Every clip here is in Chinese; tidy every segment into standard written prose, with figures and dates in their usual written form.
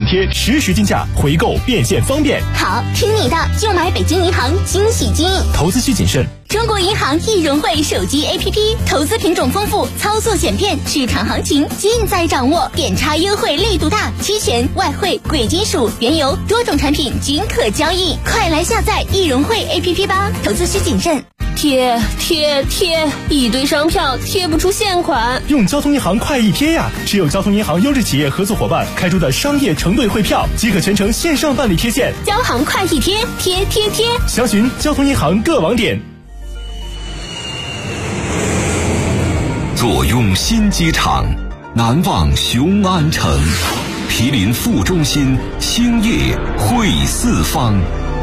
贴，实时金价，回购变现方便。 好，听你的，就买北京银行惊喜金。 投资需谨慎。 中国银行易融汇手机 APP， 投资品种丰富，操作简便，市场行情尽在掌握，点差优惠力度大，期权、外汇、贵金属、原油多种产品均可交易，快来下载易融汇 APP 吧！投资需谨慎。 贴，一堆商票贴不出现款。 用交通银行快易贴呀！持有交通银行优质企业合作伙伴开出的商业承兑汇票，即可全程线上办理贴现。 交行快易贴，贴。 详询交通银行各网点。 坐拥新机场，难忘雄安城，毗邻副中心，兴业汇四方。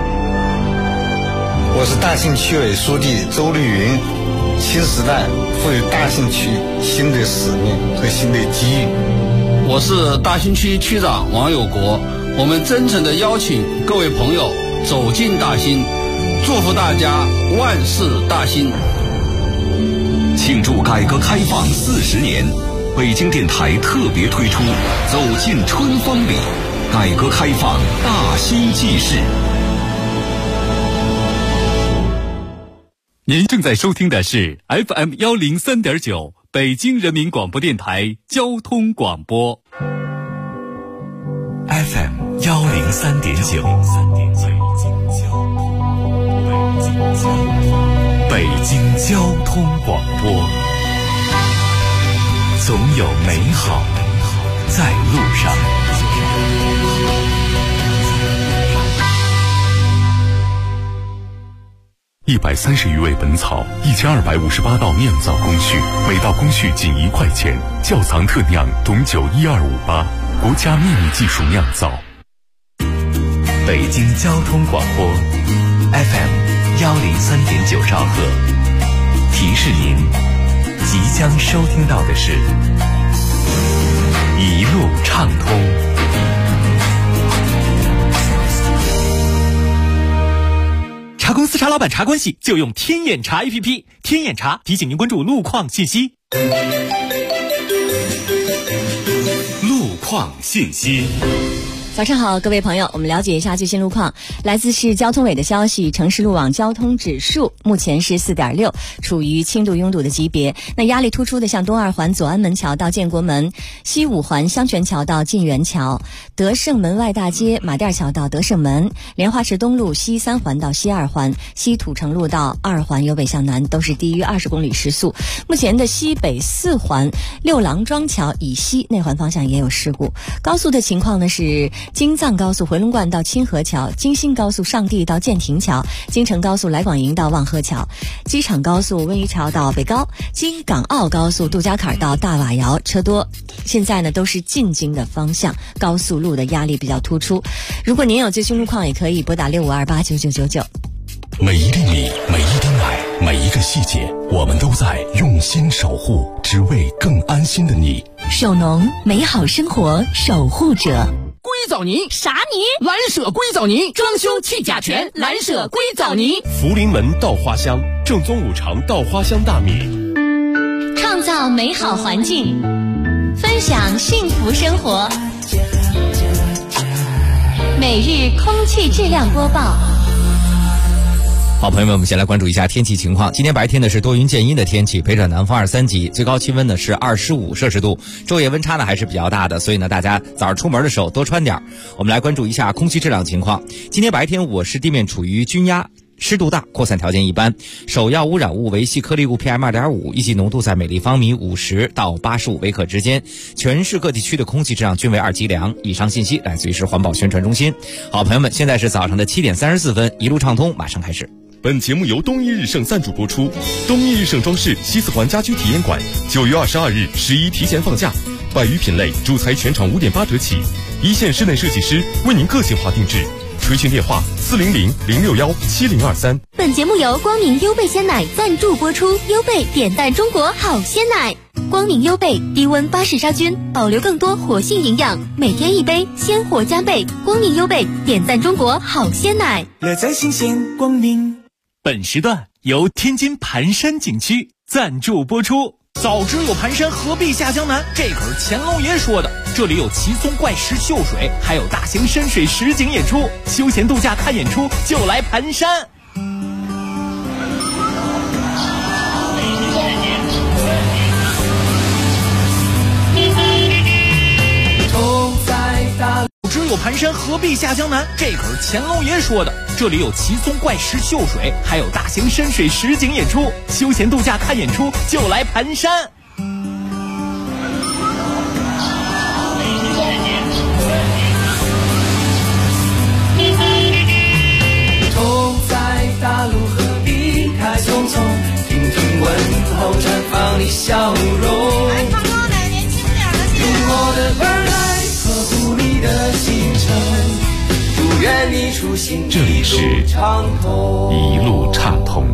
我是大兴区委书记周绿云，新时代赋予大兴区新的使命和新的机遇。 我是大兴区区长王有国，我们真诚地邀请各位朋友走进大兴，祝福大家万事大兴。 庆祝改革开放40年，北京电台特别推出走进春风里，改革开放大兴纪事。 您正在收听的是 FM 103.9北京人民广播电台交通广播。 FM 103.9北京交通广播，总有美好在路上。130余味本草，1258道酿造工序，每道工序仅1块钱。窖藏特酿董酒12588，国家秘密技术酿造。北京交通广播 FM 103.9兆赫，提示您即将收听到的是一路畅通。 茶公司茶老板茶关系就用天眼查 APP， 天眼查提醒您关注路况信息。 路况信息。 早上好，各位朋友，我们了解一下最新路况。来自市交通委的消息，城市路网交通指数目前是 4.6， 处于轻度拥堵的级别。那压力突出的像东二环左安门桥到建国门，西五环香泉桥到晋源桥，德胜门外大街马甸桥到德胜门，莲花池东路西3环到西2环，西土城路到2环由北向南都是低于20公里时速。目前的西北4环六郎庄桥以西内环方向也有事故。高速的情况呢是京藏高速回龙观到清河桥，京新高速上地到建亭桥，京承高速来广营到望河桥，机场高速温榆桥到北高，京港澳高速杜家坎到大瓦窑车多。现在呢都是进京的方向，高速路的压力比较突出。如果您有最新路况，也可以拨打65289999。 每一粒米，每一滴奶，每一个细节，我们都在用心守护，只为更安心的你。 手农，美好生活守护者。 硅藻泥啥泥？ 蓝舍硅藻泥，装修去甲醛，蓝舍硅藻泥。 福临门稻花香，正宗五常稻花香大米。 创造美好环境，分享幸福生活。每日空气质量播报。 好，朋友们，我们先来关注一下天气情况。今天白天呢是多云见阴的天气，北转南风2、3级，最高气温呢是25摄氏度，昼夜温差呢还是比较大的，所以呢大家早上出门的时候多穿点。我们来关注一下空气质量情况。今天白天我市地面处于均压，湿度大，扩散条件一般，首要污染物为细颗粒物 PM2.5， 一级浓度在每立方米50到85微克之间，全市各地区的空气质量均为2级良。以上信息来自于市环保宣传中心。好，朋友们，现在是早上的7点34分，一路畅通马上开始。 本节目由东一日盛赞助播出。东一日盛装饰西四环家居体验馆9月22日11提前放假，100余品类主材全场5.8折起，一线室内设计师为您个性化定制。垂询电话400-061-7023。 本节目由光明优贝鲜奶赞助播出。优贝点赞中国好鲜奶，光明优贝低温巴氏杀菌，保留更多活性营养，每天一杯，鲜活加倍。光明优贝点赞中国好鲜奶， 乐在新鲜光明。本时段由天津盘山景区赞助播出。早知有盘山，何必下江南？这可是乾隆爷说的。 这里有奇松怪石秀水，还有大型深水实景演出。休闲度假看演出就来盘山。只有盘山，何必下江南？这可是乾隆爷说的。这里有奇松怪石秀水，还有大型深水实景演出。休闲度假看演出就来盘山。 同在大陆，何必太匆匆？听听问候，绽放你笑容。 来，胖高的，年轻点的，谢谢。 用我的伴来呵护你的行程。祝愿你出行这里是一路畅通。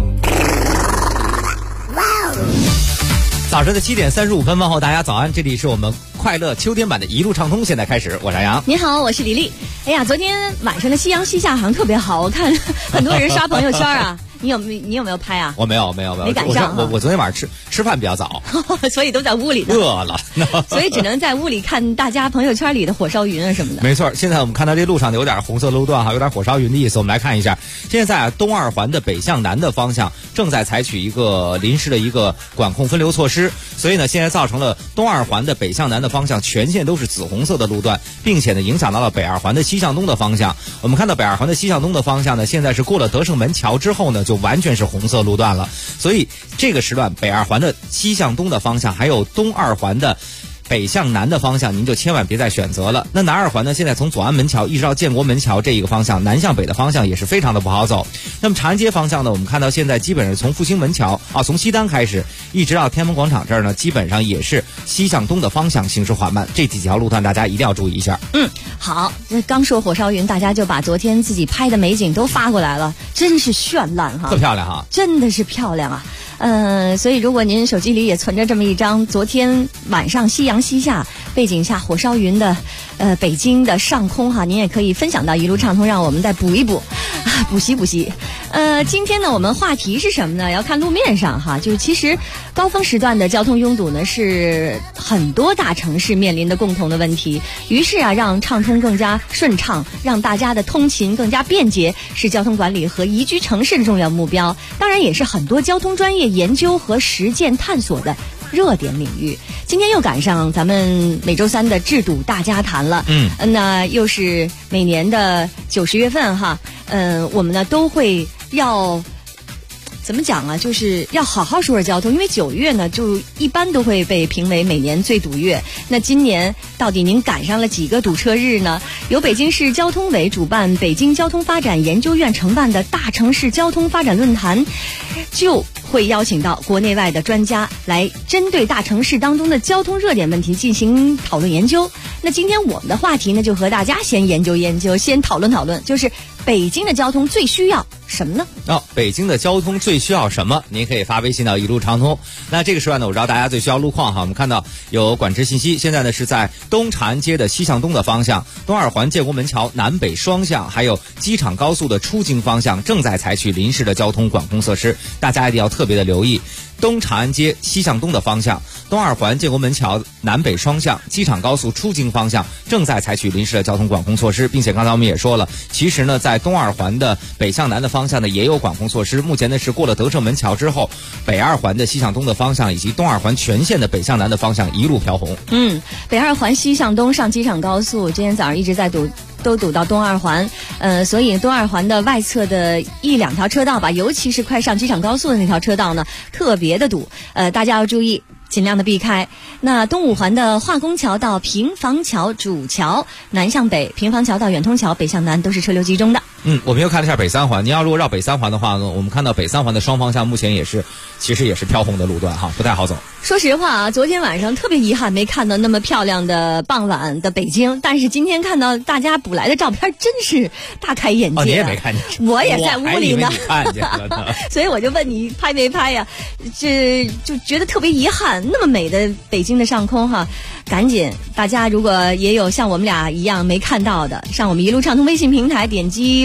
早晨的7点35分，问候大家早安，这里是我们快乐秋天版的一路畅通，现在开始，我是杨洋。 你好，我是李丽。哎呀，昨天晚上的夕阳西下好像特别好，我看很多人刷朋友圈啊。你有没有拍啊？ 我没有， 没赶上。 我昨天晚上吃饭比较早， 所以都在屋里呢。 饿了， 所以只能在屋里看大家朋友圈里的火烧云啊什么的。 没错，现在我们看到这路上有点红色路段哈，有点火烧云的意思。我们来看一下，现在东二环的北向南的方向正在采取一个临时的一个管控分流措施，所以呢，现在造成了东二环的北向南的方向全线都是紫红色的路段，并且呢，影响到了北二环的西向东的方向。我们看到北二环的西向东的方向呢，现在是过了德胜门桥之后呢，就完全是红色路段了。所以这个时段北二环的西向东的方向，还有东二环的北向南的方向，您就千万别再选择了。那南二环呢，现在从左安门桥一直到建国门桥这一个方向，南向北的方向也是非常的不好走。那么长安街方向呢，我们看到现在基本上从复兴门桥从西单开始一直到天安门广场这儿呢，基本上也是西向东的方向行驶缓慢。这几条路段大家一定要注意一下。 好，刚说火烧云，大家就把昨天自己拍的美景都发过来了，真是绚烂哈， 特漂亮哈， 真的是漂亮啊。所以如果您手机里也存着这么一张昨天晚上夕阳西下背景下火烧云的北京的上空哈，您也可以分享到一路畅通，让我们再补一补补习。今天呢，我们话题是什么呢？要看路面上哈，就是其实高峰时段的交通拥堵呢，是很多大城市面临的共同的问题。于是啊，让畅通更加顺畅，让大家的通勤更加便捷，是交通管理和宜居城市的重要目标。当然，也是很多交通专业研究和实践探索的热点领域。今天又赶上咱们每周三的治堵大家谈了，那又是每年的90月份哈，我们呢都会要怎么讲啊？就是要好好说说交通，因为9月呢，就一般都会被评为每年最堵月。那今年到底您赶上了几个堵车日呢？由北京市交通委主办、北京交通发展研究院承办的大城市交通发展论坛，就会邀请到国内外的专家来针对大城市当中的交通热点问题进行讨论研究。那今天我们的话题呢，就和大家先研究，先讨论，就是北京的交通最需要什么呢？ 北京的交通最需要什么？您可以发微信到一路畅通。那这个时段呢，我知道大家最需要路况哈。我们看到有管制信息，现在呢是在东长安街的西向东的方向，东二环建国门桥南北双向，还有机场高速的出京方向，正在采取临时的交通管控措施，大家一定要特别的留意。东长安街西向东的方向，东二环建国门桥南北双向，机场高速出京方向正在采取临时的交通管控措施，并且刚才我们也说了，其实呢在东二环的北向南的方向呢也有管控措施。目前呢是过了德胜门桥之后，北二环的西向东的方向以及东二环全线的北向南的方向一路飘红。 北二环西向东上机场高速，今天早上一直在都堵到东二环，所以东二环的外侧的1、2条车道吧，尤其是快上机场高速的那条车道呢，特别的堵，大家要注意，尽量的避开。那东五环的化工桥到平房桥主桥南向北，平房桥到远通桥北向南都是车流集中的。 我们又看了一下北三环，您要如果绕北三环的话呢，我们看到北三环的双方向目前其实也是飘红的路段哈，不太好走。 说实话啊，昨天晚上特别遗憾没看到那么漂亮的傍晚的北京，但是今天看到大家补来的照片，真是大开眼界。 你也没看见？ 我也在屋里呢。 我还以为你看见了呢。 所以我就问你拍没拍呀？这就觉得特别遗憾，那么美的北京的上空哈，赶紧大家如果也有像我们俩一样没看到的，上我们一路畅通微信平台，点击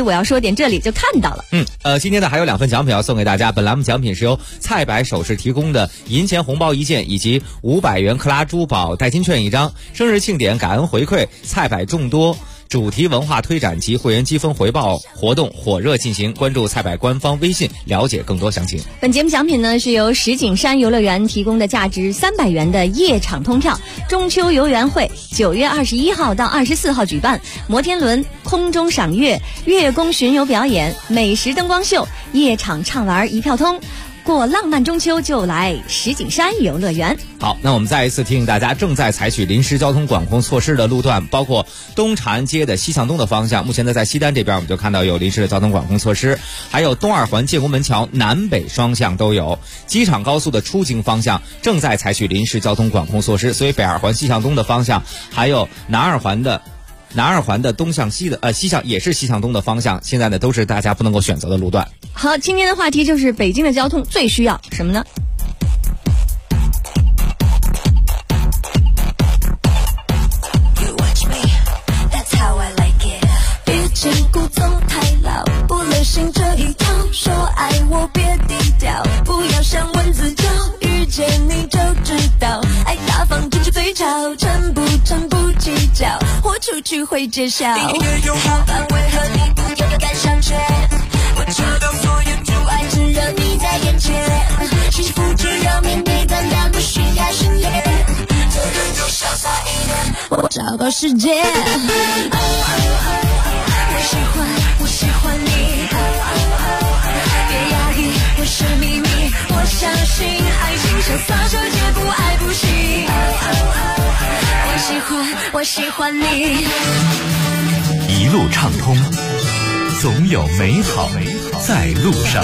我要说点这里就看到了。 今天呢还有2份奖品要送给大家。本栏目奖品是由菜百首饰提供的银钱红包1件以及500元克拉珠宝代金券1张。生日庆典感恩回馈，菜百众多主题文化推展及会员积分回报活动火热进行，关注菜百官方微信了解更多详情。 本节目奖品呢是由石景山游乐园提供的价值300元的夜场通票。中秋游园会9月21号到24号举办，摩天轮、空中赏月、月宫巡游表演、美食灯光秀、夜场畅玩一票通。过浪漫中秋就来石景山游乐园。 好，那我们再一次提醒大家，正在采取临时交通管控措施的路段，包括东长安街的西向东的方向，目前呢在西单这边我们就看到有临时的交通管控措施，还有东二环建国门桥南北双向都有。机场高速的出京方向正在采取临时交通管控措施，所以北二环西向东的方向，还有南二环的东向西的西向也是西向东的方向，现在呢都是大家不能够选择的路段。 好，今天的话题就是北京的交通最需要什么呢？ 遇见古总太老，不流行这一套，说爱我别低调，不要像蚊子叫，遇见你就知道，爱大方真是最潮，真不计较，豁出去会揭晓。订阅有好感，为何你不要敢上圈？我知道所有阻碍只让你在眼前，幸福只要面对担当，不需要训练，做人就潇洒一点，我找个时间。我喜欢你，别压抑，有是秘密，我相信爱情潇洒就绝不爱不行。我喜欢你， 一路畅通，总有美好在路上。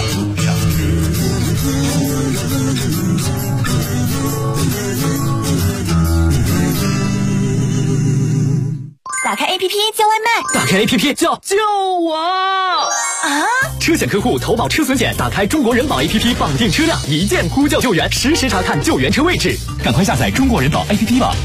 打开 APP 叫外卖， 打开 APP 叫救我啊！ 车险客户投保车损险，打开中国人保 APP 绑定车辆，一键呼叫救援，实时查看救援车位置。赶快下载中国人保 APP 吧。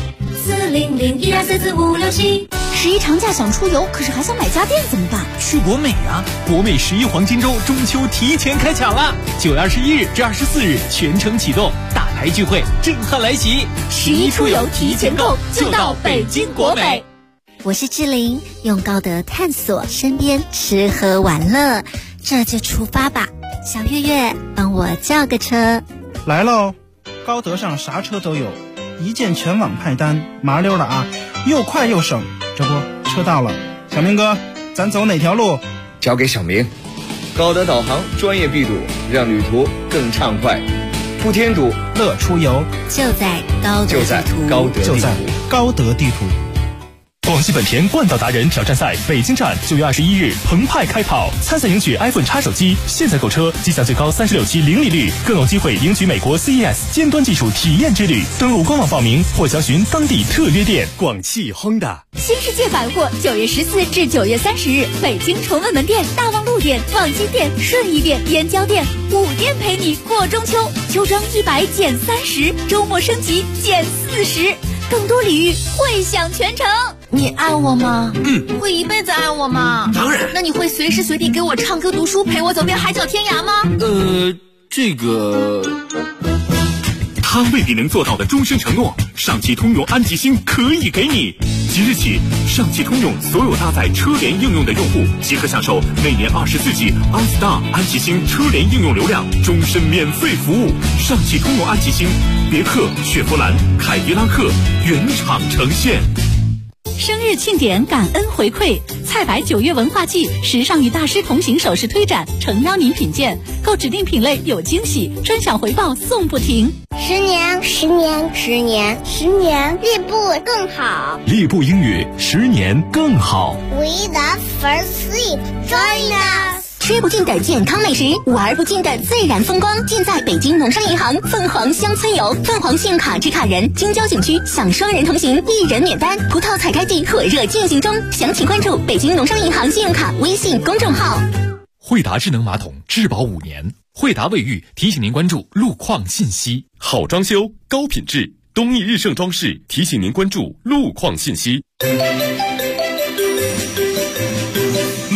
400-124456711长假想出游，可是还想买家电怎么办？ 去国美啊！国美11黄金周中秋提前开抢了，9月21日至24日全程启动，大牌聚会震撼来袭，11出游提前购就到北京国美。 我是志玲，用高德探索身边吃喝玩乐，这就出发吧。小月月，帮我叫个车。 来喽！高德上啥车都有，一键全网派单，麻溜了啊，又快又省。这不，车到了，小明哥，咱走哪条路？ 交给小明。高德导航专业闭堵，让旅途更畅快。不添堵， 乐出游， 就在高德地图， 就在高德地图。 广汽本田冠道达人挑战赛北京站9月21日澎湃开跑，参赛赢取 iPhone X 手机，现在购车即享最高36期零利率，更有机会赢取美国 CES 尖端技术体验之旅。登录官网报名或详询当地特约店。广汽 Honda 新世界百货9月14至9月30日，北京崇文门店、大望路店、望京店、顺义店、燕郊店5店陪你过中秋，秋装100减30，周末升级减40，更多礼遇惠享全城。 你爱我吗？会一辈子爱我吗？ 当然。 那你会随时随地给我唱歌读书，陪我走遍海角天涯吗？ 这个他未必能做到的终身承诺，上汽通用安吉星可以给你。即日起，上汽通用所有搭载车联应用的用户即可享受每年24G OnStar 安吉星车联应用流量，终身免费服务。上汽通用安吉星，别克、雪佛兰、凯迪拉克原厂呈现。 生日庆典感恩回馈，菜百9月文化季时尚与大师同行首饰推展诚邀您品鉴，购指定品类有惊喜，专享回报送不停。 10年，10年，10年，10年，立步更好。 立步英语10年更好。 We love first sleep. Join us. 吃不尽的健康美食，玩不尽的自然风光，尽在北京农商银行凤凰乡村游。凤凰信用卡持卡人京郊景区享双人同行，1人免单。葡萄采开季火热进行中，详情关注北京农商银行信用卡微信公众号。 惠达智能马桶质保5年，惠达卫浴提醒您关注路况信息。好装修高品质，东义日盛装饰提醒您关注路况信息。路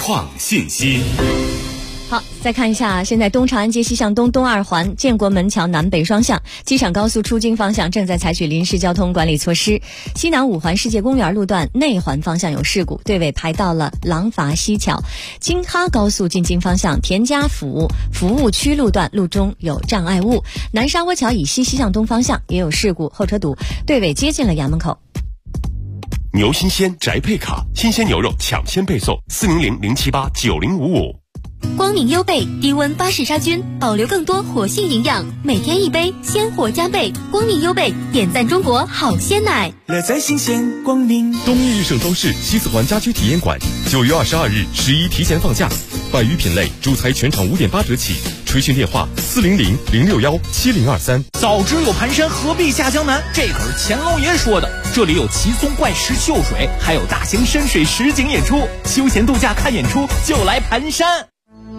创信息。 好，再看一下，现在东长安街西向东东二环建国门桥南北双向机场高速出京方向正在采取临时交通管理措施。西南五环世界公园路段内环方向有事故，队尾排到了廊坊西桥。京哈高速进京方向田家服务区路段路中有障碍物。南沙窝桥以西西向东方向也有事故，后车堵，队尾接近了衙门口。 牛新鲜宅配卡，新鲜牛肉抢先配送，400-078-9055。 光明优贝低温巴氏杀菌，保留更多活性营养，每天一杯，鲜活加倍。光明优贝点赞中国好鲜奶， 乐在新鲜光明。 东义日盛装饰西四环家居体验馆9月22日11提前放假，百余品类主材全场5.8折起，垂询电话400-061-7023。 早知有盘山何必下江南，这可是钱老爷说的。这里有奇松怪石秀水，还有大型深水实景演出，休闲度假看演出就来盘山。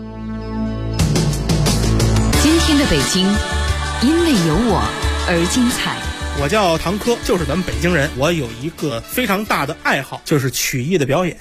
今天的北京，因为有我而精彩。 我叫唐科，就是咱们北京人。我有一个非常大的爱好，就是曲艺的表演。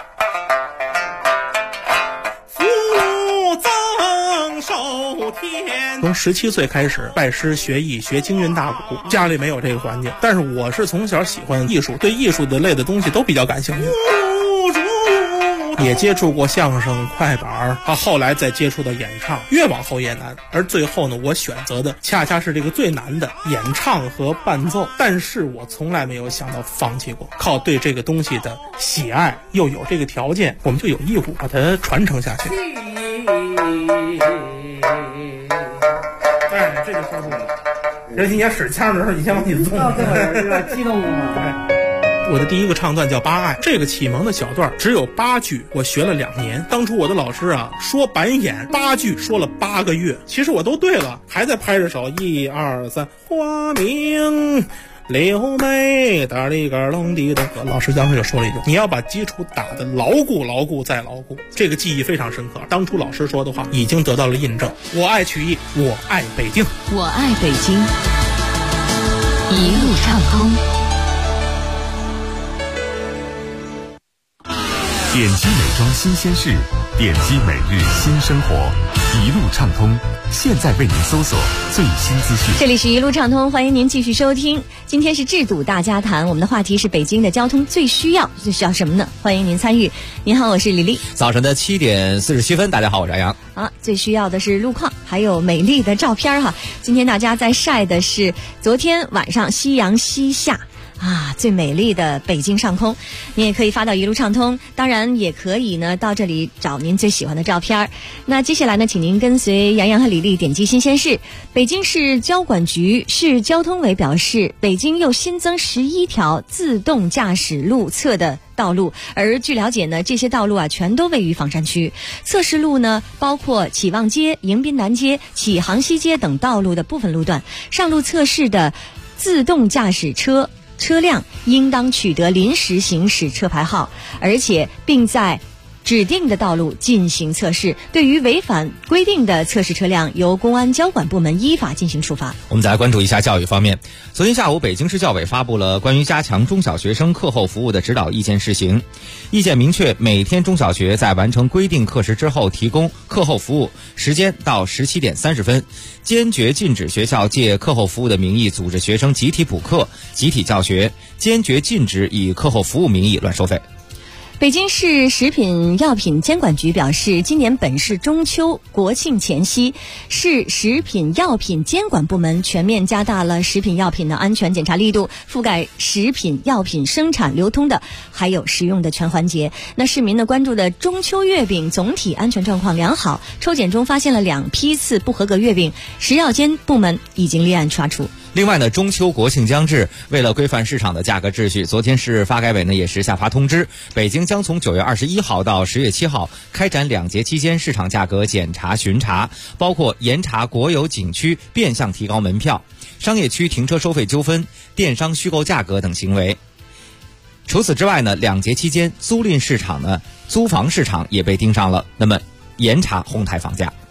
福增寿天。从17岁开始拜师学艺，学京韵大鼓。家里没有这个环境，但是我是从小喜欢艺术，对艺术的类的东西都比较感兴趣。也接触过相声、快板，后来再接触到演唱，越往后越难。而最后呢，我选择的恰恰是这个最难的演唱和伴奏。但是我从来没有想到放弃过，靠对这个东西的喜爱，又有这个条件，我们就有义务把它传承下去。哎，这就说住了。尤其你使腔的时候，你先往起纵，有点激动嘛。我的第一个唱段叫《八爱》，这个启蒙的小段只有8句，我学了2年。当初我的老师说板眼8句，说了8个月。其实我都对了，还在拍着手，1、2、3，花明柳眉大里个隆地的。老师当时就说了一句：“你要把基础打得牢固、牢固再牢固。”这个记忆非常深刻。当初老师说的话已经得到了印证。我爱曲艺，我爱北京， 我爱北京，一路畅通。 点击美妆新鲜事，点击每日新生活，一路畅通。现在为您搜索最新资讯。 这里是一路畅通，欢迎您继续收听。今天是制堵大家谈，我们的话题是北京的交通最需要什么呢？欢迎您参与。您好，我是李丽。 早晨的7点47分，大家好，我是杨洋。 好，最需要的是路况，还有美丽的照片哈。今天大家在晒的是昨天晚上夕阳西下。最美丽的北京上空，你也可以发到一路畅通，当然也可以呢到这里找您最喜欢的照片。那接下来呢，请您跟随杨洋和李丽点击新鲜事。北京市交管局市交通委表示，北京又新增11条自动驾驶路侧的道路，而据了解呢，这些道路全都位于房山区。测试路呢，包括启望街、迎宾南街、启航西街等道路的部分路段，上路测试的自动驾驶车辆应当取得临时行驶车牌号，而且并在指定的道路进行测试。对于违反规定的测试车辆，由公安交管部门依法进行处罚。 我们再来关注一下教育方面。昨天下午，北京市教委发布了关于加强中小学生课后服务的指导意见试行。意见明确，每天中小学在完成规定课时之后提供课后服务，时间到17点30分，坚决禁止学校借课后服务的名义组织学生集体补课、集体教学，坚决禁止以课后服务名义乱收费。 北京市食品药品监管局表示，今年本市中秋国庆前夕，市食品药品监管部门全面加大了食品药品的安全检查力度，覆盖食品药品生产流通的还有使用的全环节。那市民呢关注的中秋月饼总体安全状况良好，抽检中发现了2批次不合格月饼，食药监部门已经立案查处。 另外呢，中秋国庆将至，为了规范市场的价格秩序，昨天市发改委呢也是下发通知，北京将从9月21号到10月7号开展2节期间市场价格检查巡查，包括严查国有景区变相提高门票、商业区停车收费纠纷、电商虚构价格等行为。除此之外呢，2节期间租赁市场呢、租房市场也被盯上了，那么严查哄抬房价。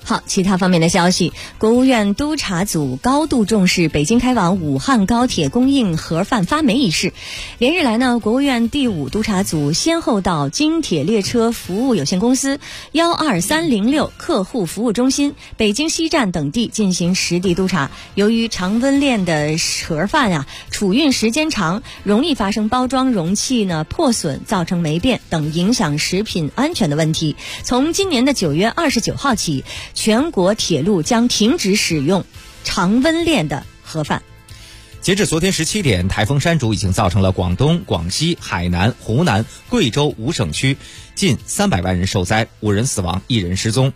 好，其他方面的消息，国务院督查组高度重视北京开往武汉高铁供应盒饭发霉一事。连日来呢，国务院第5督查组先后到京铁列车服务有限公司、12306客户服务中心、北京西站等地进行实地督查。由于常温链的盒饭储运时间长，容易发生包装容器呢破损，造成霉变等影响食品安全的问题。从今年的9月29号起，全国铁路将停止使用常温链的盒饭。 截至昨天17点，台风山竹已经造成了广东、广西、海南、湖南、贵州5省区近300万人受灾，5人死亡，1人失踪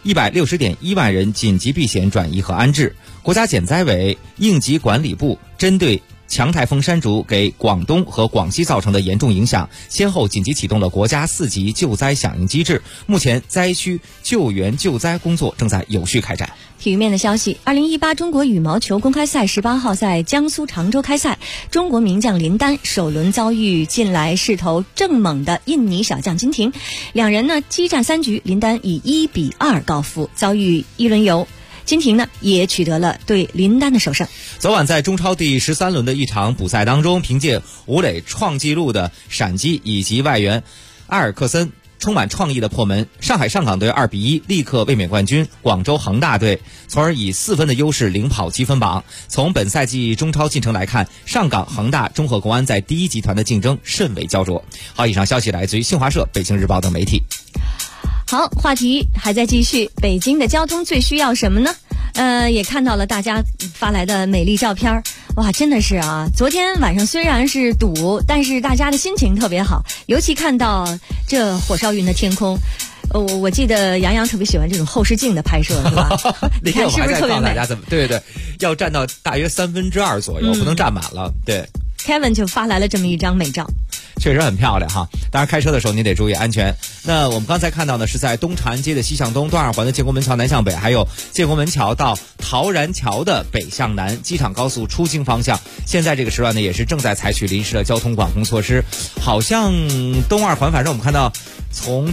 ，160.1万人紧急避险转移和安置。国家减灾委应急管理部针对强台风山竹给广东和广西造成的严重影响，先后紧急启动了国家4级救灾响应机制。目前灾区救援救灾工作正在有序开展。 体育面的消息，2018中国羽毛球公开赛18号在江苏常州开赛，中国名将林丹首轮遭遇近来势头正猛的印尼小将金廷，两人呢激战3局，林丹以1-2告负，遭遇一轮游。金廷呢也取得了对林丹的首胜。 昨晚在中超第13轮的一场补赛当中，凭借吴磊创纪录的闪击以及外援埃尔克森充满创意的破门，上海上港队2-1立刻卫冕冠军广州恒大队，从而以4分的优势领跑积分榜。从本赛季中超进程来看，上港、恒大、中赫、国安在第一集团的竞争甚为焦灼。好，以上消息来自于新华社、北京日报等媒体。 好，话题还在继续。北京的交通最需要什么呢？也看到了大家发来的美丽照片，哇，真的是啊！昨天晚上虽然是堵，但是大家的心情特别好，尤其看到这火烧云的天空。我记得杨洋特别喜欢这种后视镜的拍摄，是吧？ 那天我们还在告诉大家怎么，对，要站到大约2/3左右，不能站满了。对 ，Kevin 就发来了这么一张美照。 确实很漂亮哈，当然开车的时候您得注意安全。那我们刚才看到呢，是在东长安街的西向东、东二环的建国门桥南向北，还有建国门桥到陶然桥的北向南，机场高速出京方向。现在这个时段呢，也是正在采取临时的交通管控措施。好像东二环，反正我们看到从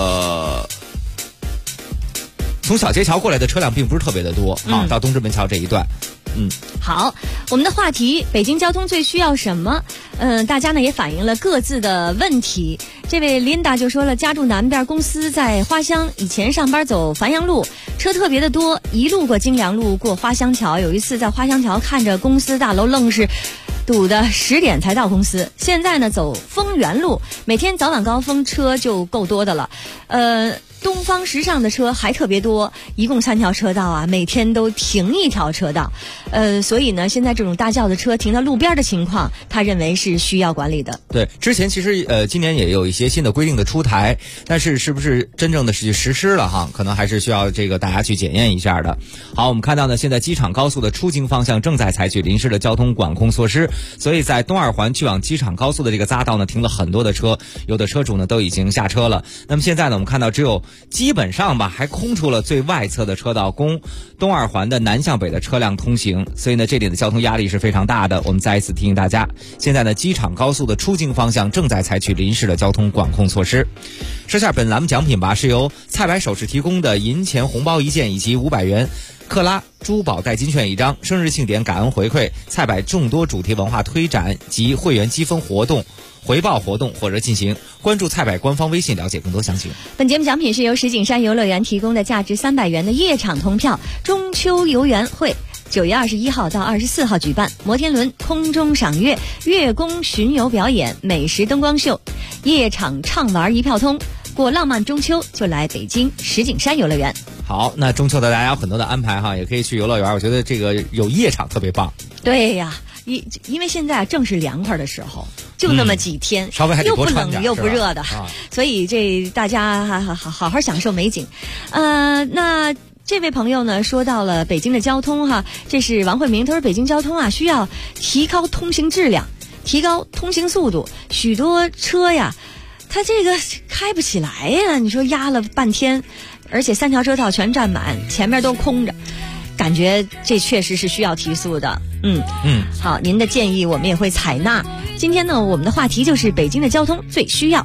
小街桥过来的车辆并不是特别的多啊，到东直门桥这一段。 好，我们的话题，北京交通最需要什么？大家呢也反映了各自的问题。这位 Linda 就说了，家住南边，公司在花乡，以前上班走繁阳路，车特别的多，一路过京良路，过花乡桥。有一次在花乡桥看着公司大楼，愣是堵的10点才到公司。现在呢走丰源路，每天早晚高峰车就够多的了。东方时尚的车还特别多，一共3条车道啊，每天都停1条车道。所以呢，现在这种大轿的车停在路边的情况，他认为是需要管理的。 对，之前其实今年也有一些新的规定的出台，但是是不是真正的去实施了哈，可能还是需要这个大家去检验一下的。好，我们看到呢，现在机场高速的出京方向正在采取临时的交通管控措施，所以在东二环去往机场高速的这个匝道呢，停了很多的车，有的车主呢都已经下车了。那么现在呢，我们看到只有基本上吧，还空出了最外侧的车道供东二环的南向北的车辆通行，所以呢，这里的交通压力是非常大的。我们再一次提醒大家，现在呢，机场高速的出京方向正在采取临时的交通管控措施。说下本栏目奖品吧，是由菜百首饰提供的银钱红包1件以及500元克拉珠宝代金券1张，生日庆典感恩回馈，菜百众多主题文化推展及会员积分活动回报活动火热进行，关注菜百官方微信了解更多详情。 本节目奖品是由石景山游乐园提供的价值300元的夜场通票，中秋游园会9月21号到24号举办，摩天轮、空中赏月、月宫巡游表演、美食灯光秀、夜场畅玩一票通，过浪漫中秋就来北京石景山游乐园。 好，那中秋的大家有很多的安排哈，也可以去游乐园，我觉得这个有夜场特别棒。 对呀，因为现在正是凉快的时候，就那么几天， 稍微还得又不多穿点冷又不热的，所以这大家好好享受美景。那这位朋友呢说到了北京的交通哈，这是王慧明，他说北京交通啊需要提高通行质量，提高通行速度，许多车呀它这个开不起来呀，你说压了半天，而且3条车道全占满，前面都空着，感觉这确实是需要提速的。好，您的建议我们也会采纳。今天呢，我们的话题就是北京的交通最需要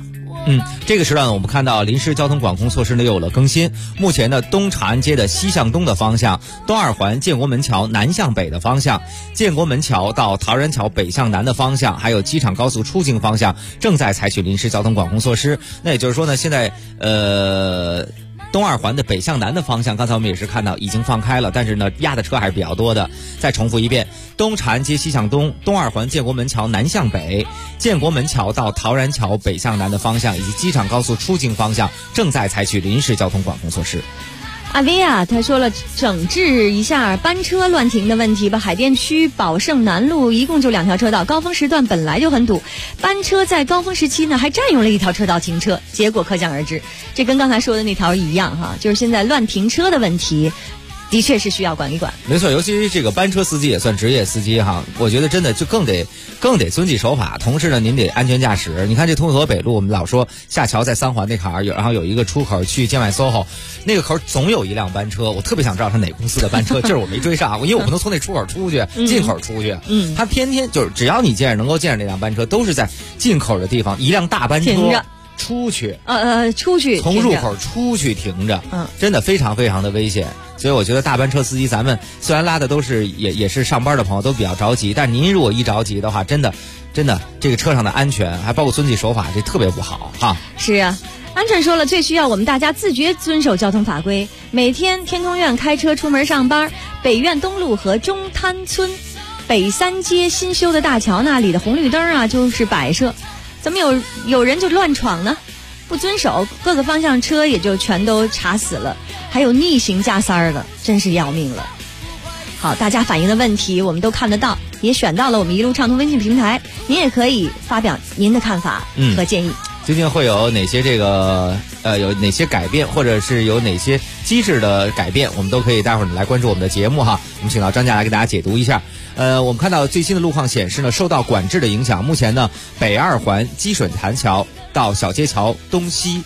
这个时段我们看到临时交通管控措施呢又有了更新。目前呢，东长安街的西向东的方向，东二环建国门桥南向北的方向，建国门桥到陶然桥北向南的方向，还有机场高速出境方向正在采取临时交通管控措施。那也就是说呢，现在东二环的北向南的方向，刚才我们也是看到已经放开了，但是呢压的车还是比较多的。再重复一遍，东长安街西向东，东二环建国门桥南向北，建国门桥到陶然桥北向南的方向以及机场高速出境方向正在采取临时交通管控措施。 阿威啊，他说了，整治一下班车乱停的问题吧。海淀区宝盛南路一共就2条车道，高峰时段本来就很堵，班车在高峰时期呢还占用了1条车道停车，结果可想而知。这跟刚才说的那条一样哈，就是现在乱停车的问题的确是需要管一管。 没错，尤其这个班车司机也算职业司机哈，我觉得真的就更得遵纪守法，同时呢您得安全驾驶。你看这通河北路，我们老说下桥在3环那坎儿，然后有一个出口去建外 SOHO， 那个口总有一辆班车，我特别想知道他哪公司的班车，就是我没追上，因为我不能从那出口出去，进口出去，他偏偏就是只要你能够见着那辆班车，都是在进口的地方一辆大班车出去， 出去从入口出去停着，真的非常非常的危险。所以我觉得大班车司机，咱们虽然拉的都是也是上班的朋友，都比较着急，但您如果一着急的话，真的这个车上的安全还包括遵纪守法，这特别不好哈。 是啊，鹌鹑说了，最需要我们大家自觉遵守交通法规。每天天通苑开车出门上班，北苑东路和中滩村北三街新修的大桥那里的红绿灯啊，就是摆设，怎么有人就乱闯呢？不遵守，各个方向车也就全都查死了，还有逆行加塞儿的，真是要命了。好，大家反映的问题我们都看得到，也选到了我们一路畅通微信平台，您也可以发表您的看法和建议。 究竟会有哪些有哪些改变，或者是有哪些机制的改变，我们都可以待会儿来关注我们的节目哈。我们请到专家来给大家解读一下。我们看到最新的路况显示呢，受到管制的影响，目前呢北二环积水潭桥到小街桥东西，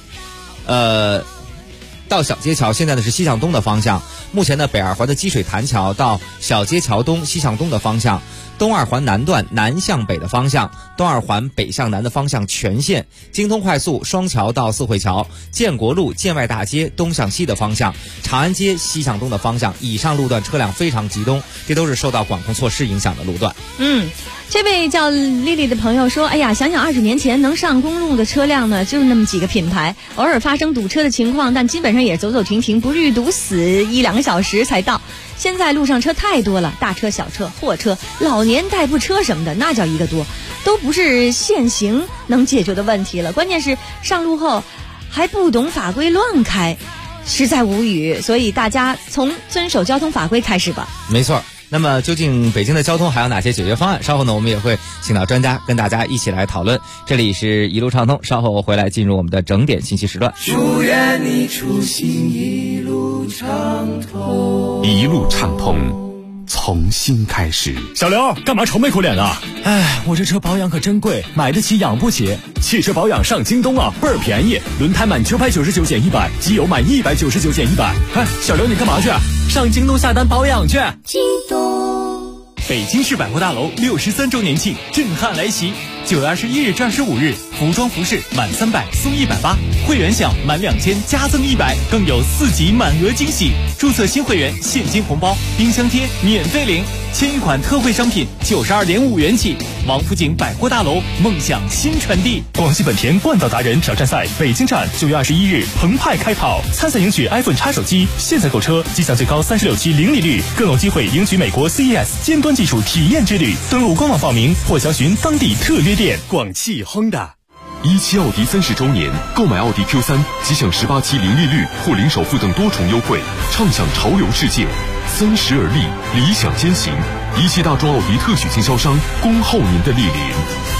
到小街桥现在呢是西向东的方向。目前呢北二环的积水潭桥到小街桥东西向东的方向，东二环南段南向北的方向，东二环北向南的方向全线，京通快速双桥到四惠桥，建国路建外大街东向西的方向，长安街西向东的方向，以上路段车辆非常集中，这都是受到管控措施影响的路段。 这位叫丽丽的朋友说，哎呀，想想20年前能上公路的车辆呢，就是那么几个品牌，偶尔发生堵车的情况，但基本上也走走停停，不至于堵死1-2个小时才到。现在路上车太多了，大车小车货车老年代步车什么的，那叫一个多，都不是限行能解决的问题了，关键是上路后还不懂法规乱开，实在无语。所以大家从遵守交通法规开始吧。 没错。那么究竟北京的交通还有哪些解决方案？稍后呢我们也会请到专家跟大家一起来讨论。这里是一路畅通，稍后回来进入我们的整点信息时段。 祝愿你出行一路畅通， 一路畅通，从新开始。 小刘，干嘛愁眉苦脸啊？哎，我这车保养可真贵，买得起养不起。汽车保养上京东啊，倍儿便宜，轮胎满999减100，机油满199减100。哎，小刘你干嘛去？上京东下单保养去。 京东。 北京市百货大楼63周年庆震撼来袭，9月21日至25日，服装服饰满300送180，会员享满2000加赠100，更有4级满额惊喜。注册新会员现金红包、冰箱贴免费领，签一款特惠商品92.5元起。王府井百货大楼，梦想新传递。 广汽本田冠道达人挑战赛北京站9月21日澎湃开跑，参赛赢取 iPhone X 手机，现在购车即享最高36期零利率，更有机会赢取美国 CES 尖端技术体验之旅。登录官网报名或详询当地特约店。广汽 Honda。 17奥迪30周年，购买奥迪 Q3 即享18期零利率或零首付等多重优惠，畅享潮流世界。30而立，理想先行。17大众奥迪特许经销商恭候您的莅临。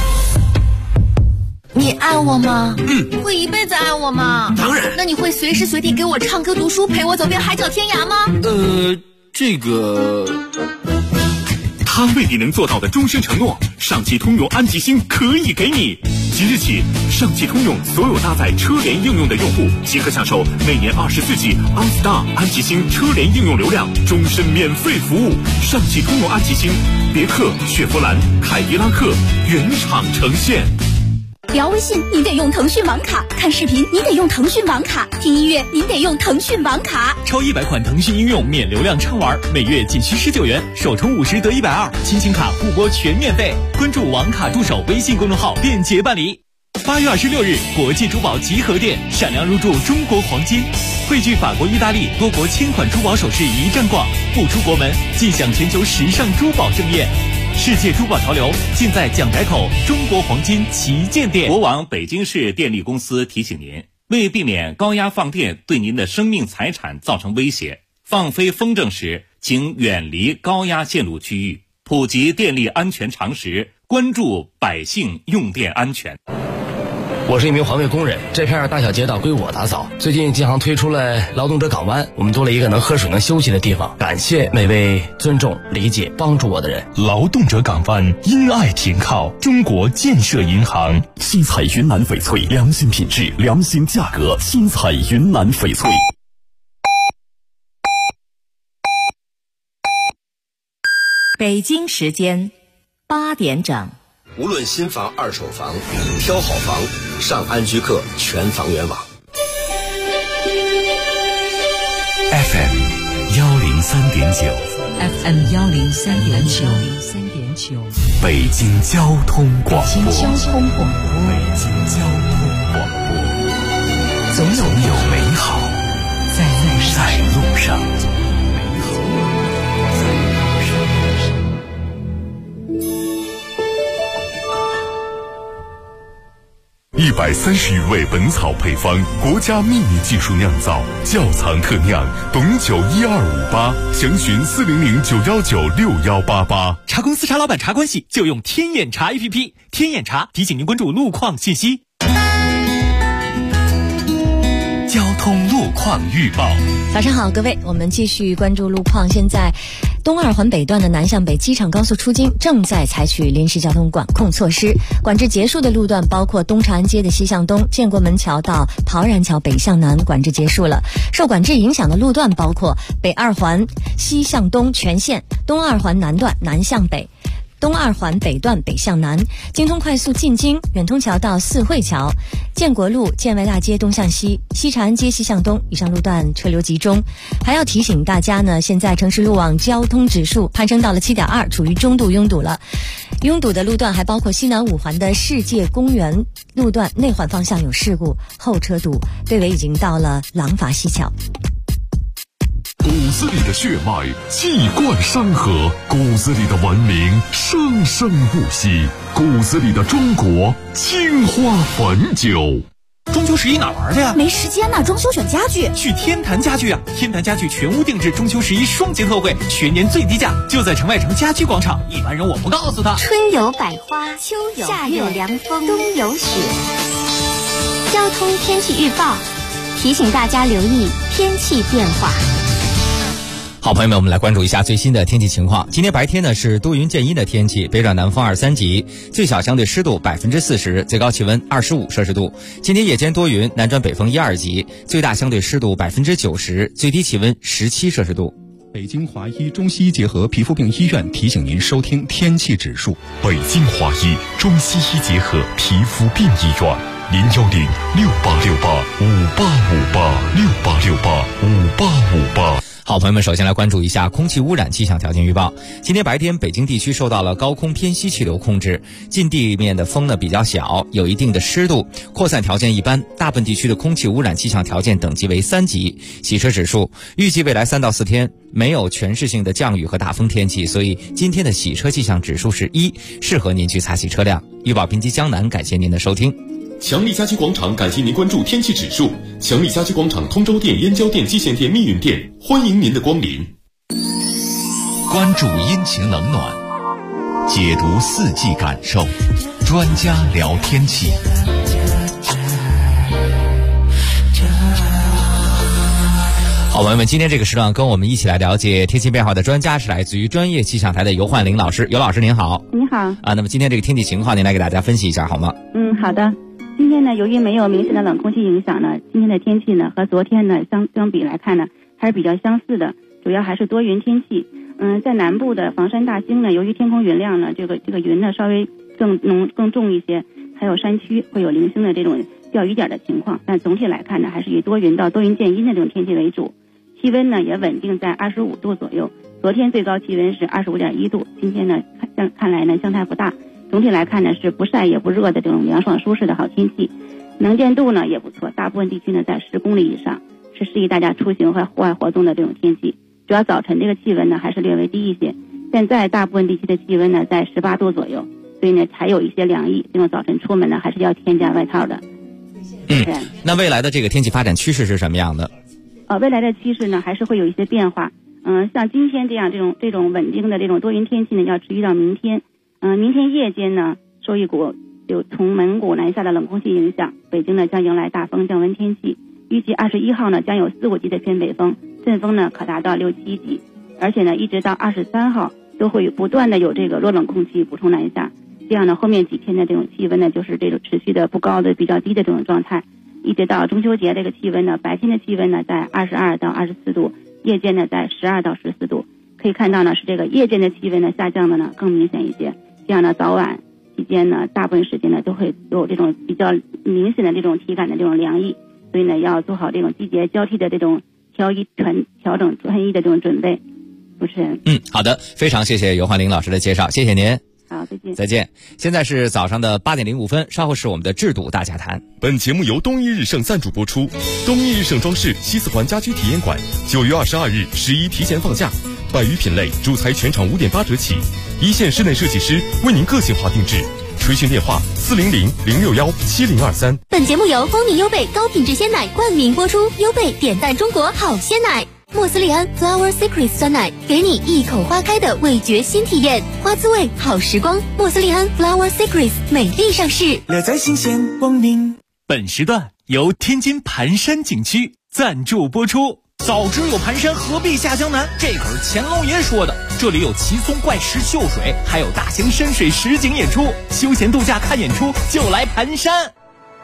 你爱我吗？会一辈子爱我吗？ 当然。 那你会随时随地给我唱歌读书，陪我走遍海角天涯吗？ 这个他未必能做到的终身承诺，上汽通用安吉星可以给你。即日起，上汽通用所有搭载车联应用的用户即可享受每年24G OnStar 安吉星车联应用流量，终身免费服务。上汽通用安吉星，别克、雪佛兰、凯迪拉克原厂呈现。 聊微信您得用腾讯网卡，看视频您得用腾讯网卡，听音乐您得用腾讯网卡。 超100款腾讯应用免流量畅玩，每月仅需19元，首充50得120，亲情卡互拨全免费。关注网卡助手微信公众号便捷办理。8月26日，国际珠宝集合店闪亮入驻中国黄金，汇聚法国、意大利多国千款珠宝首饰一站逛，不出国门尽享全球时尚珠宝盛宴。世界珠宝潮流尽在蒋宅口中国黄金旗舰店。 国网北京市电力公司提醒您，为避免高压放电对您的生命财产造成威胁，放飞风筝时请远离高压线路区域，普及电力安全常识，关注百姓用电安全。 我是一名环卫工人，这片大小街道归我打扫。最近京杭推出了劳动者港湾，我们多了一个能喝水能休息的地方。感谢每位尊重、理解、帮助我的人。 劳动者港湾因爱停靠中国建设银行。新彩云南翡翠，良心品质，良心价格。新彩云南翡翠。 北京时间8点整。 无论新房、二手房，挑好房，上安居客全房源网。 FM 103.9 FM 103.9 北京交通广播。 北京交通广播。总有美好在路上。 130余味本草配方，国家秘密技术酿造，窖藏特酿，董酒12588，详询400-919-6188。 茶公司茶老板茶关系就用天眼茶 APP， 天眼茶提醒您关注路况信息。交通路况预报。 早上好，各位，我们继续关注路况。现在东二环北段的南向北机场高速出京正在采取临时交通管控措施，管制结束的路段包括东长安街的西向东、建国门桥到陶然桥北向南，管制结束了。受管制影响的路段包括北二环西向东全线、东二环南段南向北、东二环北段北向南、京通快速进京远通桥到四惠桥、建国路建外大街东向西、西长安街西向东，以上路段车流集中。还要提醒大家呢，现在城市路网交通指数攀升到了7.2，处于中度拥堵了。拥堵的路段还包括西南五环的世界公园路段内环方向有事故，后车堵，队尾已经到了廊坊西桥。 骨子里的血脉气贯山河，骨子里的文明生生不息，骨子里的中国青花汾酒。 中秋11哪玩去呀？ 没时间呢，装修选家具。 去天坛家具啊！天坛家具全屋定制中秋11双节特惠，全年最低价，就在城外城家居广场。一般人我不告诉他。 春有百花，秋有夏有凉风，冬有雪。交通天气预报提醒大家留意天气变化。 好，朋友们，我们来关注一下最新的天气情况。今天白天呢是多云见阴的天气，北转南风2、3级，最小相对湿度40%，最高气温25摄氏度。今天夜间多云，南转北风1、2级，最大相对湿度90%，最低气温17摄氏度。 北京华医中西医结合皮肤病医院提醒您收听天气指数。 北京华医中西医结合皮肤病医院，010-6868-5858，6868-5858。 好，朋友们，首先来关注一下空气污染气象条件预报。今天白天，北京地区受到了高空偏西气流控制，近地面的风呢比较小，有一定的湿度，扩散条件一般，大部分地区的空气污染气象条件等级为3级。洗车指数预计未来3到4天没有全市性的降雨和大风天气，所以今天的洗车气象指数是1，适合您去擦洗车辆。预报评级江南，感谢您的收听。 强力家居广场感谢您关注天气指数。强力家居广场通州店、燕郊店、蓟县店、密云店，欢迎您的光临。 关注阴晴冷暖，解读四季感受，专家聊天气。 好，朋友们，今天这个时段跟我们一起来了解天气变化的专家是来自于专业气象台的尤焕玲老师。尤老师您好。 你好啊，那么今天这个天气情况您来给大家分析一下好吗？ 好的。今天呢，由于没有明显的冷空气影响呢，今天的天气呢和昨天呢相比来看呢还是比较相似的，主要还是多云天气。在南部的房山大兴呢，由于天空云量呢，这个云呢稍微更重一些， 还有山区会有零星的这种掉雨点的情况，但总体来看呢，还是以多云到多云见阴的这种天气为主。气温呢也稳定在25度左右，昨天最高气温是25.1度，今天呢看来呢相差不大。总体来看呢是不晒也不热的这种凉爽舒适的好天气，能见度呢也不错，大部分地区呢在10公里以上，是适宜大家出行和户外活动的这种天气。主要早晨这个气温呢还是略微低一些，现在大部分地区的气温呢在18度左右，所以呢还有一些凉意，这种早晨出门呢还是要添加外套的。 那未来的这个天气发展趋势是什么样的？ 未来的趋势呢还是会有一些变化。像今天这种稳定的这种多云天气呢要持续到明天。明天夜间呢受一股有从蒙古南下的冷空气影响，北京呢将迎来大风降温天气。预计21号呢将有4、5级的偏北风，阵风呢可达到6、7级，而且呢一直到23号都会不断的有这个弱冷空气补充南下。这样呢后面几天的这种气温呢就是这种持续的不高的比较低的这种状态，一直到中秋节这个气温呢，白天的气温呢在22到24度，夜间呢在12到14度。可以看到呢是这个夜间的气温呢下降的呢更明显一些，这样呢早晚期间呢大部分时间呢都会有这种比较明显的这种体感的这种凉意，所以呢要做好这种季节交替的这种调整穿衣的这种准备。主持人， 好的，非常谢谢尤焕玲老师的介绍，谢谢您。 好，再见。 再见。现在是早上的8点05分，稍后是我们的制度大家谈。 本节目由东一日盛赞助播出。东一日盛装饰西四环家居体验馆9月22日11提前放假，百余品类主材全场5.8折起，一线室内设计师为您个性化定制。垂询电话400-061-7023。 本节目由蜂蜜优贝高品质鲜奶冠名播出，优贝点赞中国好鲜奶。莫斯利安 Flower Secret 酸奶，给你一口花开的味觉新体验，花滋味好时光。莫斯利安 Flower Secret 美丽上市， 乐在新鲜光临。本时段由天津盘山景区赞助播出。早知有盘山，何必下江南？这可是钱老爷说的。这里有奇松怪石秀水，还有大型山水实景演出，休闲度假看演出就来盘山。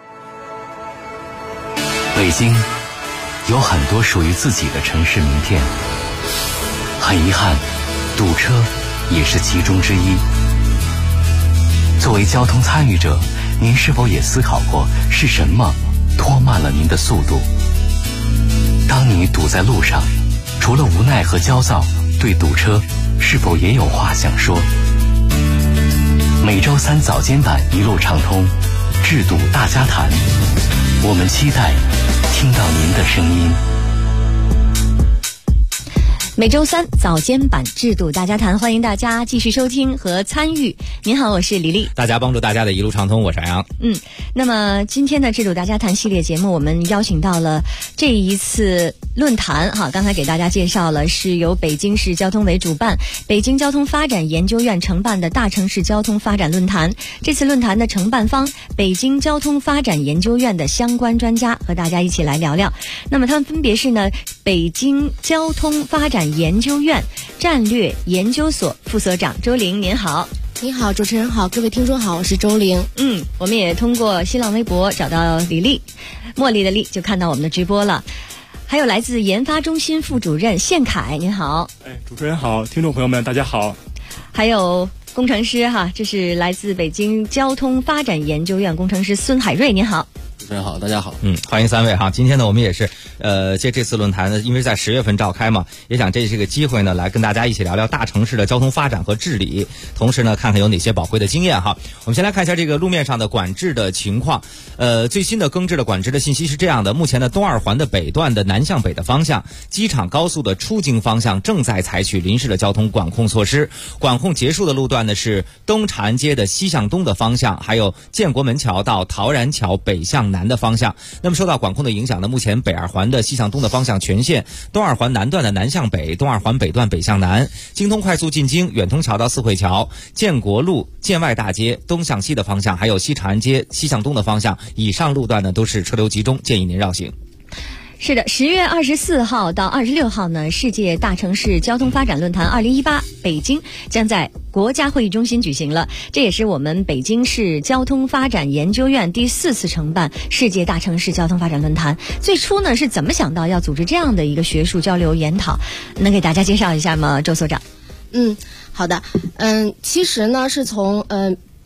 北京有很多属于自己的城市名片，很遗憾，堵车也是其中之一。作为交通参与者，您是否也思考过是什么拖慢了您的速度？当你堵在路上，除了无奈和焦躁，对堵车是否也有话想说？每周3早间版一路畅通，制堵大家谈，我们期待听到您的声音。 每周3早间版制度大家谈，欢迎大家继续收听和参与。您好，我是李丽。 大家帮助大家的一路畅通，我是杨。 那么今天的制度大家谈系列节目，我们邀请到了这一次论坛哈，刚才给大家介绍了是由北京市交通委主办，北京交通发展研究院承办的大城市交通发展论坛。这次论坛的承办方北京交通发展研究院的相关专家和大家一起来聊聊。那么他们分别是呢，北京交通发展研究院战略研究所副所长周玲，您好。 你好，主持人好，各位听众好，我是周玲。 我们也通过新浪微博找到李丽，茉莉的丽，就看到我们的直播了。还有来自研发中心副主任谢凯，您好。 主持人好，听众朋友们大家好。 还有工程师哈，这是来自北京交通发展研究院工程师孙海瑞，您好。 主持人好，大家好。 欢迎3位哈。今天呢，我们也是借这次论坛呢，因为在10月份召开嘛，也想这是个机会呢，来跟大家一起聊聊大城市的交通发展和治理，同时呢，看看有哪些宝贵的经验哈。我们先来看一下这个路面上的管制的情况。最新的更制的管制的信息是这样的：目前的东二环的北段的南向北的方向，机场高速的出京方向正在采取临时的交通管控措施。管控结束的路段呢是东长安街的西向东的方向，还有建国门桥到陶然桥北向南的方向。那么受到管控的影响呢，目前北二环的西向东的方向全线，东二环南段的南向北，东二环北段北向南，京通快速进京远通桥到四惠桥，建国路建外大街东向西的方向，还有西长安街西向东的方向，以上路段呢都是车流集中，建议您绕行。 是的，10月24号到26号呢，世界大城市交通发展论坛2018北京将在国家会议中心举行了。这也是我们北京市交通发展研究院第4次承办世界大城市交通发展论坛。最初呢是怎么想到要组织这样的一个学术交流研讨？能给大家介绍一下吗，周所长？ 好的。其实呢是从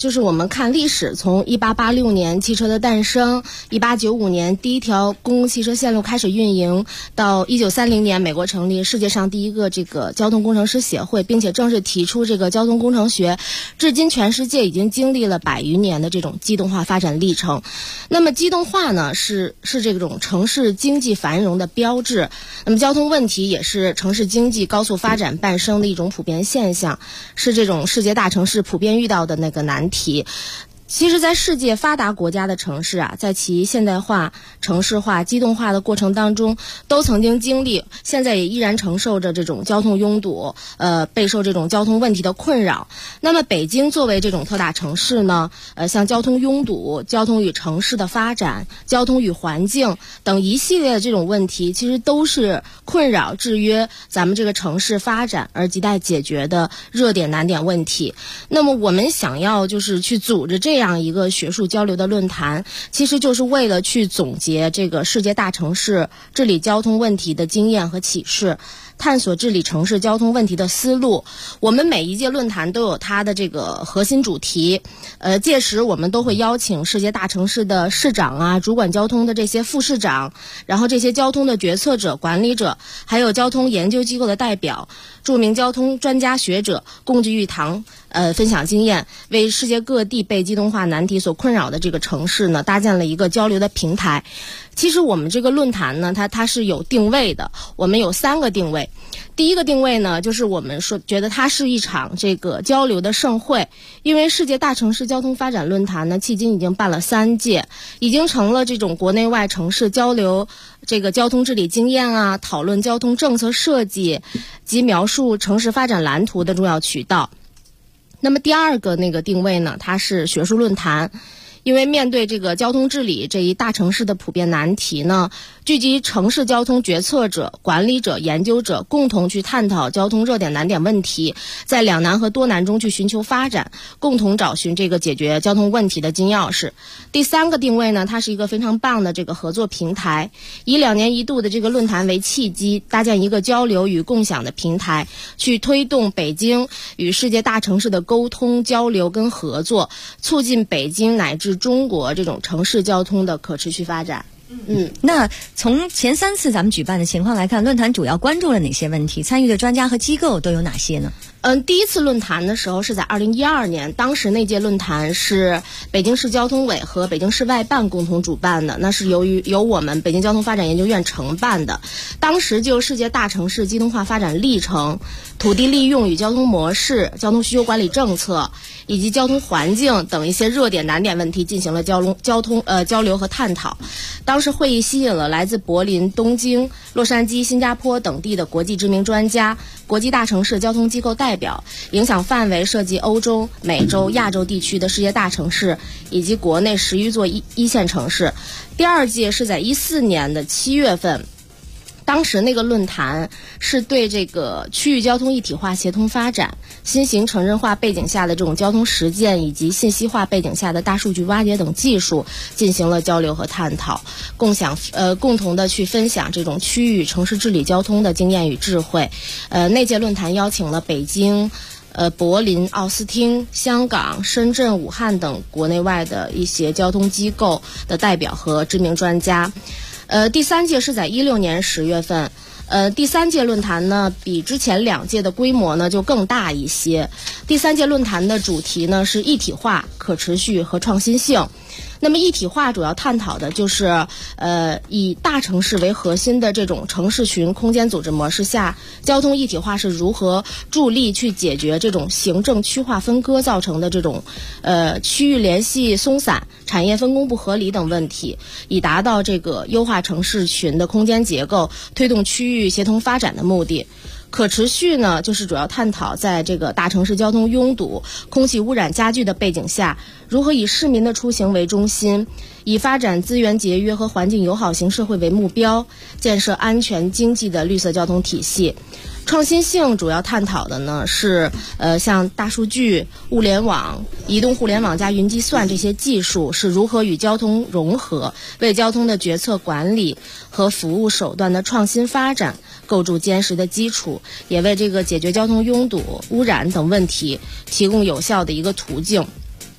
就是我们看历史，从1886年汽车的诞生，1895年第一条公共汽车线路开始运营，到1930年美国成立世界上第一个这个交通工程师协会，并且正式提出这个交通工程学，至今全世界已经经历了100余年的这种机动化发展历程。那么机动化呢是这种城市经济繁荣的标志，那么交通问题也是城市经济高速发展伴生的一种普遍现象，是这种世界大城市普遍遇到的那个难题。其实在世界发达国家的城市啊，在其现代化、城市化、机动化的过程当中，都曾经经历，现在也依然承受着这种交通拥堵，备受这种交通问题的困扰。那么北京作为这种特大城市呢，像交通拥堵、交通与城市的发展、交通与环境等一系列的这种问题，其实都是困扰制约咱们这个城市发展而亟待解决的热点难点问题。那么我们想要就是去组织这样一个学术交流的论坛，其实就是为了去总结这个世界大城市治理交通问题的经验和启示，探索治理城市交通问题的思路。我们每一届论坛都有它的这个核心主题，届时我们都会邀请世界大城市的市长啊，主管交通的这些副市长，然后这些交通的决策者、管理者，还有交通研究机构的代表、著名交通专家学者共聚一堂，分享经验，为世界各地被机动化难题所困扰的这个城市呢，搭建了一个交流的平台。其实我们这个论坛呢，它是有定位的，我们有3个定位。第一个定位呢，就是我们觉得它是一场这个交流的盛会，因为世界大城市交通发展论坛呢，迄今已经办了3届，已经成了这种国内外城市交流这个交通治理经验啊，讨论交通政策设计及描述城市发展蓝图的重要渠道。那么第2个那个定位呢，它是学术论坛，因为面对这个交通治理这一大城市的普遍难题呢，聚集城市交通决策者、管理者、研究者共同去探讨交通热点难点问题，在两难和多难中去寻求发展，共同找寻这个解决交通问题的金钥匙。第3个定位呢，它是一个非常棒的这个合作平台，以2年1度的这个论坛为契机，搭建一个交流与共享的平台，去推动北京与世界大城市的沟通交流跟合作，促进北京乃至中国这种城市交通的可持续发展。 那从前3次咱们举办的情况来看，论坛主要关注了哪些问题？参与的专家和机构都有哪些呢？ 第一次论坛的时候是在2012年，当时那届论坛是北京市交通委和北京市外办共同主办的，那是由我们北京交通发展研究院承办的。当时就世界大城市机动化发展历程、土地利用与交通模式、交通需求管理政策以及交通环境等一些热点难点问题进行了交流和探讨。当时会议吸引了来自柏林、东京、洛杉矶、新加坡等地的国际知名专家、国际大城市交通机构代表，影响范围涉及欧洲、美洲、亚洲地区的世界大城市以及国内10余座一线城市。第2届是在14年的7月份，当时那个论坛是对这个区域交通一体化协同发展、新型城镇化背景下的这种交通实践以及信息化背景下的大数据挖掘等技术进行了交流和探讨，共同的去分享这种区域城市治理交通的经验与智慧。那届论坛邀请了北京、柏林、奥斯汀、香港、深圳、武汉等国内外的一些交通机构的代表和知名专家。第3届是在16年10月份。第3届论坛呢，比之前2届的规模呢就更大一些。第3届论坛的主题呢是一体化、可持续和创新性。那么一体化主要探讨的就是以大城市为核心的这种城市群空间组织模式下，交通一体化是如何助力去解决这种行政区划分割造成的这种区域联系松散、产业分工不合理等问题，以达到这个优化城市群的空间结构，推动区域协同发展的目的。可持续呢，就是主要探讨在这个大城市交通拥堵、空气污染加剧的背景下，如何以市民的出行为中心，以发展资源节约和环境友好型社会为目标，建设安全经济的绿色交通体系。创新性主要探讨的呢是像大数据、物联网、移动互联网加云计算这些技术是如何与交通融合，为交通的决策管理和服务手段的创新发展构筑坚实的基础，也为这个解决交通拥堵、污染等问题提供有效的一个途径。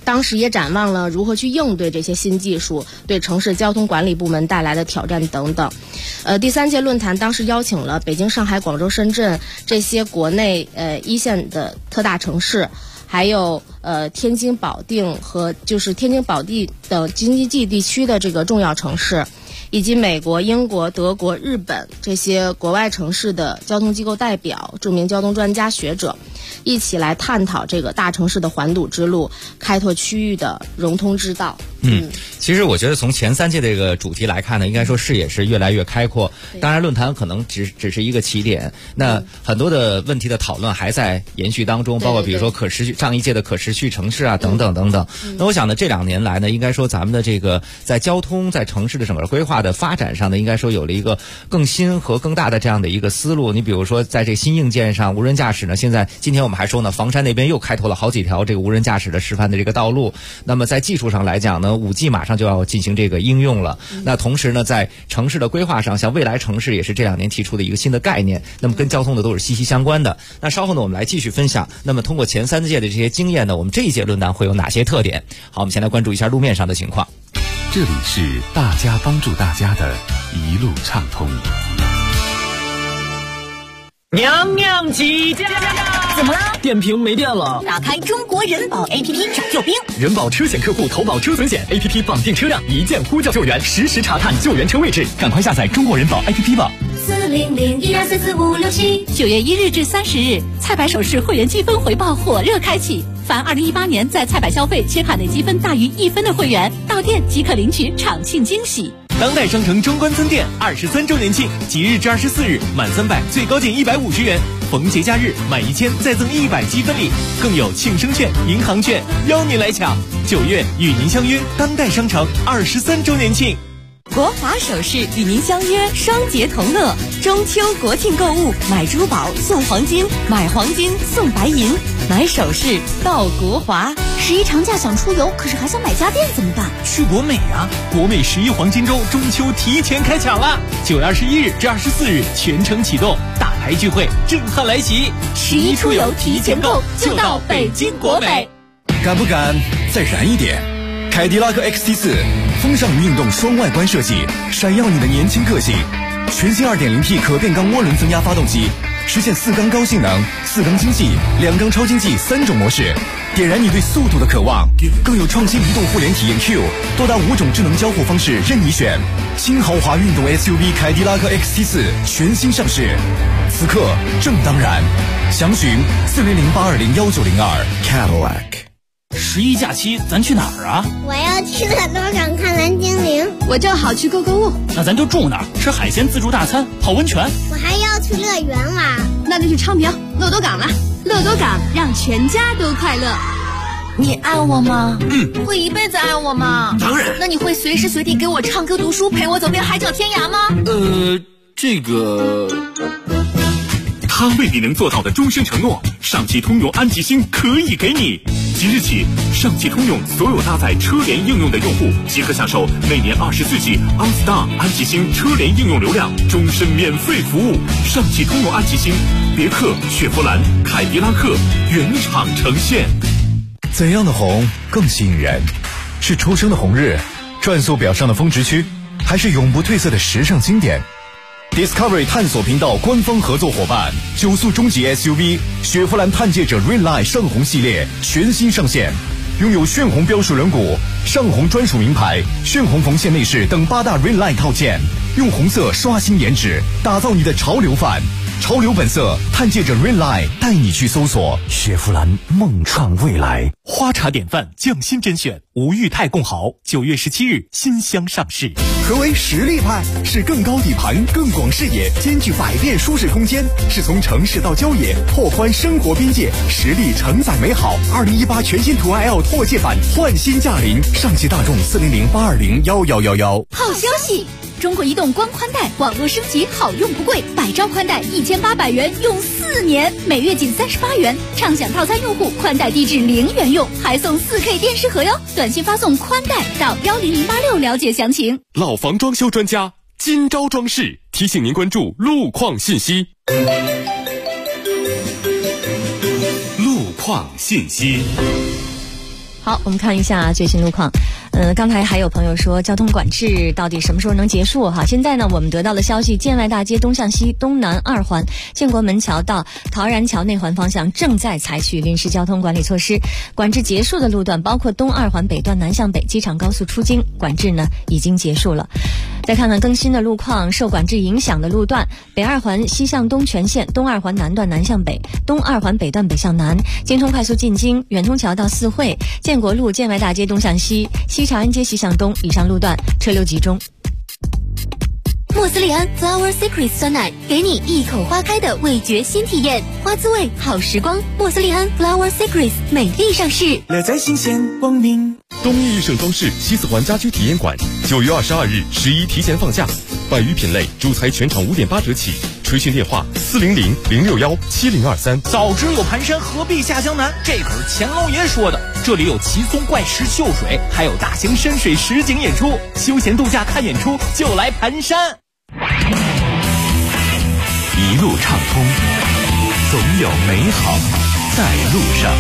当时也展望了如何去应对这些新技术对城市交通管理部门带来的挑战等等。第3届论坛当时邀请了北京、上海、广州、深圳这些国内1线的特大城市，还有天津、保定和就是天津、保定等京津冀地区的这个重要城市，以及美国、英国、德国、日本这些国外城市的交通机构代表、著名交通专家学者，一起来探讨这个大城市的环堵之路，开拓区域的融通之道。 其实我觉得从前3届这个主题来看呢，应该说视野是越来越开阔。当然，论坛可能只是一个起点，那很多的问题的讨论还在延续当中，包括比如说上一届的可持续城市啊，等等等等。那我想呢，这2年来呢，应该说咱们的这个在交通、在城市的整个规划的发展上呢，应该说有了一个更新和更大的这样的一个思路。你比如说，在这个新硬件上，无人驾驶呢，今天我们还说呢，房山那边又开拓了好几条这个无人驾驶的示范的这个道路。那么在技术上来讲呢，5G 马上就要进行这个应用了。那同时呢，在城市的规划上，像未来城市也是这2年提出的一个新的概念，那么跟交通的都是息息相关的。那稍后呢，我们来继续分享。那么通过前3届的这些经验呢，我们这一届论坛会有哪些特点？好，我们先来关注一下路面上的情况。 这里是大家帮助大家的一路畅通。 娘娘起驾！ 怎么了？ 电瓶没电了。 打开中国人保 APP 找救兵。 人保车险客户投保车损险 APP 绑定车辆，一键呼叫救援，实时查看救援车位置。赶快下载中国人保 APP 吧。 40012445567。 9月1日至30日，菜百首饰会员积分回报火热开启。凡2018年在菜百消费且卡内积分大于1分的会员，到店即可领取厂庆惊喜。 当代商城中关村店23周年庆，即日至24日，满300最高减150元，逢节假日满1000再赠100积分礼，更有庆生券、银行券，邀您来抢。9月与您相约当代商城23周年庆。 国华首饰与您相约双节同乐，中秋国庆购物，买珠宝送黄金，买黄金送白银，买首饰到国华。 11长假想出游，可是还想买家电怎么办？ 去国美啊！国美11黄金周中秋提前开抢了，9月21日至24日全程启动，大牌聚会震撼来袭 ！11出游提前购就到北京国美。 敢不敢再燃一点？凯迪拉克 XT4 风尚运动双外观设计，闪耀你的年轻个性。全新 2.0T 可变缸涡轮增压发动机，实现4缸高性能、4缸经济、2缸超经济3种模式，点燃你对速度的渴望。更有创新移动互联体验 Q， 多达5种智能交互方式任你选。新豪华运动 SUV 凯迪拉克 XT4 全新上市，此刻正当然。详询400820192 Cadillac。 11假期咱去哪儿啊？ 我要去乐多港看蓝精灵。 我正好去购物。 那咱就住那儿，吃海鲜自助大餐，泡温泉。 我还要去乐园玩。 那就去昌平乐多港了。乐多港让全家都快乐。 你爱我吗？ 会一辈子爱我吗？ 当然。 那你会随时随地给我唱歌读书，陪我走遍海角天涯吗？ 这个。 他为你能做到的终身承诺，上汽通用安吉星可以给你。即日起，上汽通用所有搭载车联应用的用户即可享受每年24G OnStar 安吉星车联应用流量，终身免费服务。上汽通用安吉星，别克、雪佛兰、凯迪拉克原厂呈现。 怎样的红更吸引人？是初升的红日，转速表上的峰值区，还是永不褪色的时尚经典？Discovery 探索频道官方合作伙伴，9速中级 SUV 雪佛兰探界者 Redline 上红系列全新上线，拥有炫红标识轮毂、上红专属名牌、炫红缝线内饰等8大 Redline 套件，用红色刷新颜值，打造你的潮流范。潮流本色，探界者 Redline 带你去搜索雪佛兰，梦创未来。 花茶典范匠心甄选吴裕泰共豪9月17日新箱上市。 何为实力派？是更高底盘、更广视野，兼具百变舒适空间，是从城市到郊野，拓宽生活边界，实力承载美好。2018全新途安 L 拓界版焕新驾临，上汽大众40082011111。 好消息！中国移动光宽带网络升级好用不贵，百兆宽带1800元用4年，每月仅38元。畅享套餐用户宽带低至0元用，还送4K 电视盒哟。短信发送宽带到10086了解详情。 老房装修专家今朝装饰提醒您关注路况信息。 路况信息。 好，我们看一下最新路况。刚才还有朋友说交通管制到底什么时候能结束哈？现在呢，我们得到的消息，建外大街东向西东南2环建国门桥到陶然桥内环方向正在采取临时交通管理措施，管制结束的路段包括东2环北段南向北机场高速出京，管制呢已经结束了。再看看更新的路况，受管制影响的路段：北2环西向东全线，东2环南段南向北，东2环北段北向南，京通快速进京，远通桥到四惠，建国路建外大街东向西，西长安街西向东，以上路段车流集中。 莫斯利安 Flower Secret 酸奶，给你一口花开的味觉新体验，花滋味好时光。莫斯利安 Flower Secret 美丽上市， 乐在新鲜光明。 东易盛装饰西四环家居体验馆9月22日11提前放假，百余品类，主材全场5.8折起。垂询电话400-061-7023。 早知有盘山，何必下江南？这可是乾隆爷说的。这里有奇松怪石秀水，还有大型深水实景演出，休闲度假看演出就来盘山。 一路畅通，总有美好在路上。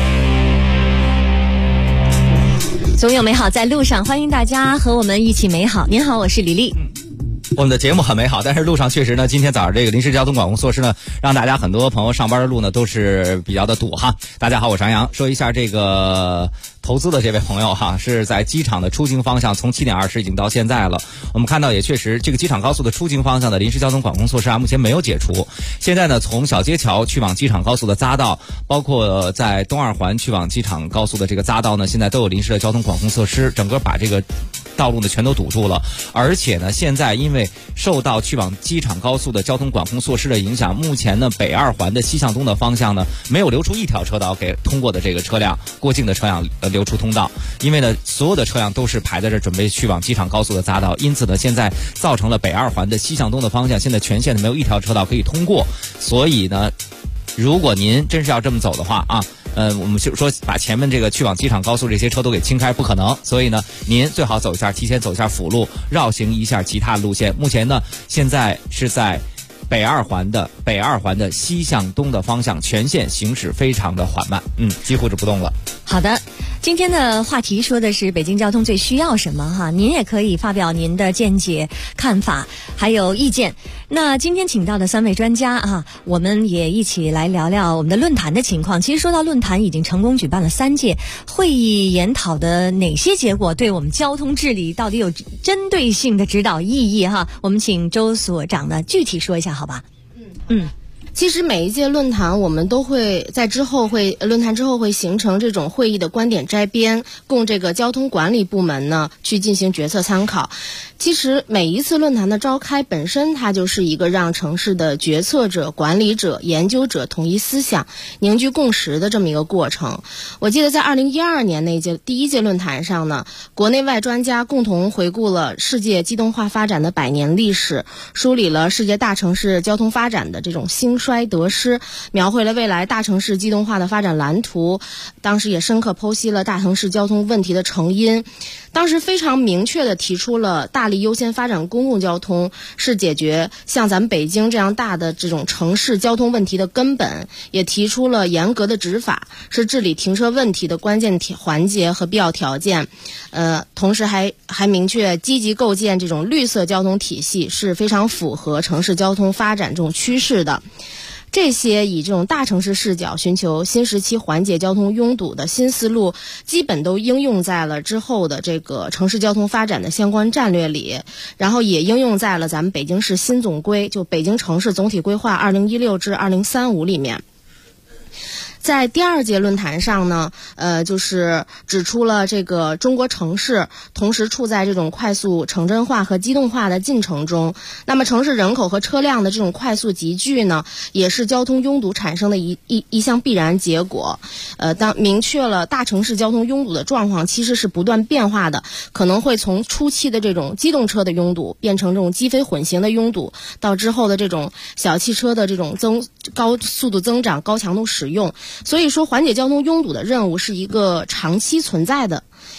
总有美好在路上，欢迎大家和我们一起美好。您好，我是李丽。 我们的节目很美好，但是路上确实呢，今天早上这个临时交通管控措施呢，让大家很多朋友上班的路呢都是比较的堵哈。大家好，我是杨洋，说一下这个投资的这位朋友哈，是在机场的出京方向，从7点20已经到现在了。我们看到也确实，这个机场高速的出京方向的临时交通管控措施目前没有解除。现在呢，从小街桥去往机场高速的匝道，包括在东2环去往机场高速的这个匝道呢，现在都有临时的交通管控措施，整个把这个道路呢全都堵住了。而且呢，现在因为受到去往机场高速的交通管控措施的影响，目前呢北2环的西向东的方向呢没有留出一条车道给通过的这个车辆过境的车辆留出通道，因为呢所有的车辆都是排在这准备去往机场高速的匝道，因此呢现在造成了北2环的西向东的方向现在全线没有一条车道可以通过。所以呢，如果您真是要这么走的话我们就说把前面这个去往机场高速这些车都给清开不可能，所以呢您最好走一下，提前走一下辅路，绕行一下其他路线。目前呢现在是在北2环的西向东的方向全线行驶非常的缓慢，几乎是不动了。 好的，今天的话题说的是北京交通最需要什么哈，您也可以发表您的见解、看法还有意见。那今天请到的3位专家我们也一起来聊聊我们的论坛的情况。其实说到论坛，已经成功举办了3届会议，研讨的哪些结果对我们交通治理到底有针对性的指导意义哈？我们请周所长呢具体说一下好吧？ 其实每一届论坛我们都会在论坛之后会形成这种会议的观点摘编，供这个交通管理部门呢去进行决策参考。其实每一次论坛的召开本身它就是一个让城市的决策者、管理者、研究者统一思想、凝聚共识的这么一个过程。我记得在2012年那届第1届论坛上呢，国内外专家共同回顾了世界机动化发展的100年历史，梳理了世界大城市交通发展的这种兴衰得失，描绘了未来大城市机动化的发展蓝图。当时也深刻剖析了大城市交通问题的成因，当时非常明确地提出了大力优先发展公共交通是解决像咱们北京这样大的这种城市交通问题的根本，也提出了严格的执法是治理停车问题的关键环节和必要条件。同时还明确积极构建这种绿色交通体系是非常符合城市交通发展这种趋势的。这些以这种大城市视角寻求新时期缓解交通拥堵的新思路，基本都应用在了之后的这个城市交通发展的相关战略里，然后也应用在了咱们北京市新总规，就北京城市总体规划2016至2035里面。在第2届论坛上呢，就是指出了这个中国城市同时处在这种快速城镇化和机动化的进程中。那么城市人口和车辆的这种快速集聚呢，也是交通拥堵产生的一项必然结果。当明确了大城市交通拥堵的状况其实是不断变化的，可能会从初期的这种机动车的拥堵变成这种机非混行的拥堵，到之后的这种小汽车的这种高速度增长、高强度使用。所以说缓解交通拥堵的任务是一个长期存在的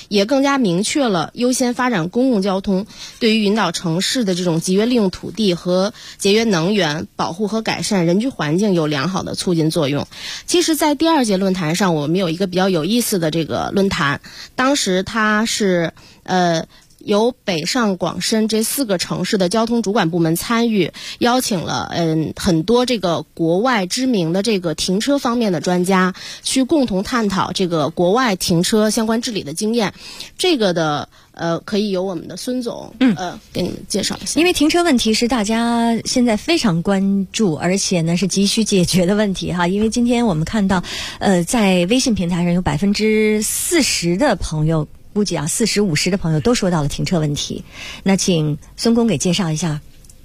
也更加明确了优先发展公共交通对于引导城市的这种节约利用土地和节约能源、保护和改善人居环境有良好的促进作用。其实在第2届论坛上，我们有一个比较有意思的这个论坛，当时它是由北上广深这4个城市的交通主管部门参与，邀请了很多这个国外知名的这个停车方面的专家，去共同探讨这个国外停车相关治理的经验。这个的可以由我们的孙总给你们介绍一下。 因为停车问题是大家现在非常关注，而且呢是急需解决的问题哈。因为今天我们看到在微信平台上有40%的朋友，估计40-50%的朋友都说到了停车问题。那请孙工给介绍一下。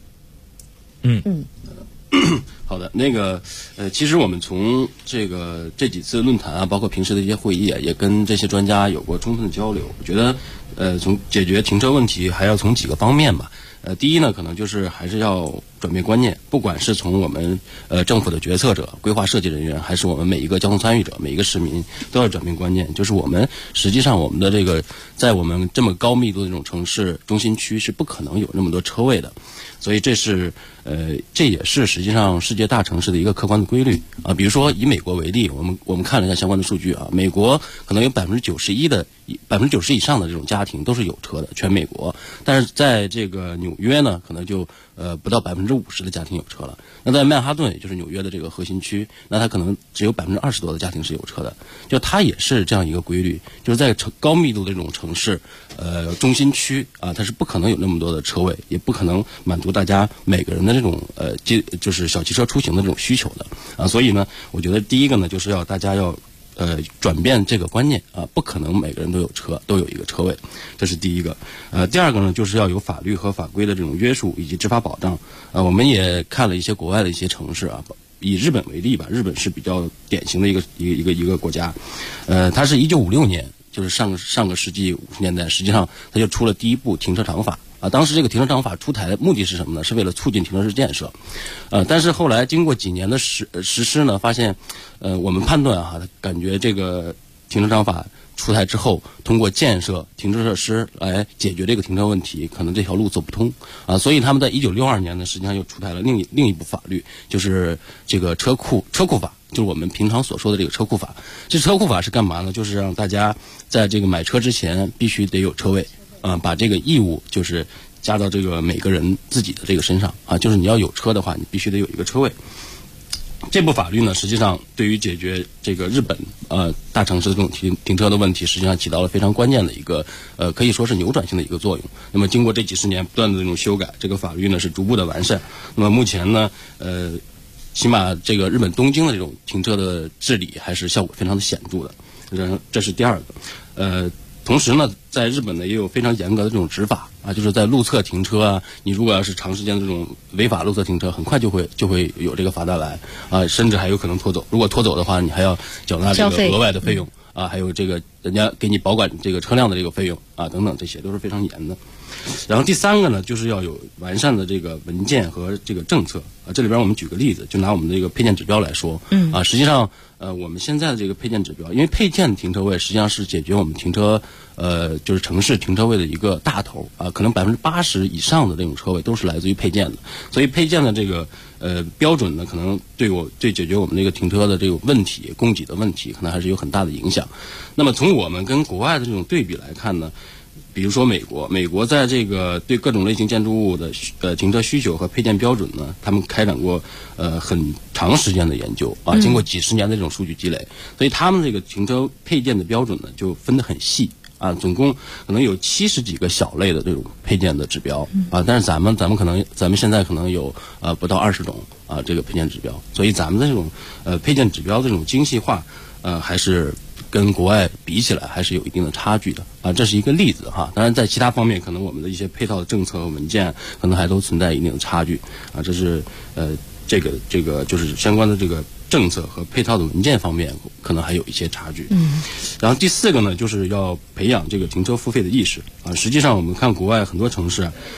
好的，其实我们从这几次论坛啊，包括平时的一些会议啊，也跟这些专家有过充分的交流。我觉得从解决停车问题还要从几个方面吧。第一呢，可能就是还是要转变观念，不管是从我们政府的决策者、规划设计人员，还是我们每一个交通参与者、每一个市民，都要转变观念。就是我们实际上我们的在我们这么高密度的这种城市中心区是不可能有那么多车位的，所以这也是实际上世界大城市的一个客观的规律啊。比如说以美国为例，我们看了一下相关的数据啊，美国可能有90%以上的这种家庭都是有车的，全美国，但是在这个纽约呢，可能就不到50%的家庭有车了。那在曼哈顿，也就是纽约的这个核心区，那它可能只有20%多的家庭是有车的。就它也是这样一个规律，就是在高密度的这种城市中心区啊，它是不可能有那么多的车位，也不可能满足大家每个人的这种就是小汽车出行的这种需求的啊。所以呢，我觉得第一个呢，就是大家要转变这个观念啊，不可能每个人都有车，都有一个车位，这是第一个。第二个呢，就是要有法律和法规的这种约束以及执法保障。我们也看了一些国外的一些城市啊，以日本为例吧，日本是比较典型的一个国家。它是1956年，就是上个世纪50年代，实际上它就出了第一部停车场法。当时这个停车场法出台的目的是什么呢？是为了促进停车场建设。但是后来经过几年的实施呢，发现我们判断感觉这个停车场法出台之后，通过建设停车设施来解决这个停车问题，可能这条路走不通啊。所以他们在1962年呢，实际上又出台了另一部法律，就是这个车库法，就是我们平常所说的这个车库法。这车库法是干嘛呢？就是让大家在这个买车之前必须得有车位。把这个义务就是加到这个每个人自己的这个身上啊，就是你要有车的话，你必须得有一个车位。这部法律呢，实际上对于解决这个日本大城市的这种停车的问题，实际上起到了非常关键的一个可以说是扭转性的一个作用。那么经过这几十年不断的这种修改，这个法律呢是逐步的完善。那么目前呢，起码这个日本东京的这种停车的治理还是效果非常的显著的，这是第二个。同时呢，在日本呢也有非常严格的这种执法啊，就是在路侧停车啊，你如果要是长时间的这种违法路侧停车，很快就会有这个罚单来啊，甚至还有可能拖走。如果拖走的话，你还要缴纳这个额外的费用啊，还有这个人家给你保管这个车辆的这个费用啊，等等，这些都是非常严的。然后第三个呢，就是要有完善的这个文件和这个政策啊。这里边我们举个例子，就拿我们的这个配件指标来说，实际上我们现在的这个配件指标，因为配件停车位实际上是解决我们停车就是城市停车位的一个大头啊，可能80%以上的这种车位都是来自于配件的，所以配件的这个标准呢，可能对解决我们这个停车的这个问题、供给的问题，可能还是有很大的影响。那么从我们跟国外的这种对比来看呢，比如说美国在这个对各种类型建筑物的停车需求和配件标准呢，他们开展过很长时间的研究啊，经过几十年的这种数据积累，所以他们这个停车配件的标准呢就分得很细啊，总共可能有70几个小类的这种配件的指标啊，但是咱们现在可能有不到20种啊这个配件指标，所以咱们的这种配件指标的这种精细化还是跟国外比起来还是有一定的差距的啊，这是一个例子哈。当然，在其他方面，可能我们的一些配套的政策和文件可能还都存在一定的差距啊。这是这个就是相关的这个政策和配套的文件方面可能还有一些差距。然后第四个呢，就是要培养这个停车付费的意识啊。实际上，我们看国外很多城市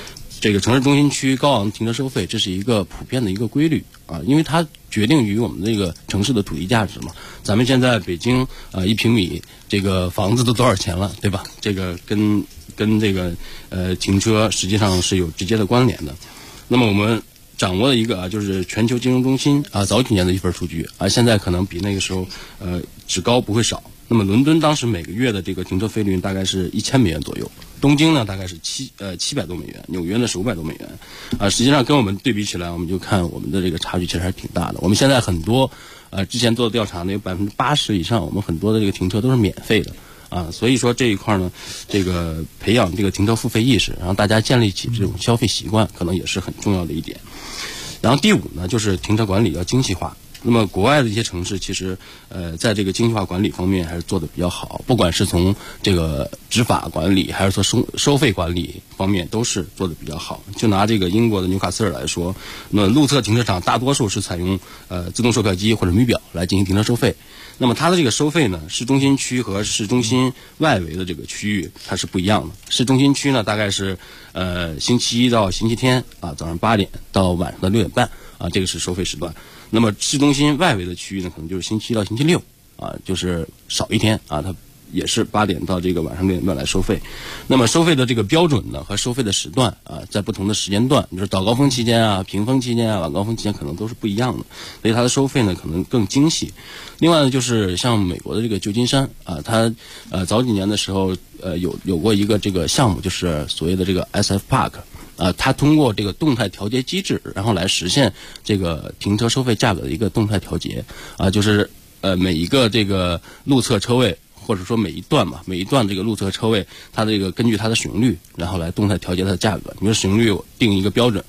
这个城市中心区高昂停车收费，这是一个普遍的一个规律啊，因为它决定于我们这个城市的土地价值嘛。咱们现在北京1平米这个房子都多少钱了，对吧？这个跟这个停车实际上是有直接的关联的。那么我们掌握的一个就是全球金融中心早几年的一份数据现在可能比那个时候只高不会少。那么伦敦当时每个月的这个停车费率大概是1000美元左右，东京呢大概是700多美元，纽约呢是500多美元实际上跟我们对比起来，我们就看我们的这个差距其实还是挺大的。我们现在很多之前做的调查呢，有80%以上，我们很多的这个停车都是免费的所以说这一块呢，这个培养这个停车付费意识，然后大家建立起这种消费习惯，可能也是很重要的一点。然后第5呢，就是停车管理要精细化。那么国外的一些城市其实在这个精细化管理方面还是做得比较好，不管是从这个执法管理还是说收费管理方面都是做得比较好。就拿这个英国的纽卡斯尔来说，那么路侧停车场大多数是采用自动售票机或者米表来进行停车收费。那么它的这个收费呢，市中心区和市中心外围的这个区域它是不一样的。市中心区呢，大概是星期一到星期天早上8点到晚上的6点半这个是收费时段。那么市中心外围的区域呢，可能就是星期一到星期六就是少一天它也是8点到这个晚上6点半来收费。那么收费的这个标准呢和收费的时段在不同的时间段，比如说早高峰期间平峰期间晚高峰期间可能都是不一样的，所以它的收费呢可能更精细。另外呢，就是像美国的这个旧金山它早几年的时候有过一个这个项目，就是所谓的这个 SF Park。它通过这个动态调节机制，然后来实现这个停车收费价格的一个动态调节就是每一个这个路侧车位，或者说每一段这个路侧车位，它这个根据它的使用率，然后来动态调节它的价格。比如使用率定一个标准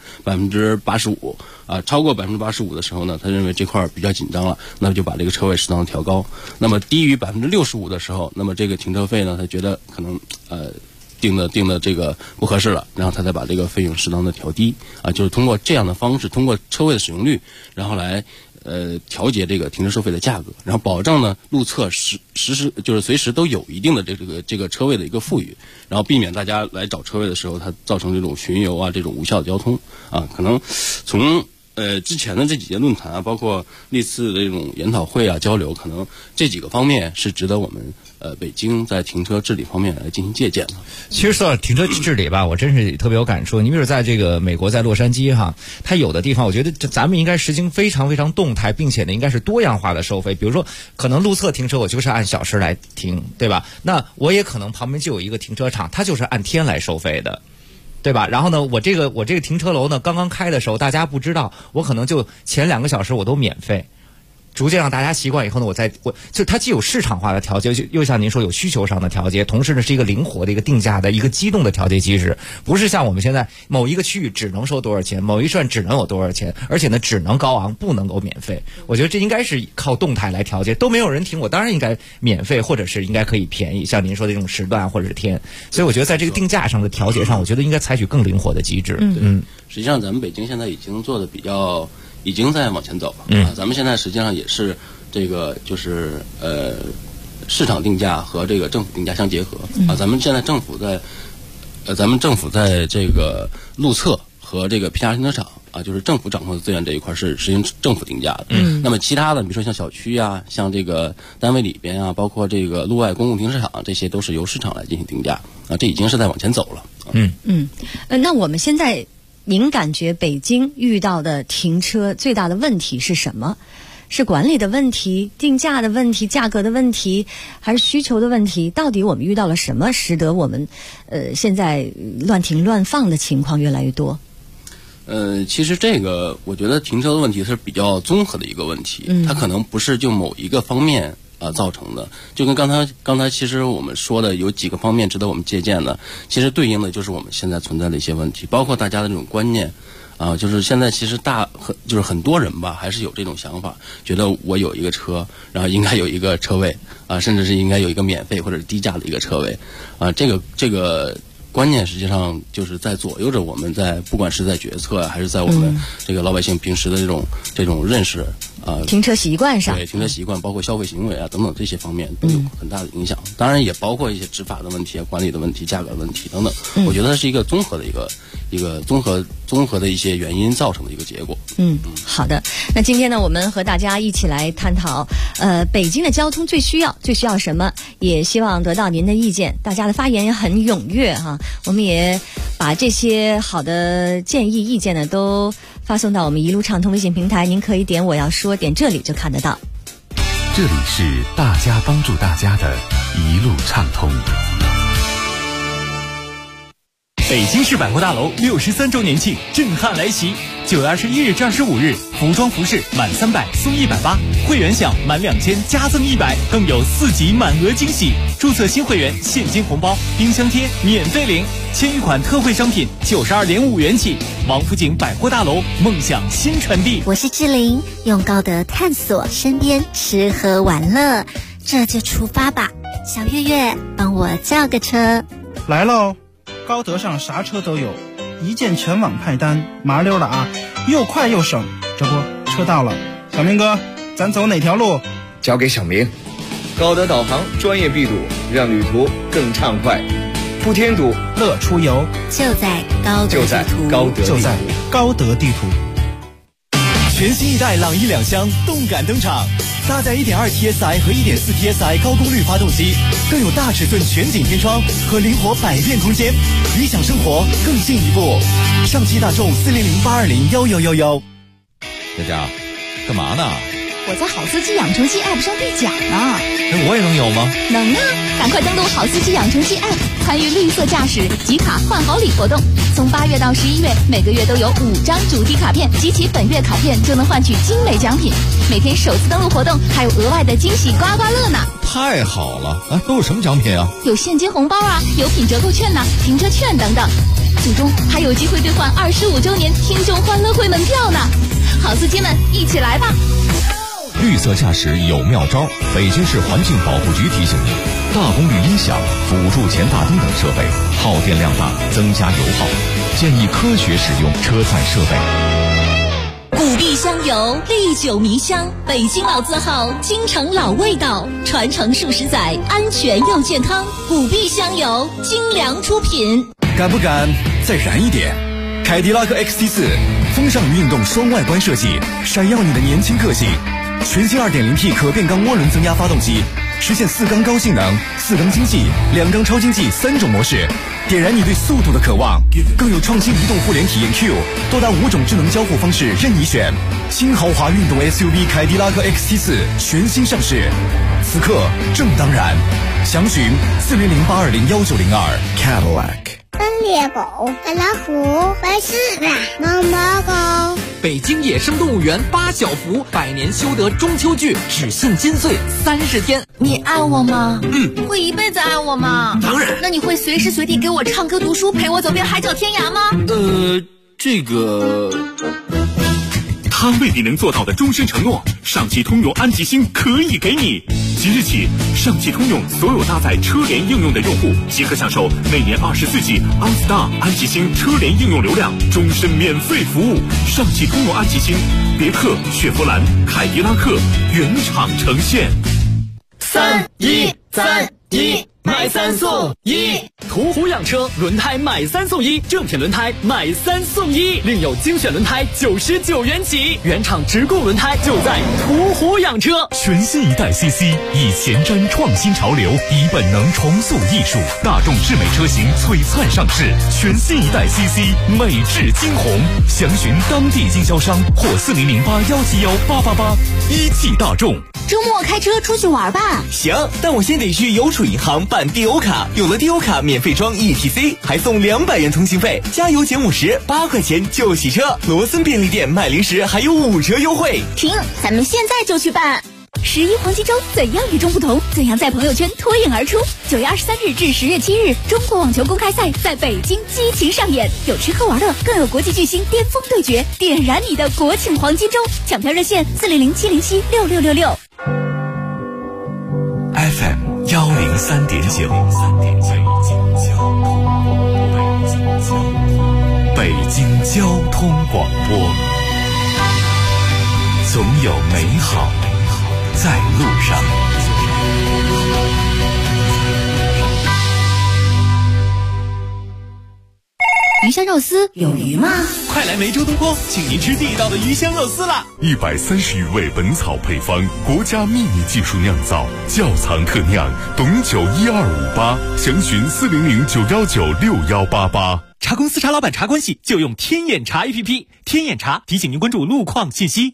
85%超过85%的时候呢，他认为这块比较紧张了，那么就把这个车位适当的调高。那么低于65%的时候，那么这个停车费呢，他觉得可能定的这个不合适了，然后他再把这个费用适当的调低就是通过这样的方式，通过车位的使用率，然后来调节这个停车收费的价格，然后保证呢路侧就是随时都有一定的这个车位的一个富裕，然后避免大家来找车位的时候它造成这种巡游这种无效的交通可能从之前的这几届论坛包括历次的这种研讨会交流，可能这几个方面是值得我们北京在停车治理方面来进行借鉴的。 其实说到停车治理吧，我真是特别有感触。你比如在这个美国，在洛杉矶它有的地方，我觉得咱们应该实行非常非常动态，并且呢应该是多样化的收费。比如说，可能路侧停车我就是按小时来停，对吧？那我也可能旁边就有一个停车场，它就是按天来收费的。对吧？然后呢，我这个停车楼呢，刚刚开的时候，大家不知道，我可能就前2个小时我都免费。逐渐让大家习惯以后呢，就它既有市场化的调节，又像您说有需求上的调节，同时呢是一个灵活的一个定价的一个机动的调节机制，不是像我们现在某一个区域只能收多少钱，某一段只能有多少钱，而且呢只能高昂不能够免费。我觉得这应该是靠动态来调节，都没有人停，我当然应该免费，或者是应该可以便宜，像您说的这种时段或者是天。所以我觉得在这个定价上的调节上，我觉得应该采取更灵活的机制。 实际上咱们北京现在已经做的已经在往前走了咱们现在实际上也是这个就是市场定价和这个政府定价相结合咱们现在政府在这个路侧和这个批发停车场就是政府掌控的资源这一块是实行政府定价的那么其他的比如说像小区像这个单位里边包括这个路外公共停车场，这些都是由市场来进行定价这已经是在往前走了那我们现在您感觉北京遇到的停车最大的问题是什么？是管理的问题、定价的问题、价格的问题，还是需求的问题？到底我们遇到了什么，使得我们现在乱停乱放的情况越来越多？ 其实这个我觉得停车的问题是比较综合的一个问题它可能不是就某一个方面造成的，就跟刚才其实我们说的有几个方面值得我们借鉴的，其实对应的就是我们现在存在的一些问题，包括大家的这种观念就是现在其实就是很多人吧还是有这种想法，觉得我有一个车，然后应该有一个车位甚至是应该有一个免费或者是低价的一个车位这个观念实际上就是在左右着我们不管是在决策还是在我们这个老百姓平时的这种认识停车习惯上， 对停车习惯，包括消费行为啊等等这些方面都有很大的影响。当然也包括一些执法的问题、管理的问题、价格的问题等等。我觉得它是一个综合的一个综合的一些原因造成的一个结果。 好的。那今天呢，我们和大家一起来探讨，北京的交通最需要什么？也希望得到您的意见。大家的发言也很踊跃哈，我们也把这些好的建议、意见呢都发送到我们一路畅通微信平台，您可以点我要说，点这里就看得到。 这里是大家帮助大家的一路畅通。 北京市百货大楼63周年庆震撼来袭，9月21日至25日，服装服饰满300送180，会员享满2000加赠100，更有4级满额惊喜。注册新会员现金红包、冰箱贴免费领，千余款特惠商品92.5元起。王府井百货大楼，梦想新传递。 我是志玲，用高德探索身边吃喝玩乐，这就出发吧。小月月，帮我叫个车。 来喽！高德上啥车都有，一键全网派单，麻溜了啊，又快又省。这不，车到了，小明哥，咱走哪条路？ 交给小明。高德导航专业避堵，让旅途更畅快，不添堵， 乐出游。 就在高德地图。 全新一代朗逸2厢动感登场，搭载 1.2 TSI 和 1.4 TSI 高功率发动机，更有大尺寸全景天窗和灵活百变空间，理想生活更进一步。上汽大众400-820-1111。 佳佳，干嘛呢？ 我在好司机养成系 App 上兑奖呢。 那我也能有吗？ 能啊！赶快登录好司机养成系 App， 参与绿色驾驶集卡换好礼活动。从8月到11月，每个月都有5张主题卡片，集齐本月卡片就能换取精美奖品。每天首次登录活动还有额外的惊喜刮刮乐呢！ 太好了啊！都有什么奖品啊？ 有现金红包啊，有品折扣券呐、停车券等等。最终还有机会兑换25周年听众欢乐会门票呢！好司机们，一起来吧！ 绿色驾驶有妙招，北京市环境保护局提醒您：大功率音响、辅助前大灯等设备耗电量大，增加油耗，建议科学使用车载设备。 古碧香油，历久弥香，北京老字号，京城老味道，传承数十载，安全又健康。古碧香油，精良出品。 敢不敢再燃一点？凯迪拉克 XT4 风尚与运动双外观设计，闪耀你的年轻个性。全新 2.0T 可变缸涡轮增压发动机，实现4缸高性能、4缸经济、2缸超经济3种模式，点燃你对速度的渴望。更有创新移动互联体验 Q， 多达5种智能交互方式任你选。新豪华运动 SUV 凯迪拉克 XT4 全新上市，此刻正当然。详询400-820-1902 Cadillac。 猎狗、大老虎、白狮子、猫猫狗。 北京野生动物园8小福100年修得中秋剧，只限金穗30天。 你爱我吗？会一辈子爱我吗？ 当然。 那你会随时随地给我唱歌读书，陪我走遍海角天涯吗？ 这个他未必能做到的终身承诺，上汽通用安吉星可以给你。即日起，上汽通用所有搭载车联应用的用户即可享受每年24G OnStar 安吉星车联应用流量，终身免费服务。上汽通用安吉星，别克、雪佛兰、凯迪拉克原厂呈现。 3-1-3-1买3送1，途虎养车轮胎买3送1，正品轮胎买3送1，另有精选轮胎99元起，原厂直供轮胎就在途虎养车。 全新一代 CC 以前瞻创新潮流，以本能重塑艺术，大众智美车型璀璨上市，全新一代 CC 美至惊鸿，详询当地经销商或400-8171888。一汽大众。 周末开车出去玩吧。 行，但我先得去邮储银行办低欧卡，有了低欧卡免费装 ETC， 还送200元通信费，加油减50，8块钱就洗车。罗森便利店买零食还有5折优惠。 停，咱们现在就去办。11黄金周怎样与众不同？怎样在朋友圈脱颖而出？9月23日至10月7日，中国网球公开赛在北京激情上演，有吃喝玩乐，更有国际巨星巅峰对决，点燃你的国庆黄金周！抢票热线400-707-6666。 FM 103.9，北京交通广播。 总有美好在路上。 鱼香肉丝有鱼吗？ 快来梅州东坡，请您吃地道的鱼香肉丝啦 ！130余味本草配方，国家秘密技术酿造，窖藏特酿，董酒1258，详询400-919-6188。 茶公司茶老板茶关系就用天眼茶 APP， 天眼茶提醒您关注路况信息。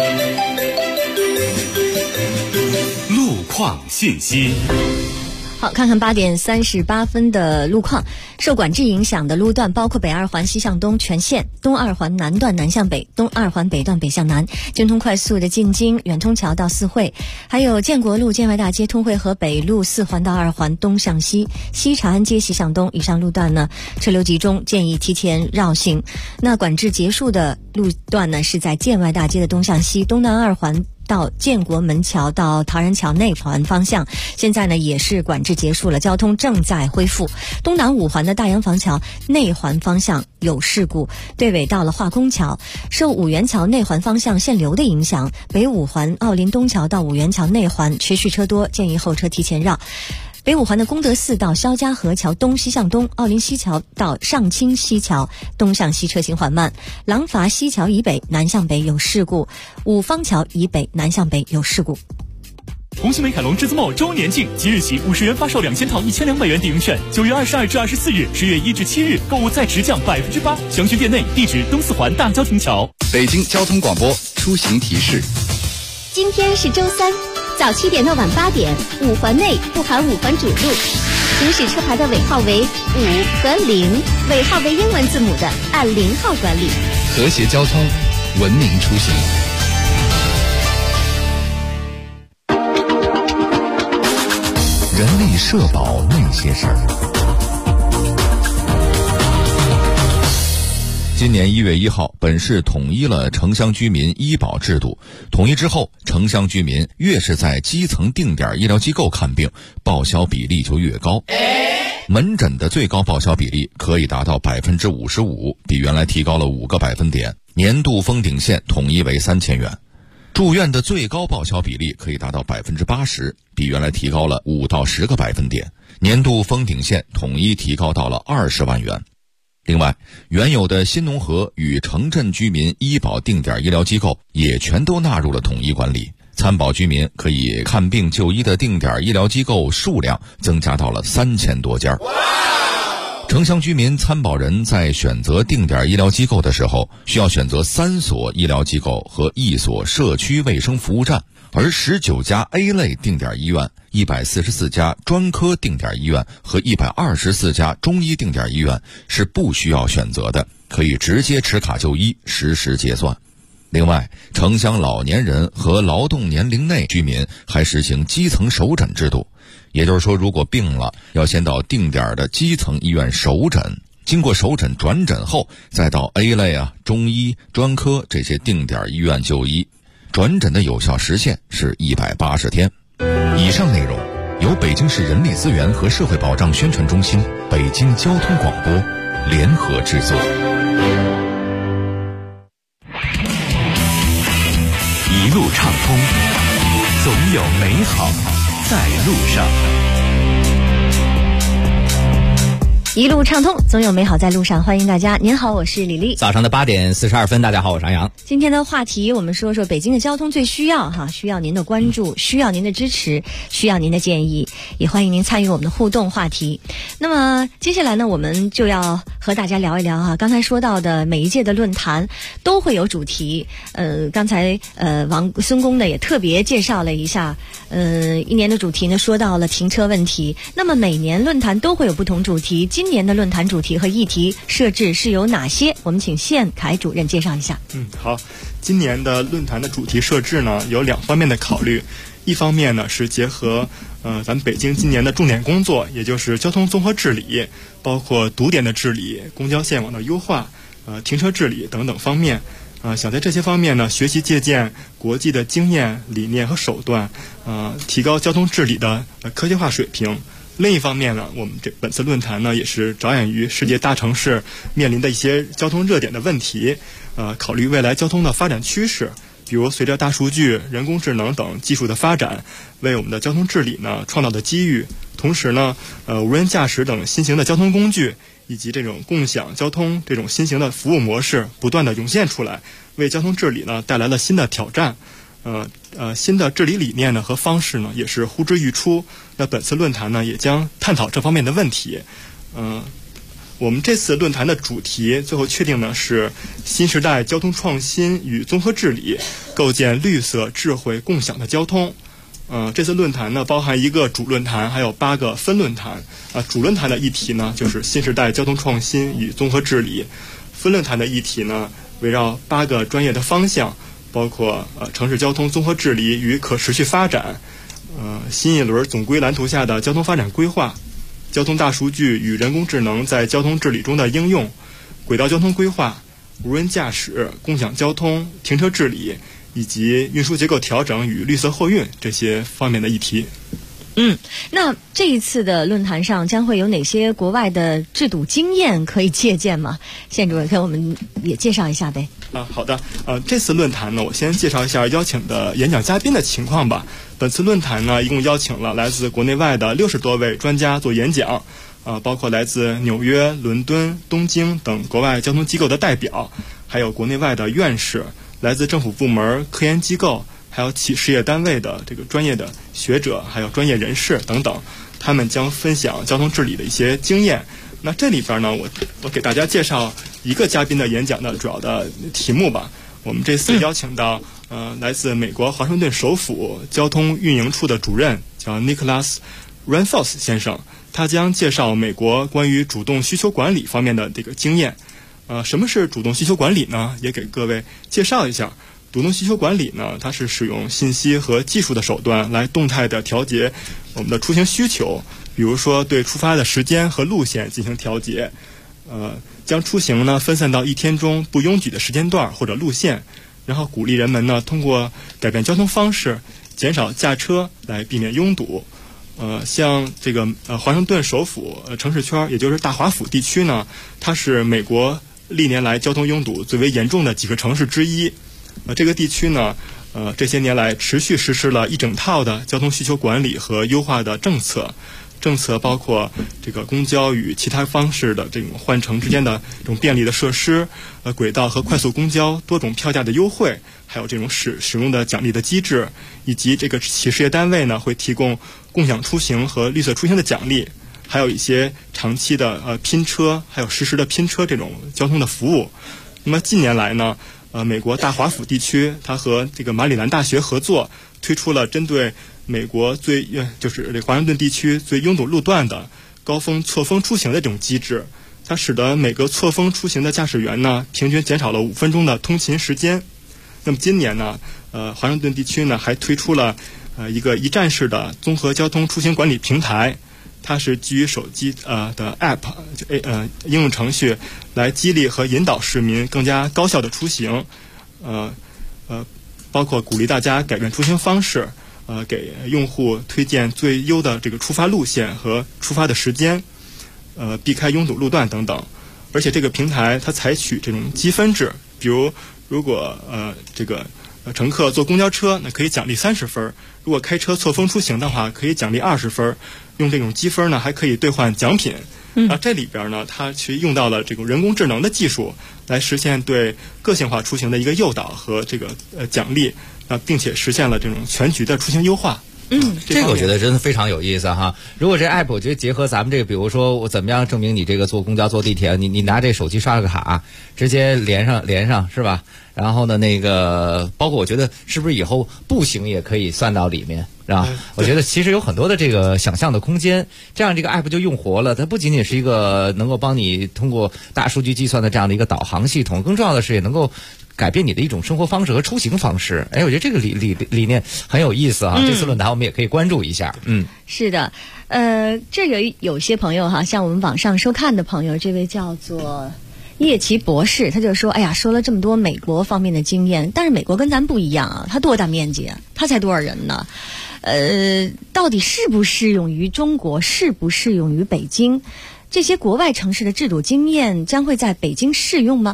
路况信息。 好，看看8点38分的路况。受管制影响的路段包括北二环西向东全线、东二环南段南向北、东二环北段北向南、京通快速的进京远通桥到四惠，还有建国路建外大街通惠河北路4环到2环东向西、西长安街西向东。以上路段呢，车流集中，建议提前绕行。那管制结束的路段呢，是在建外大街的东向西、东南2环到建国门桥到陶然桥内环方向，现在呢也是管制结束了，交通正在恢复。东南5环的大洋房桥内环方向有事故，队尾到了化工桥，受五元桥内环方向限流的影响，北5环奥林东桥到五元桥内环持续车多，建议后车提前绕。北5环的功德寺到肖家河桥东西向东，奥林西桥到上清西桥东向西车行缓慢。廊坊西桥以北南向北有事故，五方桥以北南向北有事故。 红星美凯龙至尊茂周年庆，即日起50元发售2000套1200元抵用券，9月22至24日，10月1至7日购物再直降8%，详询店内，地址东4环大交亭桥。 北京交通广播出行提示： 今天是周三，早7点到晚8点，5环内不含5环主路，行驶车牌的尾号为5和0，尾号为英文字母的按0号管理。 和谐交通，文明出行。 人力社保那些事儿。今年1月1号，本市统一了城乡居民医保制度。统一之后，城乡居民越是在基层定点医疗机构看病，报销比例就越高。门诊的最高报销比例可以达到55%，比原来提高了5个百分点，年度封顶线统一为3000元。住院的最高报销比例可以达到80%，比原来提高了5到10个百分点，年度封顶线统一提高到了20万元。另外，原有的新农合与城镇居民医保定点医疗机构也全都纳入了统一管理，参保居民可以看病就医的定点医疗机构数量增加到了3000多家。城乡居民参保人在选择定点医疗机构的时候，需要选择3所医疗机构和1所社区卫生服务站，而19家 A 类定点医院、144家专科定点医院和124家中医定点医院是不需要选择的，可以直接持卡就医，实时结算。另外，城乡老年人和劳动年龄内居民还实行基层首诊制度，也就是说，如果病了，要先到定点的基层医院首诊，经过首诊转诊后，再到 A 类中医、专科这些定点医院就医。转诊的有效时限是180天。以上内容由北京市人力资源和社会保障宣传中心、北京交通广播联合制作。 一路畅通，总有美好在路上。 一路畅通，总有美好在路上。欢迎大家，您好，我是李丽。 早上的8点42分，大家好，我是杨洋。 今天的话题，我们说说北京的交通最需要需要您的关注，需要您的支持，需要您的建议，也欢迎您参与我们的互动话题。那么接下来呢，我们就要和大家聊一聊刚才说到的每一届的论坛都会有主题。刚才孙工呢也特别介绍了一下，一年的主题呢说到了停车问题。那么每年论坛都会有不同主题，今年的论坛主题和议题设置是有哪些？我们请宪凯主任介绍一下。 好，今年的论坛的主题设置呢有2方面的考虑，一方面呢是结合咱们北京今年的重点工作，也就是交通综合治理，包括堵点的治理、公交线网的优化、停车治理等等方面。想在这些方面呢学习借鉴国际的经验、理念和手段，提高交通治理的科学化水平。另一方面呢，我们本次论坛呢也是着眼于世界大城市面临的一些交通热点的问题，考虑未来交通的发展趋势， 比如随着大数据、人工智能等技术的发展，为我们的交通治理呢创造的机遇。同时呢，无人驾驶等新型的交通工具以及这种共享交通这种新型的服务模式不断的涌现出来，为交通治理呢带来了新的挑战。新的治理理念呢和方式呢也是呼之欲出。那本次论坛呢也将探讨这方面的问题。我们这次论坛的主题最后确定呢是新时代交通创新与综合治理，构建绿色、智慧、共享的交通。这次论坛呢包含一个主论坛，还有8个分论坛。主论坛的议题呢就是新时代交通创新与综合治理，分论坛的议题呢围绕8个专业的方向，包括城市交通综合治理与可持续发展，新一轮总规蓝图下的交通发展规划，交通大数据与人工智能在交通治理中的应用，轨道交通规划、无人驾驶、共享交通、停车治理以及运输结构调整与绿色货运这些方面的议题。 那这一次的论坛上将会有哪些国外的制度经验可以借鉴吗？县主任给我们也介绍一下呗。 好的。这次论坛呢，我先介绍一下邀请的演讲嘉宾的情况吧。本次论坛呢，一共邀请了来自国内外的60多位专家做演讲，包括来自纽约、伦敦、东京等国外交通机构的代表，还有国内外的院士，来自政府部门、科研机构，还有企事业单位的这个专业的学者，还有专业人士等等，他们将分享交通治理的一些经验。那这里边呢，我给大家介绍一个嘉宾的演讲的主要的题目吧。我们这次邀请到来自美国华盛顿首府交通运营处的主任叫 Nicholas Renfels 先生，他将介绍美国关于主动需求管理方面的这个经验。什么是主动需求管理呢？也给各位介绍一下。主动需求管理呢，它是使用信息和技术的手段来动态的调节我们的出行需求，比如说对出发的时间和路线进行调节，将出行呢分散到一天中不拥挤的时间段或者路线，然后鼓励人们呢通过改变交通方式，减少驾车来避免拥堵。像这个华盛顿首府城市圈，也就是大华府地区呢，它是美国历年来交通拥堵最为严重的几个城市之一。这个地区呢，这些年来持续实施了一整套的交通需求管理和优化的政策。政策包括这个公交与其他方式的这种换乘之间的这种便利的设施，轨道和快速公交多种票价的优惠，还有这种使用的奖励的机制，以及这个企事业单位呢会提供共享出行和绿色出行的奖励，还有一些长期的拼车，还有实时的拼车这种交通的服务。那么近年来呢，美国大华府地区，它和这个马里兰大学合作，推出了针对美国就是这华盛顿地区最拥堵路段的高峰错峰出行的这种机制，它使得每个错峰出行的驾驶员呢，平均减少了5分钟的通勤时间。那么今年呢，华盛顿地区呢还推出了一个一站式的综合交通出行管理平台。它是基于手机的 App 应用程序来激励和引导市民更加高效的出行，包括鼓励大家改变出行方式，给用户推荐最优的这个出发路线和出发的时间，避开拥堵路段等等。而且这个平台它采取这种积分制，比如如果这个乘客坐公交车，那可以奖励30分；如果开车错峰出行的话，可以奖励20分。用这种积分呢，还可以兑换奖品。这里边呢，它其实用到了这种人工智能的技术，来实现对个性化出行的一个诱导和这个奖励，并且实现了这种全局的出行优化。 这个我觉得真的非常有意思哈。如果这 app 我觉得结合咱们这个，比如说我怎么样证明你这个坐公交坐地铁，你拿这手机刷个卡，直接连上是吧？然后呢，那个包括我觉得是不是以后步行也可以算到里面，是吧？我觉得其实有很多的这个想象的空间，这样这个 app 就用活了。它不仅仅是一个能够帮你通过大数据计算的这样的一个导航系统，更重要的是也能够改变你的一种生活方式和出行方式。我觉得这个理念很有意思啊。这次论坛我们也可以关注一下。 是的，这有些朋友哈，像我们网上收看的朋友，这位叫做叶奇博士，他就说，哎呀，说了这么多美国方面的经验，但是美国跟咱不一样啊，它多大面积啊，它才多少人呢？到底适不适用于中国，适不适用于北京？这些国外城市的制度经验将会在北京适用吗？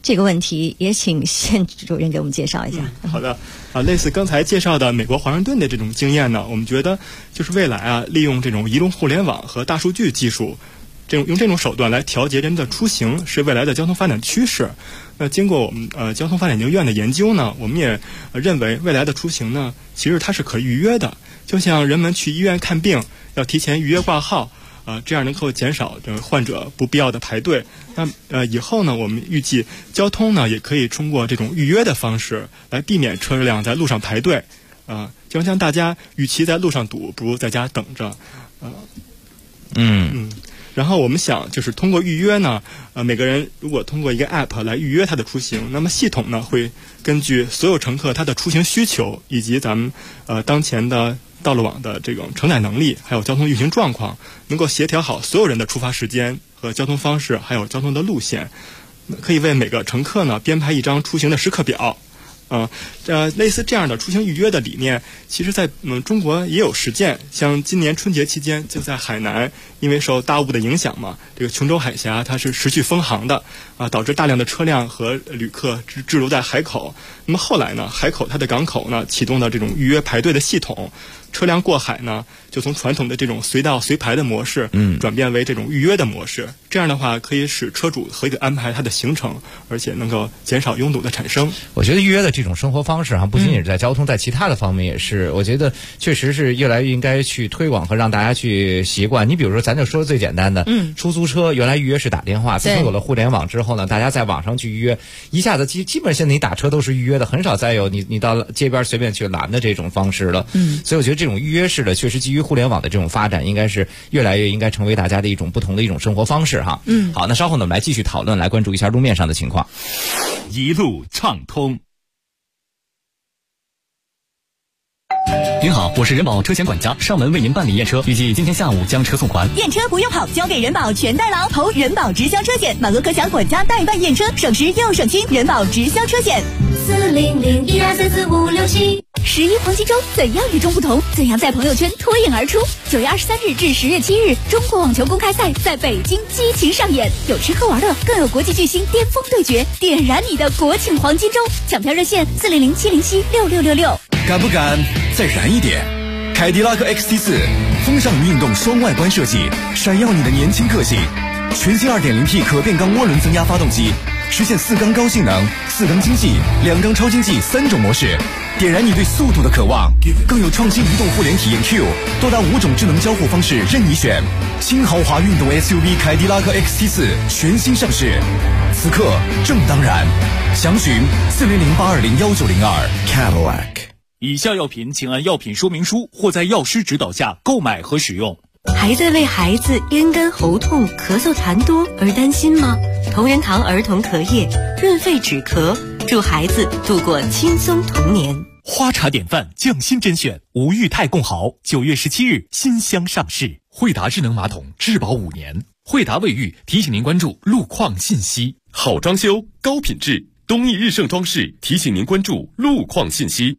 这个问题也请县主任给我们介绍一下。 好的类似刚才介绍的美国华盛顿的这种经验呢，我们觉得就是未来利用这种移动互联网和大数据技术，用这种手段来调节人的出行是未来的交通发展趋势。经过我们交通发展研究院的研究呢，我们也认为未来的出行呢，其实它是可预约的，就像人们去医院看病要提前预约挂号。这样能够减少患者不必要的排队。那以后呢，我们预计交通呢也可以通过这种预约的方式来避免车辆在路上排队。就像大家与其在路上堵，不如在家等着。然后我们想就是通过预约呢，每个人如果通过一个 app 来预约他的出行，那么系统呢会根据所有乘客他的出行需求以及咱们当前的道路网的这种承载能力，还有交通运行状况，能够协调好所有人的出发时间和交通方式，还有交通的路线，可以为每个乘客呢编排一张出行的时刻表。类似这样的出行预约的理念，其实在中国也有实践。像今年春节期间，就在海南，因为受大雾的影响嘛，这个琼州海峡它是持续封航的导致大量的车辆和旅客滞留在海口。那么后来呢，海口它的港口呢启动了这种预约排队的系统，车辆过海呢就从传统的这种随到随排的模式，转变为这种预约的模式。这样的话可以使车主合理的安排他的行程，而且能够减少拥堵的产生。 我觉得预约的这种生活方式不仅仅是在交通，在其他的方面也是，我觉得确实是越来越应该去推广和让大家去习惯。你比如说，咱就说最简单的，出租车原来预约是打电话，自从有了互联网之后呢，大家在网上去预约，一下子基本现在你打车都是预约的，很少再有你到街边随便去拦的这种方式了。所以我觉得这种预约式的确实基于互联网的这种发展，应该是越来越应该成为大家的一种不同的一种生活方式哈。好，那稍后呢，我们来继续讨论，来关注一下路面上的情况。 一路畅通。 您好，我是人保车险管家，上门为您办理验车，预计今天下午将车送还。 验车不用跑，交给人保全代劳，投人保直销车险，满额可享管家代办验车，省时又省心。人保直销车险，40012344567。11黄金周怎样与众不同？怎样在朋友圈脱颖而出？9月23日至10月7日，中国网球公开赛在北京激情上演，有吃喝玩乐，更有国际巨星巅峰对决，点燃你的国庆黄金周！抢票热线400-707-6666。 敢不敢再燃一点？凯迪拉克 XT4 风尚运动双外观设计，闪耀你的年轻个性。全新 2.0T 可变缸涡轮增压发动机，实现4缸高性能、4缸经济、2缸超经济3种模式，点燃你对速度的渴望。更有创新移动互联体验 Q， 多达5种智能交互方式任你选。新豪华运动 SUV 凯迪拉克 XT4 全新上市，此刻正当然。详询400-820-1902 Cadillac。 以下药品请按药品说明书或在药师指导下购买和使用。 还在为孩子咽干喉痛、咳嗽痰多而担心吗？同仁堂儿童咳液润肺止咳，祝孩子度过轻松童年。 花茶典范匠心甄选吴裕泰共豪9月17日新箱上市。 惠达智能马桶质保5年。惠达卫浴提醒您关注路况信息。好装修高品质，东义日盛装饰提醒您关注路况信息。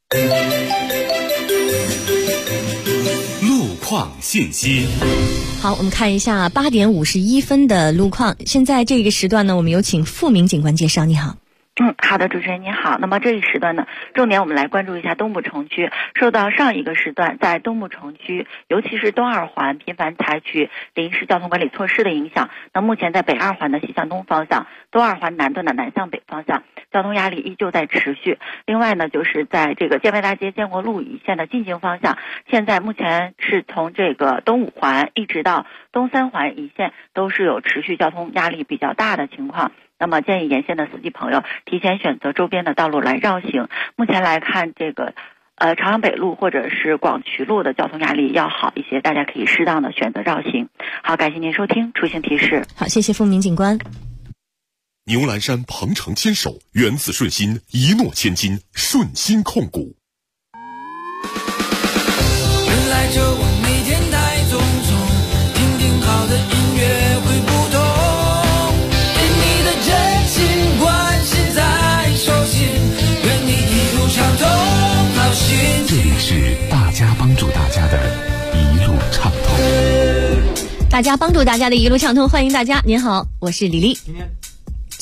路况信息。 好，我们看一下8点51分的路况。现在这个时段呢，我们有请付明警官介绍。你好。 好的，主持人您好。那么这一时段呢，重点我们来关注一下东部城区。受到上一个时段在东部城区，尤其是东二环频繁采取临时交通管理措施的影响，那目前在北二环的西向东方向、东二环南段的南向北方向，交通压力依旧在持续。另外呢，就是在这个建外大街建国路一线的进京方向，现在目前是从这个东五环一直到东三环一线都是有持续交通压力比较大的情况。那么建议沿线的司机朋友提前选择周边的道路来绕行。目前来看，这个朝阳北路或者是广渠路的交通压力要好一些，大家可以适当的选择绕行。好，感谢您收听出行提示。 好，谢谢付明警官。 牛栏山鹏程牵手，缘字顺心，一诺千金，顺心控股。 原来就往每天台种种，听听好的音乐会不同。 这里是大家帮助大家的一路畅通。 大家帮助大家的一路畅通，欢迎大家。您好，我是李丽。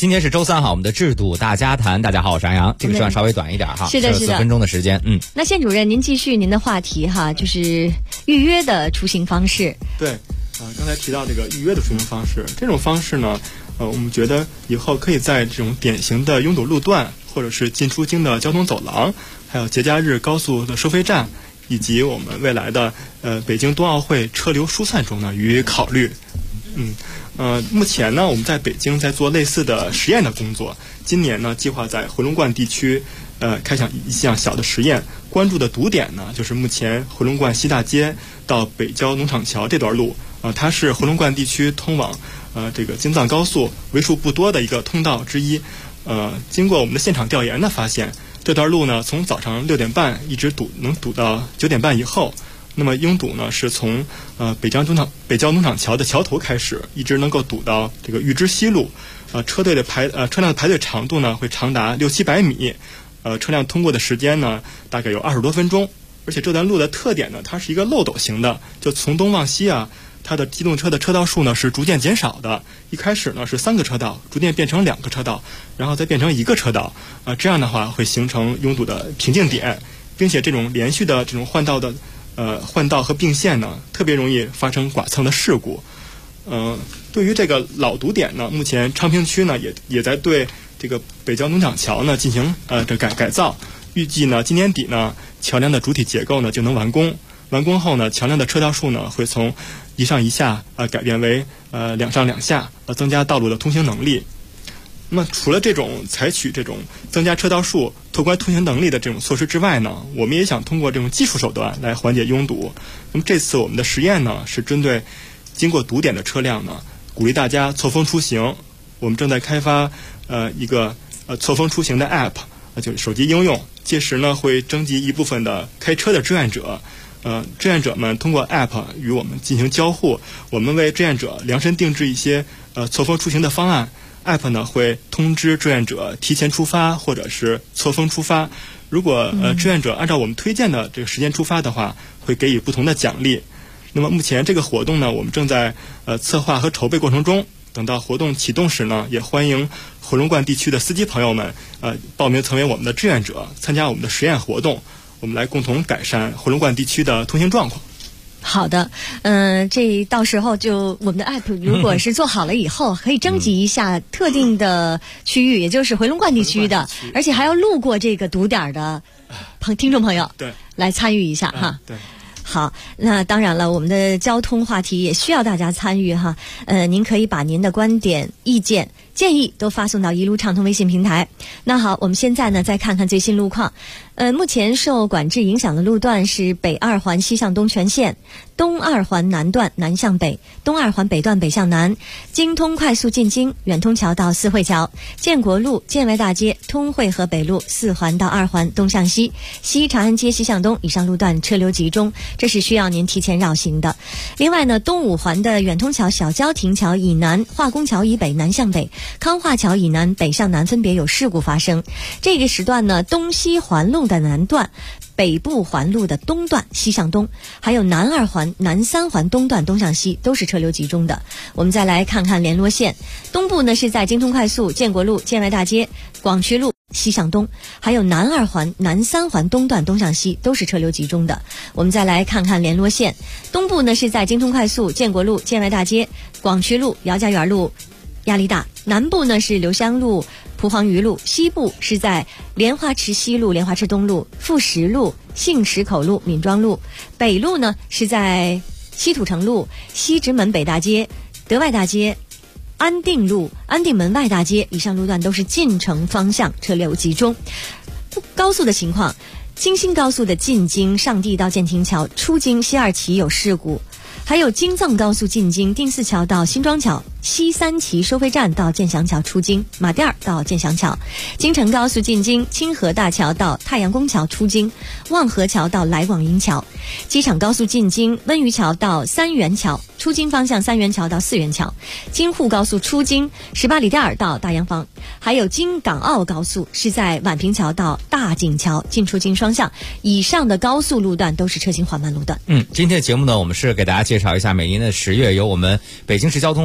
今天是周3哈，我们的制度大家谈。大家好，我是杨洋，这个时段稍微短一点哈， 是的，是的，4 分钟的时间。 那谢主任，您继续您的话题哈，就是预约的出行方式。 对，刚才提到这个预约的出行方式，这种方式呢，我们觉得以后可以在这种典型的拥堵路段，或者是进出京的交通走廊，还有节假日高速的收费站，以及我们未来的北京冬奥会车流疏散中呢予以考虑。目前呢，我们在北京在做类似的实验的工作。今年呢，计划在回龙观地区开展一项小的实验，关注的堵点呢，就是目前回龙观西大街到北郊农场桥这段路。它是回龙观地区通往这个京藏高速为数不多的一个通道之一。经过我们的现场调研呢，发现这段路呢，从早上6点半一直能堵到9点半以后。那么拥堵呢，是从北郊农场桥的桥头开始，一直能够堵到这个玉芝西路。车辆的排队长度呢，会长达600-700米。车辆通过的时间呢，大概有20多分钟。而且这段路的特点呢，它是一个漏斗型的，就从东往西它的机动车的车道数呢是逐渐减少的。一开始呢是3个车道，逐渐变成2个车道，然后再变成1个车道。这样的话会形成拥堵的瓶颈点，并且这种连续的这种换道和并线呢，特别容易发生剐蹭的事故。对于这个老堵点呢，目前昌平区呢也在对这个北郊农场桥呢进行改造。预计呢今年底呢，桥梁的主体结构呢就能完工。完工后呢，桥梁的车道数呢会从1上1下改变为2上2下，增加道路的通行能力。那么除了采取这种增加车道数、拓宽通行能力的这种措施之外呢，我们也想通过这种技术手段来缓解拥堵。那么这次我们的实验呢，是针对经过堵点的车辆呢，鼓励大家错峰出行。我们正在开发一个错峰出行的 App， 就是手机应用。届时呢，会征集一部分的开车的志愿者。志愿者们通过 App 与我们进行交互，我们为志愿者量身定制一些错峰出行的方案。App 呢会通知志愿者提前出发或者是错峰出发。如果志愿者按照我们推荐的这个时间出发的话，会给予不同的奖励。那么目前这个活动呢，我们正在策划和筹备过程中。等到活动启动时呢，也欢迎回龙观地区的司机朋友们报名成为我们的志愿者，参加我们的实验活动。我们来共同改善回龙观地区的通行状况。 好的，这到时候就我们的 app 如果是做好了以后，可以征集一下特定的区域，也就是回龙观地区的，而且还要路过这个堵点的听众朋友， 对， 来参与一下哈。 对。 好，那当然了，我们的交通话题也需要大家参与哈。您可以把您的观点、意见、建议都发送到一路畅通微信平台。那好，我们现在呢再看看最新路况。目前受管制影响的路段是北2环西向东全线、东2环南段南向北、东2环北段北向南、京通快速进京、远通桥到四惠桥、建国路、建外大街、通惠河北路4环到2环东向西、西长安街西向东以上路段车流集中，这是需要您提前绕行的。另外呢，东5环的远通桥小郊亭桥以南、化工桥以北南向北、康化桥以南北向南分别有事故发生。这个时段呢，东西环路的南段、北部环路的东段西向东，还有南2环、南3环东段东向西都是车流集中的。我们再来看看联络线，东部呢是在京通快速、建国路、建外大街、广渠路西向东，还有南2环、南3环东段东向西都是车流集中的。我们再来看看联络线，东部呢是在京通快速、建国路、建外大街、广渠路、姚家园路压力大，南部呢是刘香路、蒲黄榆路，西部是在莲花池西路、莲花池东路、富石路、杏石口路、闵庄路，北路呢是在西土城路、西直门北大街、德外大街、安定路、安定门外大街以上路段都是进城方向车流集中。高速的情况，京新高速的进京上地到建亭桥、出京西2旗有事故，还有京藏高速进京定四桥到新庄桥、西3旗收费站到建祥桥出京、马甸到建祥桥、京承高速进京清河大桥到太阳宫桥出京、望河桥到来广营桥、机场高速进京温榆桥到三元桥出京方向三元桥到四元桥、京沪高速出京18里店到大洋坊，还有京港澳高速是在宛平桥到大井桥进出京双向。以上的高速路段都是车行缓慢路段。 今天的节目呢，我们是给大家介绍一下每年的10月由我们北京市交通委主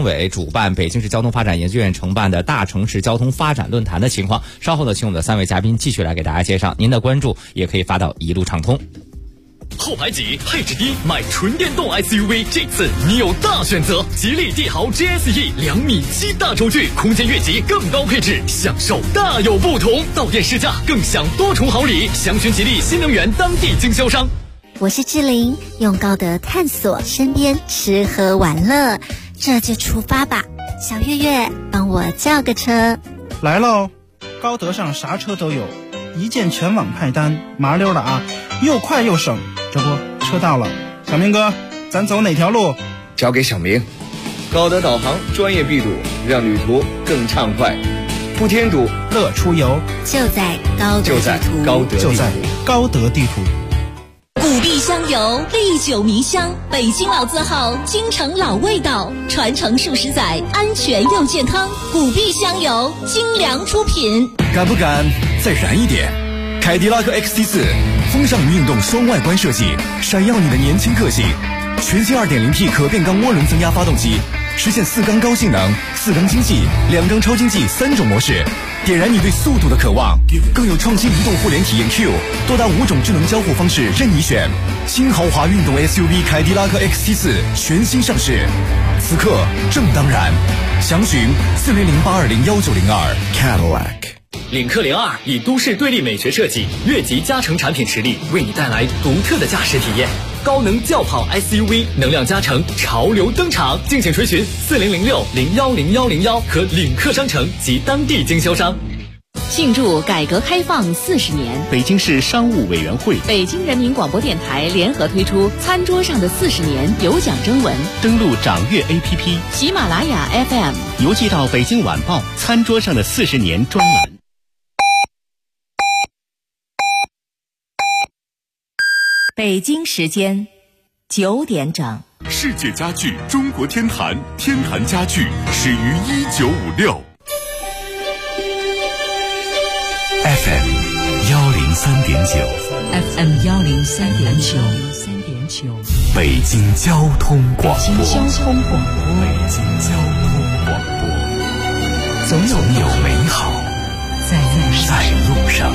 主办北京市交通发展研究院承办的大城市交通发展论坛的情况。稍后呢，请我们的3位嘉宾继续来给大家介绍。您的关注也可以发到一路畅通。 后排挤，配置低，买纯电动 SUV， 这次你有大选择。吉利帝豪 GSE 2.7米大轴距，空间越级，更高配置，享受大有不同。到店试驾，更享多重好礼。详询吉利新能源当地经销商。 我是志玲，用高德探索身边吃喝玩乐，这就出发吧。小月月，帮我叫个车。 来喽，高德上啥车都有，一键全网派单，麻溜的啊，又快又省。这不，车到了，小明哥，咱走哪条路？ 交给小明。高德导航专业闭堵，让旅途更畅快。不添堵， 乐出游， 就在高德地图。 古壁香油，历久弥香，北京老字号，京城老味道，传承数十载，安全又健康。古壁香油，精良出品。 敢不敢再燃一点？凯迪拉克 XT4 风尚与运动双外观设计，闪耀你的年轻个性。全新 2.0T 可变缸涡轮增压发动机，实现4缸高性能、4缸经济、2缸超经济3种模式，点燃你对速度的渴望。更有创新移动互联体验 Q， 多达5种智能交互方式任你选。新豪华运动 SUV 凯迪拉克 XT4 全新上市，此刻正当然。详询4008201902 Cadillac。 领克02以都市对立美学设计，越级加成产品实力，为你带来独特的驾驶体验。高能轿跑 SUV 能量加成潮流登场，敬请垂询4006010101和领克商城及当地经销商。 庆祝改革开放40年， 北京市商务委员会、 北京人民广播电台联合推出餐桌上的40年有奖征文， 登录掌阅 APP、 喜马拉雅 FM， 邮寄到北京晚报餐桌上的40年专栏。 北京时间9点整。 世界家具中国天坛，天坛家具始于1956。 FM 103.9 FM 103.9， 北京交通广播。 北京交通广播，总有美好在路上。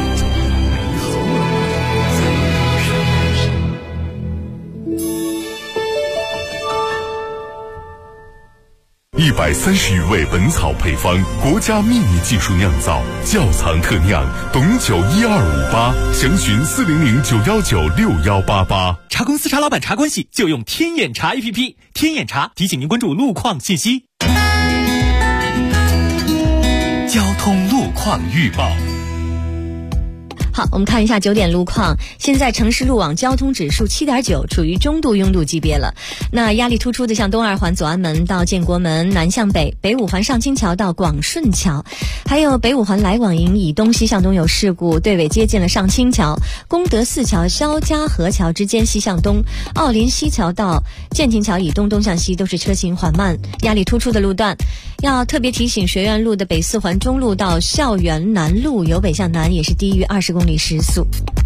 130余味本草配方，国家秘密技术酿造，窖藏特酿，董酒12588，详询40091961888。 茶公司茶老板茶关系就用天眼茶 APP， 天眼茶提醒您关注路况信息。 交通路况预报。 好，我们看一下9点路况。现在城市路网交通指数7.9，处于中度拥堵级别了。那压力突出的像东二环左安门到建国门南向北，北五环上清桥到广顺桥，还有北五环来广营以东西向东有事故，队尾接近了上清桥、功德寺桥、肖家河桥之间西向东，奥林西桥到建亭桥以东东向西都是车行缓慢。压力突出的路段要特别提醒学院路的北四环中路到校园南路由北向南也是低于20公里时速。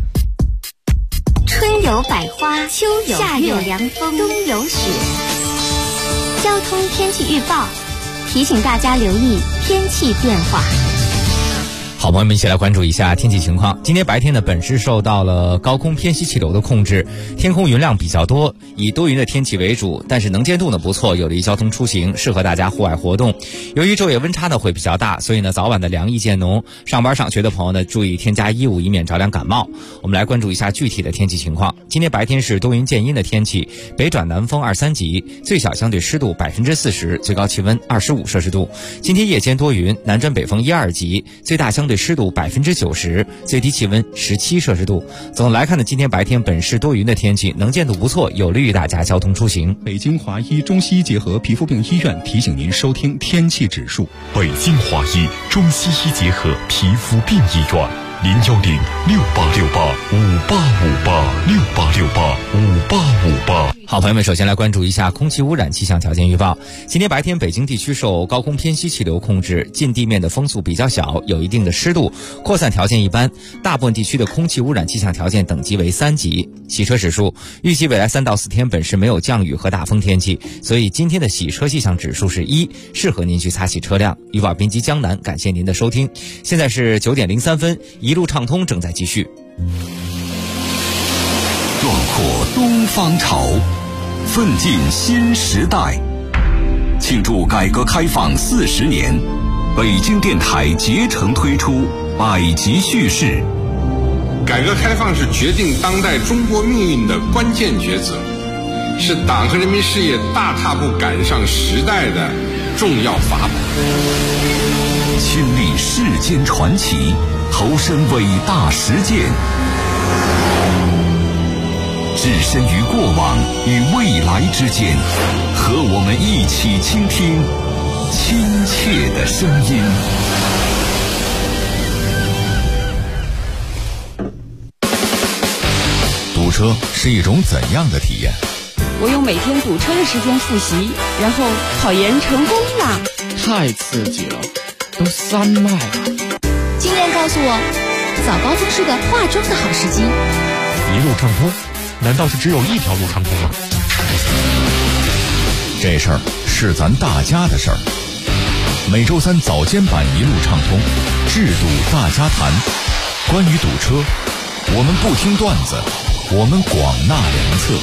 春有百花，秋有夏有凉风，冬有雪。交通天气预报提醒大家留意天气变化。 好，朋友们一起来关注一下天气情况。今天白天呢，本市受到了高空偏西气流的控制，天空云量比较多，以多云的天气为主，但是能见度呢不错，有利于交通出行，适合大家户外活动。由于昼夜温差呢会比较大，所以呢早晚的凉意渐浓，上班上学的朋友呢注意添加衣物，以免着凉感冒。我们来关注一下具体的天气情况。今天白天是多云见阴的天气，北转南风2、3级，最小相对湿度40%，最高气温25摄氏度。今天夜间多云，南转北风1、2级，最大相对湿度90%，最低气温17摄氏度。总的来看呢，今天白天本市多云的天气，能见度不错，有利于大家交通出行。 北京华医中西医结合皮肤病医院提醒您收听天气指数。 北京华医中西医结合皮肤病医院，01068685858，68685858。 好。 好，朋友们，首先来关注一下空气污染气象条件预报。今天白天，北京地区受高空偏西气流控制，近地面的风速比较小，有一定的湿度，扩散条件一般，大部分地区的空气污染气象条件等级为3级。洗车指数，预计未来3到4天本市没有降雨和大风天气，所以今天的洗车气象指数是1，适合您去擦洗车辆。预报编辑江南，感谢您的收听。现在是9点03分，一路畅通正在继续。 壮阔东方潮，奋进新时代。庆祝改革开放40年，北京电台竭诚推出百集叙事。 改革开放是决定当代中国命运的关键抉择，是党和人民事业大踏步赶上时代的重要法宝。 亲历世间传奇，投身伟大实践，置身于过往与未来之间，和我们一起倾听亲切的声音。 堵车是一种怎样的体验？ 我用每天堵车的时间复习，然后考研成功了。 太刺激了，都3迈了。 经验告诉我，早高峰是个化妆的好时机。 一路畅通，难道是只有一条路畅通吗？ 这事儿是咱大家的事儿。每周3早间版一路畅通，制堵大家谈。关于堵车，我们不听段子，我们广纳良策。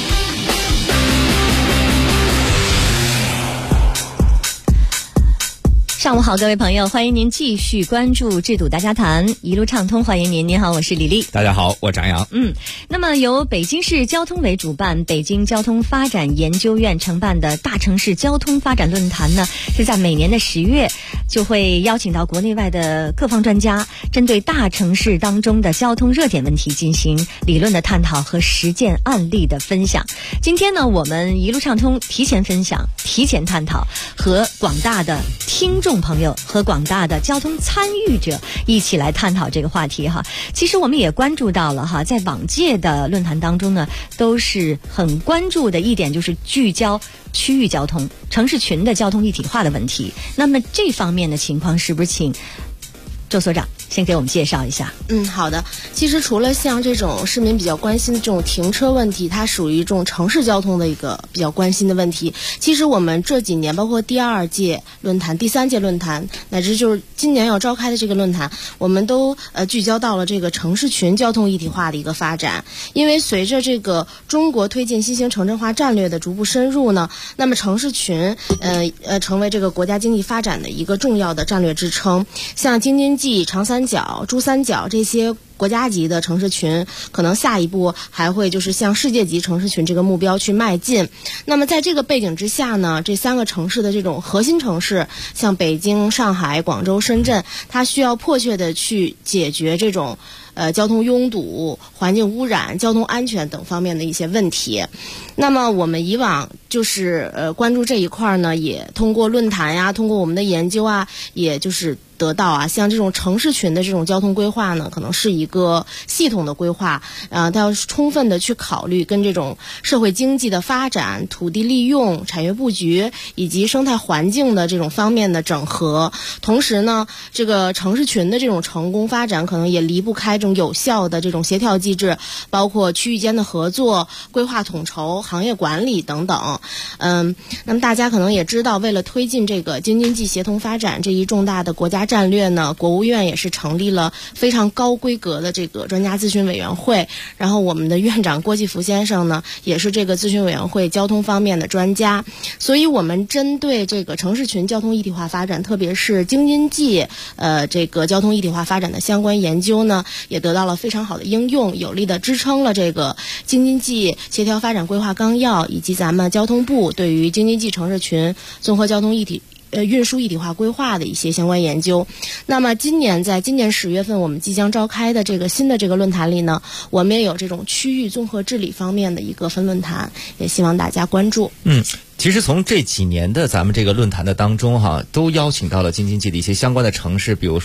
上午好，各位朋友，欢迎您继续关注制堵大家谈，一路畅通，欢迎您。您好，我是李丽。 大家好，我张扬。 那么由北京市交通委主办，北京交通发展研究院承办的大城市交通发展论坛呢，是在每年的10月就会邀请到国内外的各方专家，针对大城市当中的交通热点问题进行理论的探讨和实践案例的分享。今天呢，我们一路畅通提前分享、提前探讨，和广大的听众朋友和广大的交通参与者一起来探讨这个话题哈。其实我们也关注到了哈，在往届的论坛当中呢，都是很关注的一点，就是聚焦区域交通、城市群的交通一体化的问题。那么这方面的情况，是不是请周所长先给我们介绍一下？ 好的。其实除了像这种市民比较关心的这种停车问题，它属于这种城市交通的一个比较关心的问题。其实我们这几年，包括第2届论坛、第3届论坛，乃至就是今年要召开的这个论坛，我们都聚焦到了这个城市群交通一体化的一个发展。因为随着这个中国推进新型城镇化战略的逐步深入呢，那么城市群成为这个国家经济发展的一个重要的战略支撑。像京津冀、长三角、珠三角这些国家级的城市群，可能下一步还会就是向世界级城市群这个目标去迈进。那么在这个背景之下呢，这3个城市的这种核心城市，像北京、上海、广州、深圳，它需要迫切的去解决这种交通拥堵、环境污染、交通安全等方面的一些问题。那么我们以往就是关注这一块呢，也通过论坛呀，通过我们的研究啊，也就是得到啊，像这种城市群的这种交通规划呢，可能是一个系统的规划，它要充分的去考虑跟这种社会经济的发展、土地利用、产业布局以及生态环境的这种方面的整合。同时呢，这个城市群的这种成功发展，可能也离不开这种有效的这种协调机制，包括区域间的合作、规划统筹、行业管理等等。那么大家可能也知道，为了推进这个京津冀协同发展这一重大的国家战略呢，国务院也是成立了非常高规格的这个专家咨询委员会。然后我们的院长郭继福先生呢，也是这个咨询委员会交通方面的专家。所以我们针对这个城市群交通一体化发展，特别是京津冀这个交通一体化发展的相关研究呢，也得到了非常好的应用，有力的支撑了这个京津冀协调发展规划纲要以及咱们交通部对于京津冀城市群综合交通运输一体化规划的一些相关研究。那么在今年10月份我们即将召开的这个新的这个论坛里呢，我们也有这种区域综合治理方面的一个分论坛，也希望大家关注。 其实从这几年的咱们这个论坛的当中哈，都邀请到了京津冀的一些相关的城市，比如说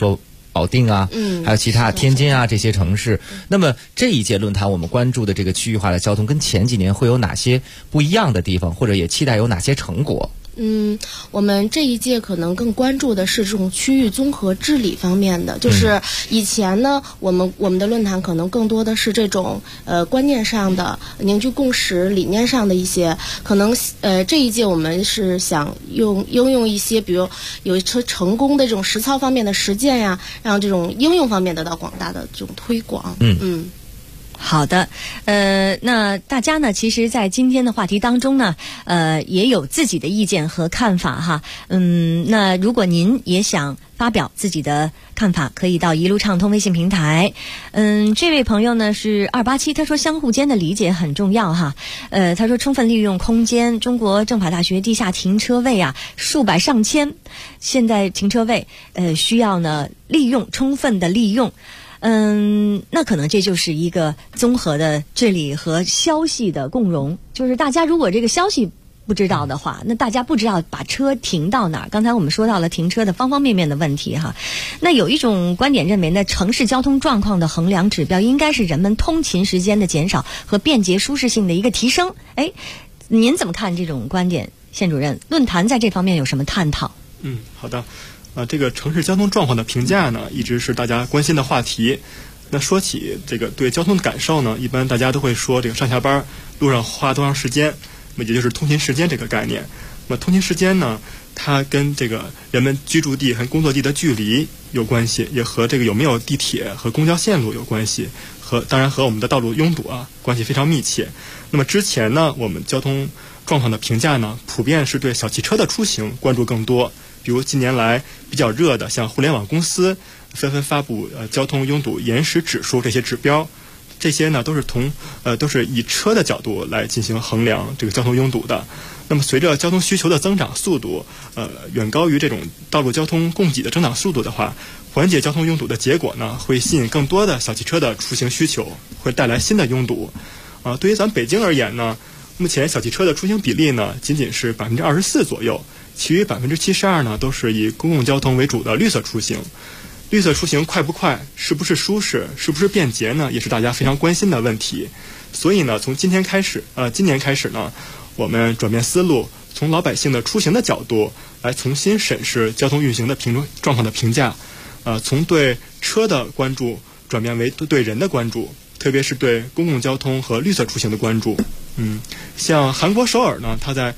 保定啊，还有其他天津啊这些城市。那么这一届论坛我们关注的这个区域化的交通跟前几年会有哪些不一样的地方，或者也期待有哪些成果？ 我们这一届可能更关注的是这种区域综合治理方面的，就是以前呢，我们的论坛可能更多的是这种观念上的凝聚共识、理念上的一些，可能这一届我们是想应用一些，比如有一些成功的这种实操方面的实践呀，让这种应用方面得到广大的这种推广。 好的，那大家呢，其实在今天的话题当中呢，也有自己的意见和看法哈。那如果您也想发表自己的看法，可以到一路畅通微信平台。这位朋友呢是287，他说相互间的理解很重要哈。他说充分利用空间，中国政法大学地下停车位啊，数百上千，现在停车位需要呢充分的利用。那可能这就是一个综合的治理和消息的共融，就是大家如果这个消息不知道的话，那大家不知道把车停到哪儿。刚才我们说到了停车的方方面面的问题哈。那有一种观点认为呢，城市交通状况的衡量指标应该是人们通勤时间的减少和便捷舒适性的一个提升。您怎么看这种观点，县主任？论坛在这方面有什么探讨？ 好的。这个城市交通状况的评价呢，一直是大家关心的话题。那说起这个对交通的感受呢，一般大家都会说这个上下班路上花多长时间，那么也就是通勤时间这个概念。那么通勤时间呢，它跟这个人们居住地和工作地的距离有关系，也和这个有没有地铁和公交线路有关系，当然和我们的道路拥堵关系非常密切。那么之前呢，我们交通状况的评价呢，普遍是对小汽车的出行关注更多。比如近年来比较热的，像互联网公司纷纷发布交通拥堵延时指数这些指标，这些呢都是以车的角度来进行衡量这个交通拥堵的。那么随着交通需求的增长速度远高于这种道路交通供给的增长速度的话，缓解交通拥堵的结果呢，会吸引更多的小汽车的出行需求，会带来新的拥堵。对于咱北京而言呢，目前小汽车的出行比例呢仅仅是24%左右。其余72%呢，都是以公共交通为主的绿色出行。绿色出行快不快，是不是舒适，是不是便捷呢，也是大家非常关心的问题。所以呢，从今年开始呢，我们转变思路，从老百姓的出行的角度来重新审视交通运行的状况的评价，从对车的关注转变为对人的关注，特别是对公共交通和绿色出行的关注。像韩国首尔呢，它在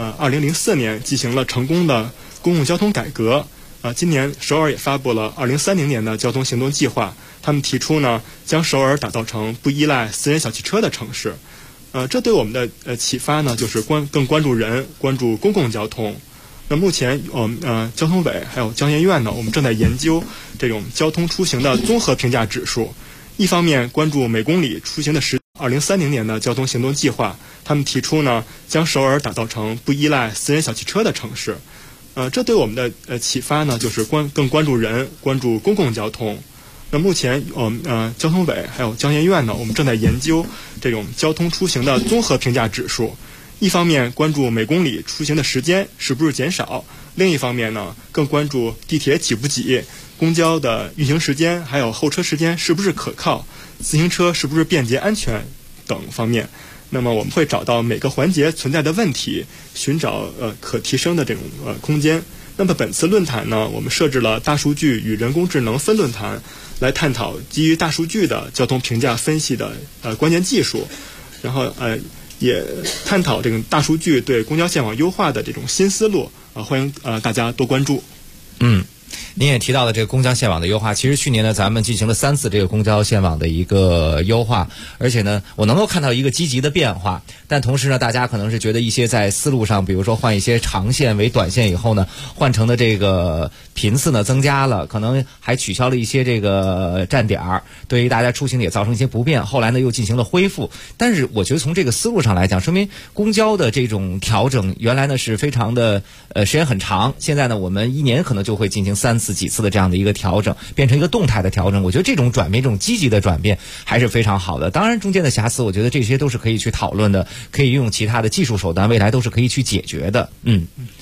2004年进行了成功的公共交通改革。今年首尔也发布了2030年的交通行动计划，他们提出呢，将首尔打造成不依赖私人小汽车的城市。这对我们的启发呢，就是更关注人，关注公共交通。那目前交通委还有交研院呢，我们正在研究这种交通出行的综合评价指数。一方面关注每公里出行的2030年的交通行动计划，他们提出呢，将首尔打造成不依赖私人小汽车的城市。这对我们的启发呢，就是更关注人，关注公共交通。那目前交通委还有交研院呢，我们正在研究这种交通出行的综合评价指数。一方面关注每公里出行的时间是不是减少，另一方面呢，更关注地铁挤不挤，公交的运行时间还有候车时间是不是可靠，自行车是不是便捷安全等方面。那么我们会找到每个环节存在的问题，寻找可提升的这种空间。那么本次论坛呢，我们设置了大数据与人工智能分论坛，来探讨基于大数据的交通评价分析的关键技术，然后也探讨这个大数据对公交线网优化的这种新思路欢迎大家多关注。 您也提到了这个公交线网的优化，其实去年呢，咱们进行了3次这个公交线网的一个优化，而且呢，我能够看到一个积极的变化。但同时呢，大家可能是觉得一些在思路上，比如说换一些长线为短线以后呢，换乘的这个频次呢增加了，可能还取消了一些这个站点儿，对于大家出行也造成一些不便。后来呢，又进行了恢复。但是我觉得从这个思路上来讲，说明公交的这种调整原来呢是非常的时间很长，现在呢我们1年可能就会进行3次几次的这样的一个调整，变成一个动态的调整。我觉得这种转变，这种积极的转变还是非常好的。当然中间的瑕疵，我觉得这些都是可以去讨论的，可以用其他的技术手段，未来都是可以去解决的。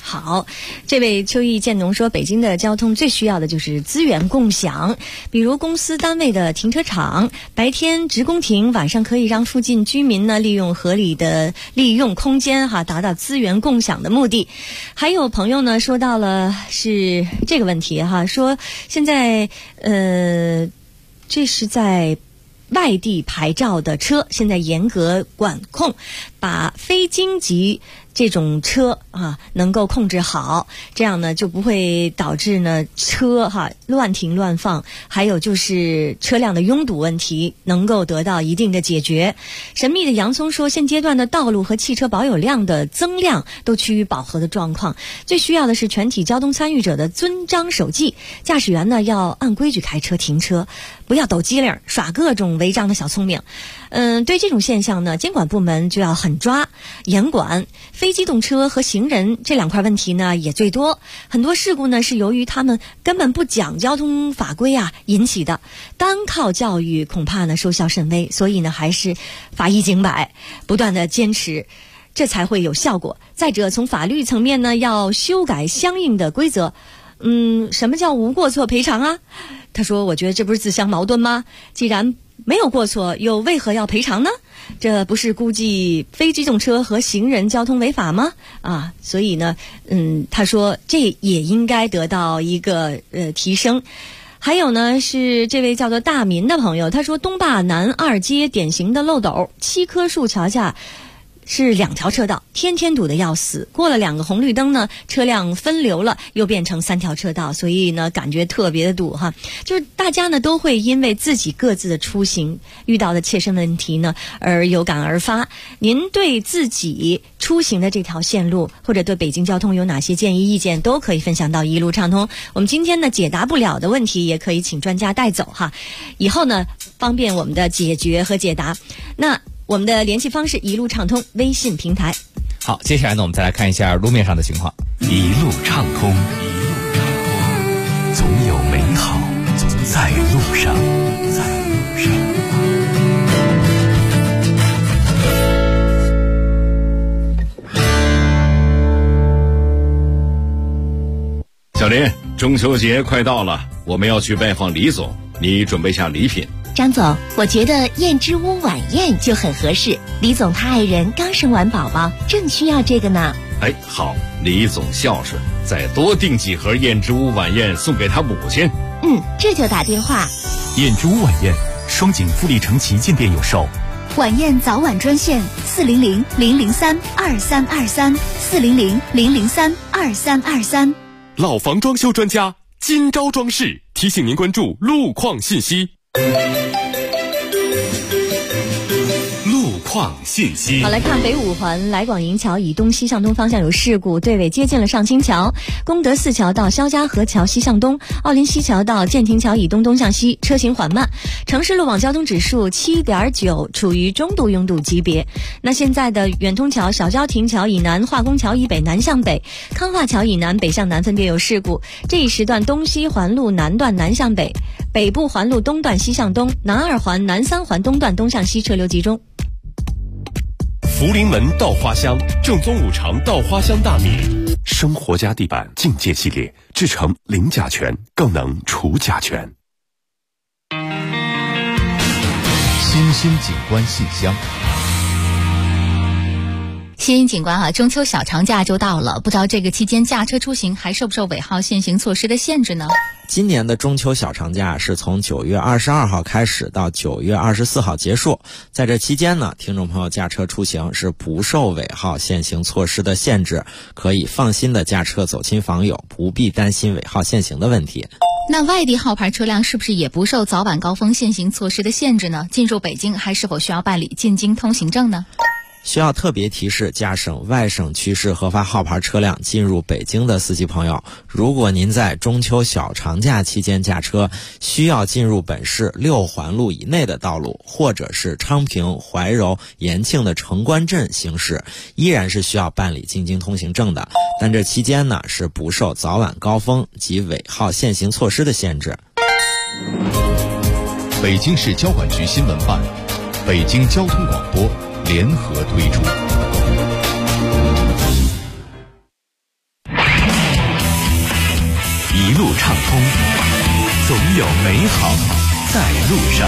好，这位秋意渐浓说，北京的交通最需要的就是资源共享，比如公司单位的停车场，白天职工停，晚上可以让附近居民呢利用合理的利用空间达到资源共享的目的。还有朋友呢说到了是这个问题说现在这是在外地牌照的车现在严格管控，把非京籍这种车能够控制好，这样呢就不会导致呢车乱停乱放，还有就是车辆的拥堵问题能够得到一定的解决。神秘的洋葱说，现阶段的道路和汽车保有量的增量都趋于饱和的状况，最需要的是全体交通参与者的遵章守纪，驾驶员呢要按规矩开车停车，不要抖机灵耍各种违章的小聪明。对这种现象呢，监管部门就要狠抓严管。非机动车和行人这两块问题呢也最多，很多事故呢是由于他们根本不讲交通法规引起的，单靠教育恐怕呢收效甚微，所以呢还是法医警百，不断的坚持，这才会有效果。再者，从法律层面呢要修改相应的规则。什么叫无过错赔偿啊？他说，我觉得这不是自相矛盾吗？既然没有过错，又为何要赔偿呢？这不是估计非机动车和行人交通违法吗？所以呢，他说这也应该得到一个提升。还有呢，是这位叫做大民的朋友，他说东坝南二街典型的漏斗，7棵树桥下是2条车道，天天堵得要死，过了2个红绿灯呢，车辆分流了，又变成3条车道，所以呢感觉特别的堵就是大家呢都会因为自己各自的出行遇到的切身问题呢而有感而发。您对自己出行的这条线路或者对北京交通有哪些建议意见，都可以分享到一路畅通。我们今天呢解答不了的问题也可以请专家带走以后呢方便我们的解决和解答。那我们的联系方式一路畅通微信平台。 好，接下来呢我们再来看一下路面上的情况。 一路畅通，总有美好在路上。 小林，中秋节快到了，我们要去拜访李总，你准备下礼品。 张总，我觉得燕之屋晚宴就很合适。李总他爱人刚生完宝宝，正需要这个呢。 好，李总孝顺，再多订几盒燕之屋晚宴送给他母亲。 这就打电话。 燕之屋晚宴，双井富力城旗舰店有售。 晚宴早晚专线400-003-2323，400-003-2323。 老房装修专家金招装饰提醒您关注路况信息。 路况信息。 好，来看北五环来广营桥以东西向东方向有事故，队尾接近了上清桥、功德寺桥到肖家河桥西向东、奥林西桥到建亭桥以东东向西，车行缓慢。城市路网交通指数7.9，处于中度拥堵级别。那现在的远通桥、小郊亭桥以南、化工桥以北南向北、康化桥以南北向南分别有事故。这一时段东西环路南段南向北、北部环路东段西向东、南2环、南3环东段东向西车流集中。 福临门稻花香，正宗5常稻花香大米， 生活家地板境界系列，制成零甲醛，更能除甲醛。 新兴景观信箱。 新兴景观中秋小长假就到了，不知道这个期间驾车出行还受不受尾号限行措施的限制呢？ 今年的中秋小长假是从9月22号开始到9月24号结束，在这期间呢，听众朋友驾车出行是不受尾号限行措施的限制，可以放心的驾车走亲访友，不必担心尾号限行的问题。 那外地号牌车辆是不是也不受早晚高峰限行措施的限制呢？进入北京还是否需要办理进京通行证呢？ 需要特别提示驾省外省区市合法号牌车辆进入北京的司机朋友，如果您在中秋小长假期间驾车，需要进入本市6环路以内的道路，或者是昌平、怀柔、延庆的城关镇行驶，依然是需要办理进京通行证的，但这期间呢是不受早晚高峰及尾号限行措施的限制。 北京市交管局新闻办、北京交通广播联合推出。 畅通，总有美好在路上。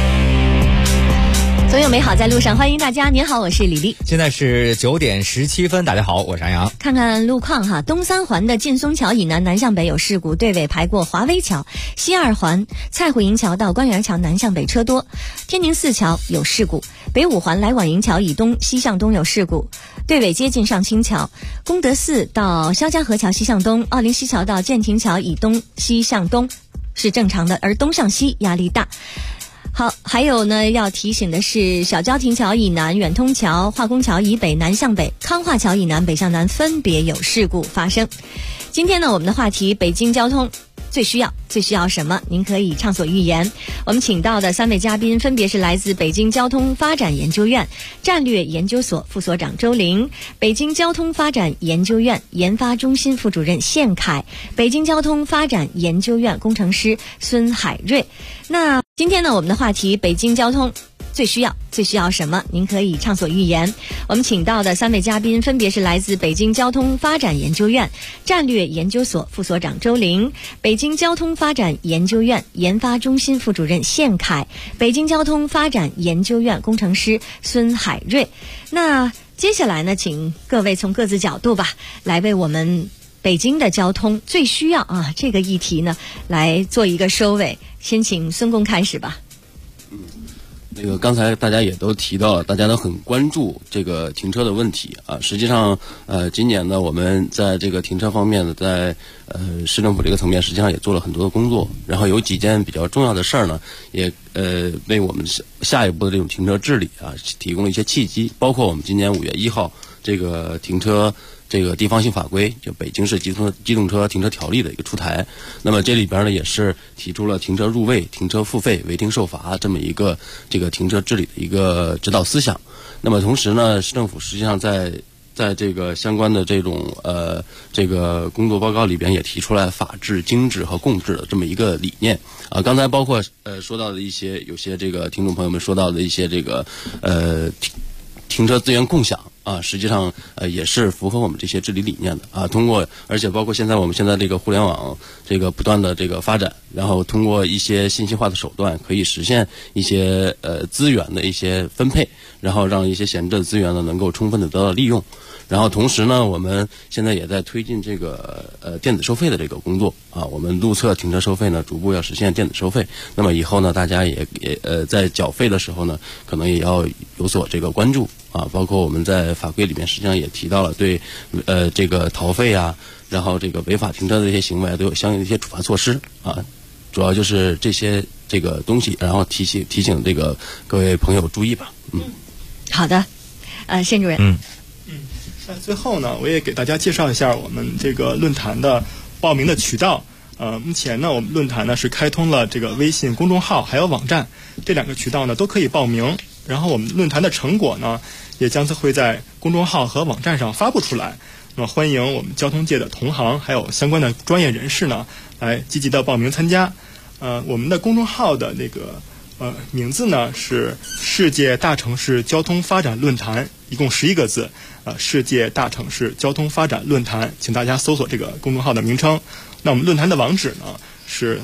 总有美好在路上，欢迎大家。您好，我是李丽。 现在是9点17分，大家好，我是安阳。 看看路况哈，东三环的劲松桥以南南向北有事故，队尾排过华威桥；西二环蔡虎营桥到官园桥南向北车多；天宁寺桥有事故；北五环来往营桥以东西向东有事故，队尾接近上清桥；功德寺到肖家河桥西向东，奥林西桥到建亭桥以东西向东是正常的，而东向西压力大。好，还有呢，要提醒的是，小交亭桥以南、远通桥、化工桥以北南向北、康化桥以南北向南分别有事故发生。今天呢，我们的话题，北京交通最需要什么？您可以畅所欲言。我们请到的3位嘉宾分别是来自北京交通发展研究院战略研究所副所长周玲，北京交通发展研究院研发中心副主任谢凯，北京交通发展研究院工程师孙海瑞。那今天呢，我们的话题，北京交通最需要什么？您可以畅所欲言。我们请到的3位嘉宾分别是来自北京交通发展研究院战略研究所副所长周玲，北京交通发展研究院研发中心副主任谢凯，北京交通发展研究院工程师孙海瑞。那接下来呢，请各位从各自角度吧，来为我们北京的交通最需要这个议题呢，来做一个收尾。先请孙工开始吧。 那个刚才大家也都提到了，大家都很关注这个停车的问题啊。实际上，今年呢，我们在这个停车方面呢，在市政府这个层面，实际上也做了很多的工作。然后有几件比较重要的事儿呢，也为我们下一步的这种停车治理啊，提供了一些契机。包括我们今年5月1号这个停车这个地方性法规，就北京市机动车停车条例的一个出台。那么这里边呢，也是提出了停车入位、停车付费、违停受罚这么一个这个停车治理的一个指导思想。那么同时呢，市政府实际上在这个相关的这种这个工作报告里边也提出来法治、精治和共治的这么一个理念啊。刚才包括说到的有些这个听众朋友们说到的一些这个停车资源共享啊，实际上也是符合我们这些治理理念的啊。而且包括我们现在这个互联网这个不断的这个发展，然后通过一些信息化的手段，可以实现一些资源的一些分配，然后让一些闲置的资源呢能够充分的得到利用。然后同时呢，我们现在也在推进这个电子收费的这个工作啊。我们路侧停车收费呢，逐步要实现电子收费。那么以后呢，大家也在缴费的时候呢，可能也要有所这个关注啊。包括我们在法规里面实际上也提到了对这个逃费啊，然后这个违法停车的这些行为都有相应的一些处罚措施啊。主要就是这些这个东西，然后提醒这个各位朋友注意吧。 好的，谢主任。 那最后呢，我也给大家介绍一下我们这个论坛的报名的渠道。目前呢，我们论坛呢是开通了这个微信公众号还有网站，这2个渠道呢都可以报名。然后我们论坛的成果呢，也将会在公众号和网站上发布出来。那么欢迎我们交通界的同行还有相关的专业人士呢，来积极的报名参加。我们的公众号的那个名字呢是世界大城市交通发展论坛，一共11个字。世界大城市交通发展论坛，请大家搜索这个公众号的名称。那我们论坛的网址呢是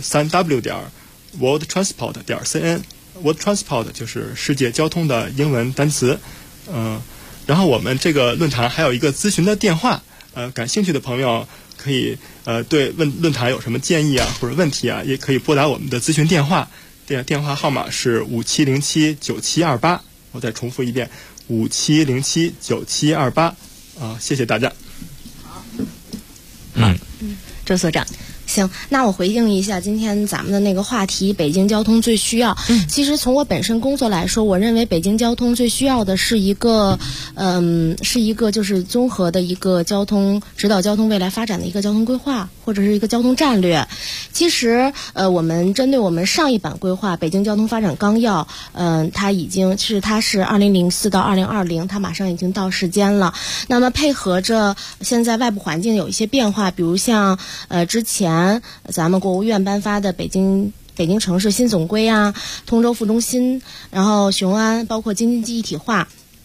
3w.worldtransport.cn。World Transport 就是世界交通的英文单词。然后我们这个论坛还有一个咨询的电话，感兴趣的朋友可以对论坛有什么建议啊或者问题啊，也可以拨打我们的咨询电话。电话号码是57079728。我再重复一遍，57079728。谢谢大家。 周所长。 行，那我回应一下今天咱们的那个话题，北京交通最需要。其实从我本身工作来说，我认为北京交通最需要的是一个就是综合的一个交通指导交通未来发展的一个交通规划，或者是一个交通战略。其实我们针对我们上一版规划《北京交通发展纲要》，它是2004到2020，它马上已经到时间了。那么配合着现在外部环境有一些变化，比如像之前咱们国务院颁发的北京城市新总规啊，通州副中心，然后雄安，包括京津冀一体化。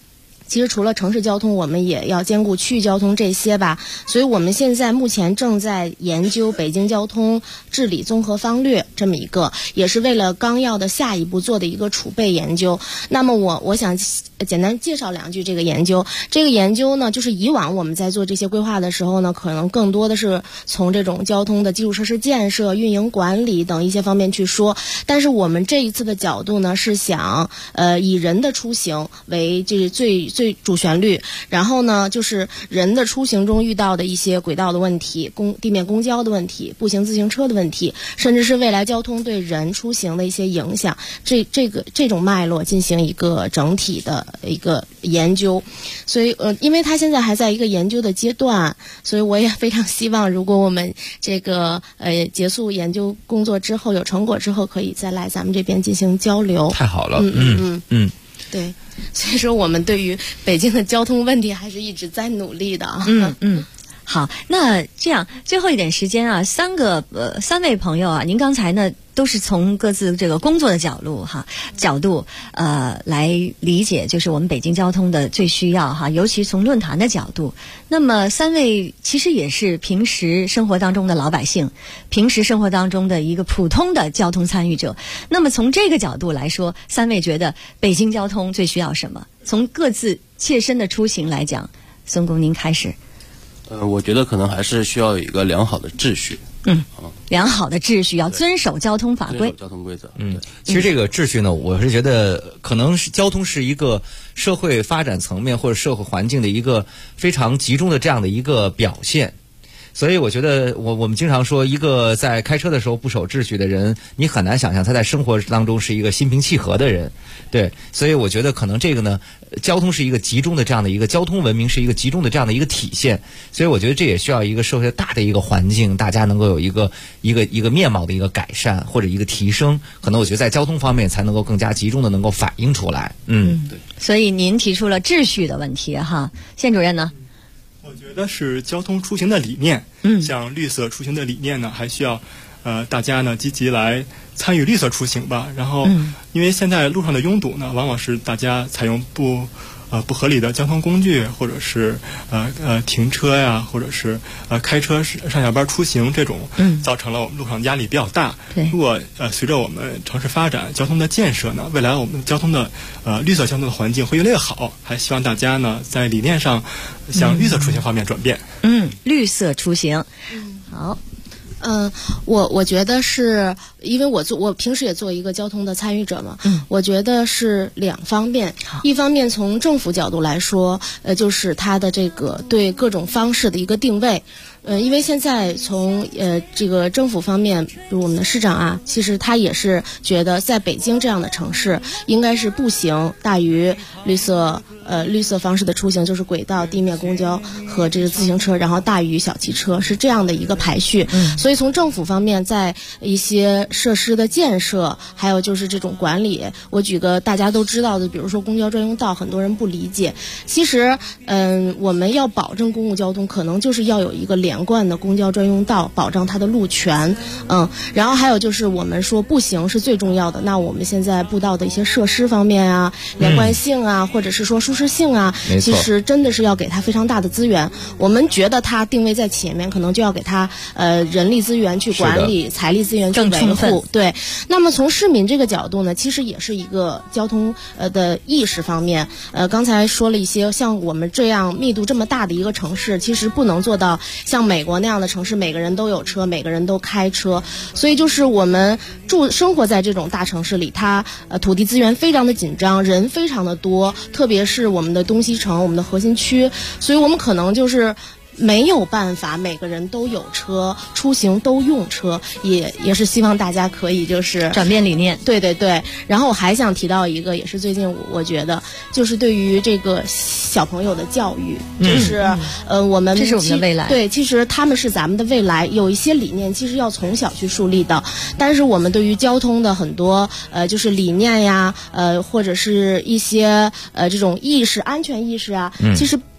其实除了城市交通，我们也要兼顾区域交通这些吧。所以我们现在目前正在研究北京交通治理综合方略这么一个，也是为了纲要的下一步做的一个储备研究。那么我想简单介绍两句这个研究。这个研究呢，就是以往我们在做这些规划的时候呢，可能更多的是从这种交通的基础设施建设、运营管理等一些方面去说。但是我们这一次的角度呢，是想以人的出行为这最主旋律，然后呢，就是人的出行中遇到的一些轨道的问题、地面公交的问题、步行自行车的问题，甚至是未来交通对人出行的一些影响，这种脉络进行一个整体的一个研究。所以因为它现在还在一个研究的阶段，所以我也非常希望，如果我们这个结束研究工作之后有成果之后，可以再来咱们这边进行交流。 太好了， 对，所以说我们对于北京的交通问题还是一直在努力的。 好，那这样最后一点时间啊，三位朋友啊，您刚才呢都是从各自这个工作的角度来理解，就是我们北京交通的最需要哈，尤其从论坛的角度。那么三位其实也是平时生活当中的老百姓，平时生活当中的一个普通的交通参与者。那么从这个角度来说，三位觉得北京交通最需要什么？从各自切身的出行来讲，孙工您开始。 我觉得可能还是需要有一个良好的秩序。 良好的秩序要遵守交通法规、 交通规则。 其实这个秩序呢，我是觉得可能是交通是一个社会发展层面或者社会环境的一个非常集中的这样的一个表现。所以我觉得我们经常说，一个在开车的时候不守秩序的人，你很难想象他在生活当中是一个心平气和的人。对，所以我觉得可能这个呢，交通是一个集中的这样的一个交通文明是一个集中的这样的一个体现。所以我觉得这也需要一个社会大的一个环境，大家能够有一个面貌的一个改善或者一个提升。可能我觉得在交通方面才能够更加集中的能够反映出来。 对。所以您提出了秩序的问题哈，谢主任呢？ 我觉得是交通出行的理念，像绿色出行的理念呢，还需要大家呢积极来参与绿色出行吧。然后，因为现在路上的拥堵呢，往往是大家采用不合理的交通工具，或者是停车呀，或者是开车上下班出行这种，造成了我们路上压力比较大。如果随着我们城市发展、交通的建设呢，未来我们交通的绿色交通的环境会越来越好。还希望大家呢在理念上向绿色出行方面转变。 绿色出行，好。 我觉得是因为我平时也做一个交通的参与者嘛，我觉得是两方面。一方面从政府角度来说，就是它的这个对各种方式的一个定位。因为现在从这个政府方面，比如我们的市长啊，其实他也是觉得在北京这样的城市，应该是步行大于绿色方式的出行，就是轨道、地面公交和这个自行车，然后大于小汽车，是这样的一个排序。所以从政府方面，在一些设施的建设，还有就是这种管理，我举个大家都知道的，比如说公交专用道，很多人不理解。其实，我们要保证公共交通，可能就是要有一个连贯的公交专用道，保障它的路权。然后还有就是我们说步行是最重要的，那我们现在步道的一些设施方面啊，连贯性啊，或者是说舒适性啊，其实真的是要给它非常大的资源。我们觉得它定位在前面，可能就要给它人力资源去管理，财力资源去维护。对。那么从市民这个角度呢，其实也是一个交通的意识方面。刚才说了一些，像我们这样密度这么大的一个城市，其实不能做到像美国那样的城市，每个人都有车，每个人都开车。所以就是我们生活在这种大城市里，它土地资源非常的紧张，人非常的多，特别是我们的东西城，我们的核心区，所以我们可能就是没有办法每个人都有车，出行都用车，也是希望大家可以就是转变理念。 对。然后我还想提到一个，也是最近我觉得就是对于这个小朋友的教育，就是我们这是我们的未来。 对，其实他们是咱们的未来，有一些理念其实要从小去树立的。但是我们对于交通的很多就是理念呀，或者是一些这种意识、安全意识啊，其实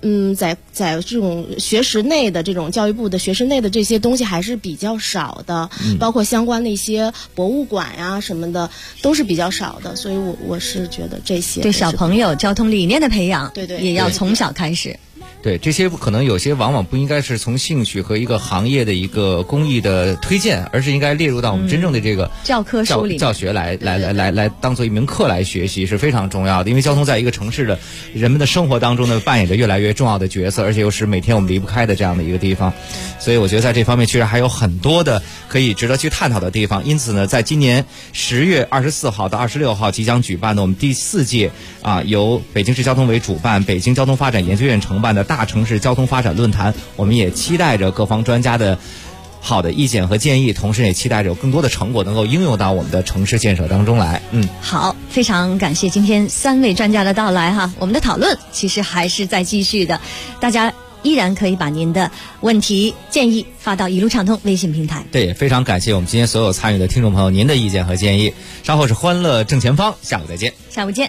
在这种学时内的这种教育部的学时内的这些东西还是比较少的，包括相关的一些博物馆呀什么的都是比较少的，所以我是觉得这些对小朋友交通理念的培养， 对也要从小开始。 对，这些可能有些往往不应该是从兴趣和一个行业的一个公益的推荐，而是应该列入到我们真正的这个教科书里教学来当做一门课来学习是非常重要的。因为交通在一个城市的人们的生活当中呢，扮演着越来越重要的角色，而且又是每天我们离不开的这样的一个地方。所以我觉得在这方面其实还有很多的可以值得去探讨的地方。因此呢，在今年10月24号到26号即将举办的我们第4届由北京市交通委主办、北京交通发展研究院承办的大城市交通发展论坛，我们也期待着各方专家的好的意见和建议，同时也期待着有更多的成果能够应用到我们的城市建设当中来。 好，非常感谢今天3位专家的到来哈，我们的讨论其实还是在继续的，大家依然可以把您的问题建议发到一路畅通微信平台。 对，也非常感谢我们今天所有参与的听众朋友您的意见和建议。稍后是欢乐正前方，下午再见。 下午见。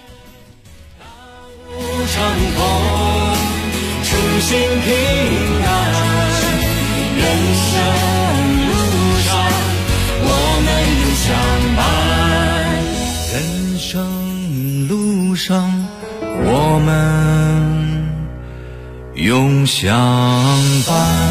重新平安，人生路上我们永相伴。人生路上我们永相伴。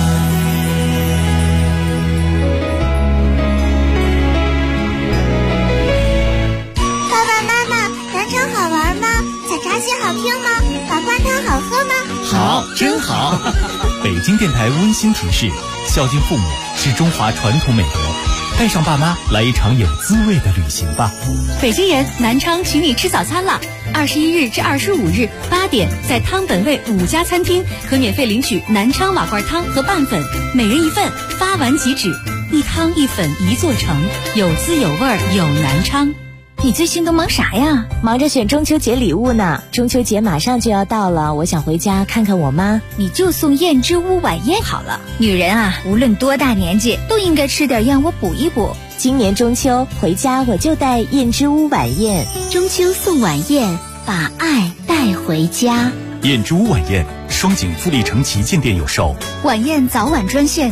爸爸妈妈，南昌好玩吗？采茶戏好听吗？瓦罐汤好喝吗？ 好，真好。北京电台温馨提示：孝敬父母是中华传统美德，带上爸妈来一场有滋味的旅行吧。 北京人，南昌请你吃早餐了。21日至25日8点，在汤本味5家餐厅可免费领取南昌瓦罐汤和拌粉，每人1份，发完即止。一汤一粉一座城，有滋有味有南昌。 你最近都忙啥呀？忙着选中秋节礼物呢。中秋节马上就要到了，我想回家看看我妈。 你就送燕之屋晚宴好了。女人啊，无论多大年纪，都应该吃点燕窝补一补。 今年中秋回家我就带燕之屋晚宴。 中秋送晚宴，把爱带回家。 燕之屋晚宴，双井富力城旗舰店有售。 晚宴早晚专线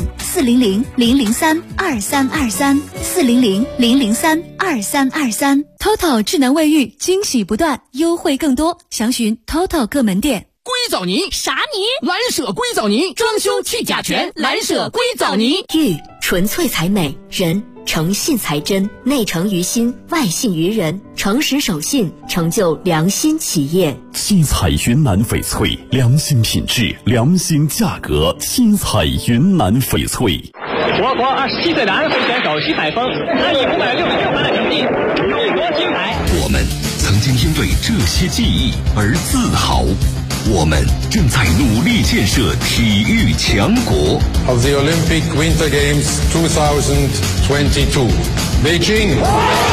400-003-2323，400-003-2323。TOTO 智能卫浴，惊喜不断，优惠更多，详询 TOTO 各门店。 硅藻泥啥泥？ 蓝舍硅藻泥，装修去甲醛，蓝舍硅藻泥。 玉纯粹才美，人诚信才真，内诚于心，外信于人，诚实守信，成就良心企业。 新彩云南翡翠，良心品质，良心价格。新彩云南翡翠。 我国27岁的安徽选手徐海峰，他以566分的成绩勇夺金牌。 我们曾经因为这些记忆而自豪。我们正在努力建设体育强国。 Of the Olympic Winter Games 2022, Beijing.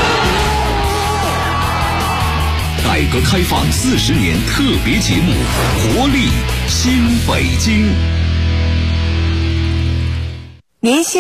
改革开放40年特别节目，活力新北京。 您现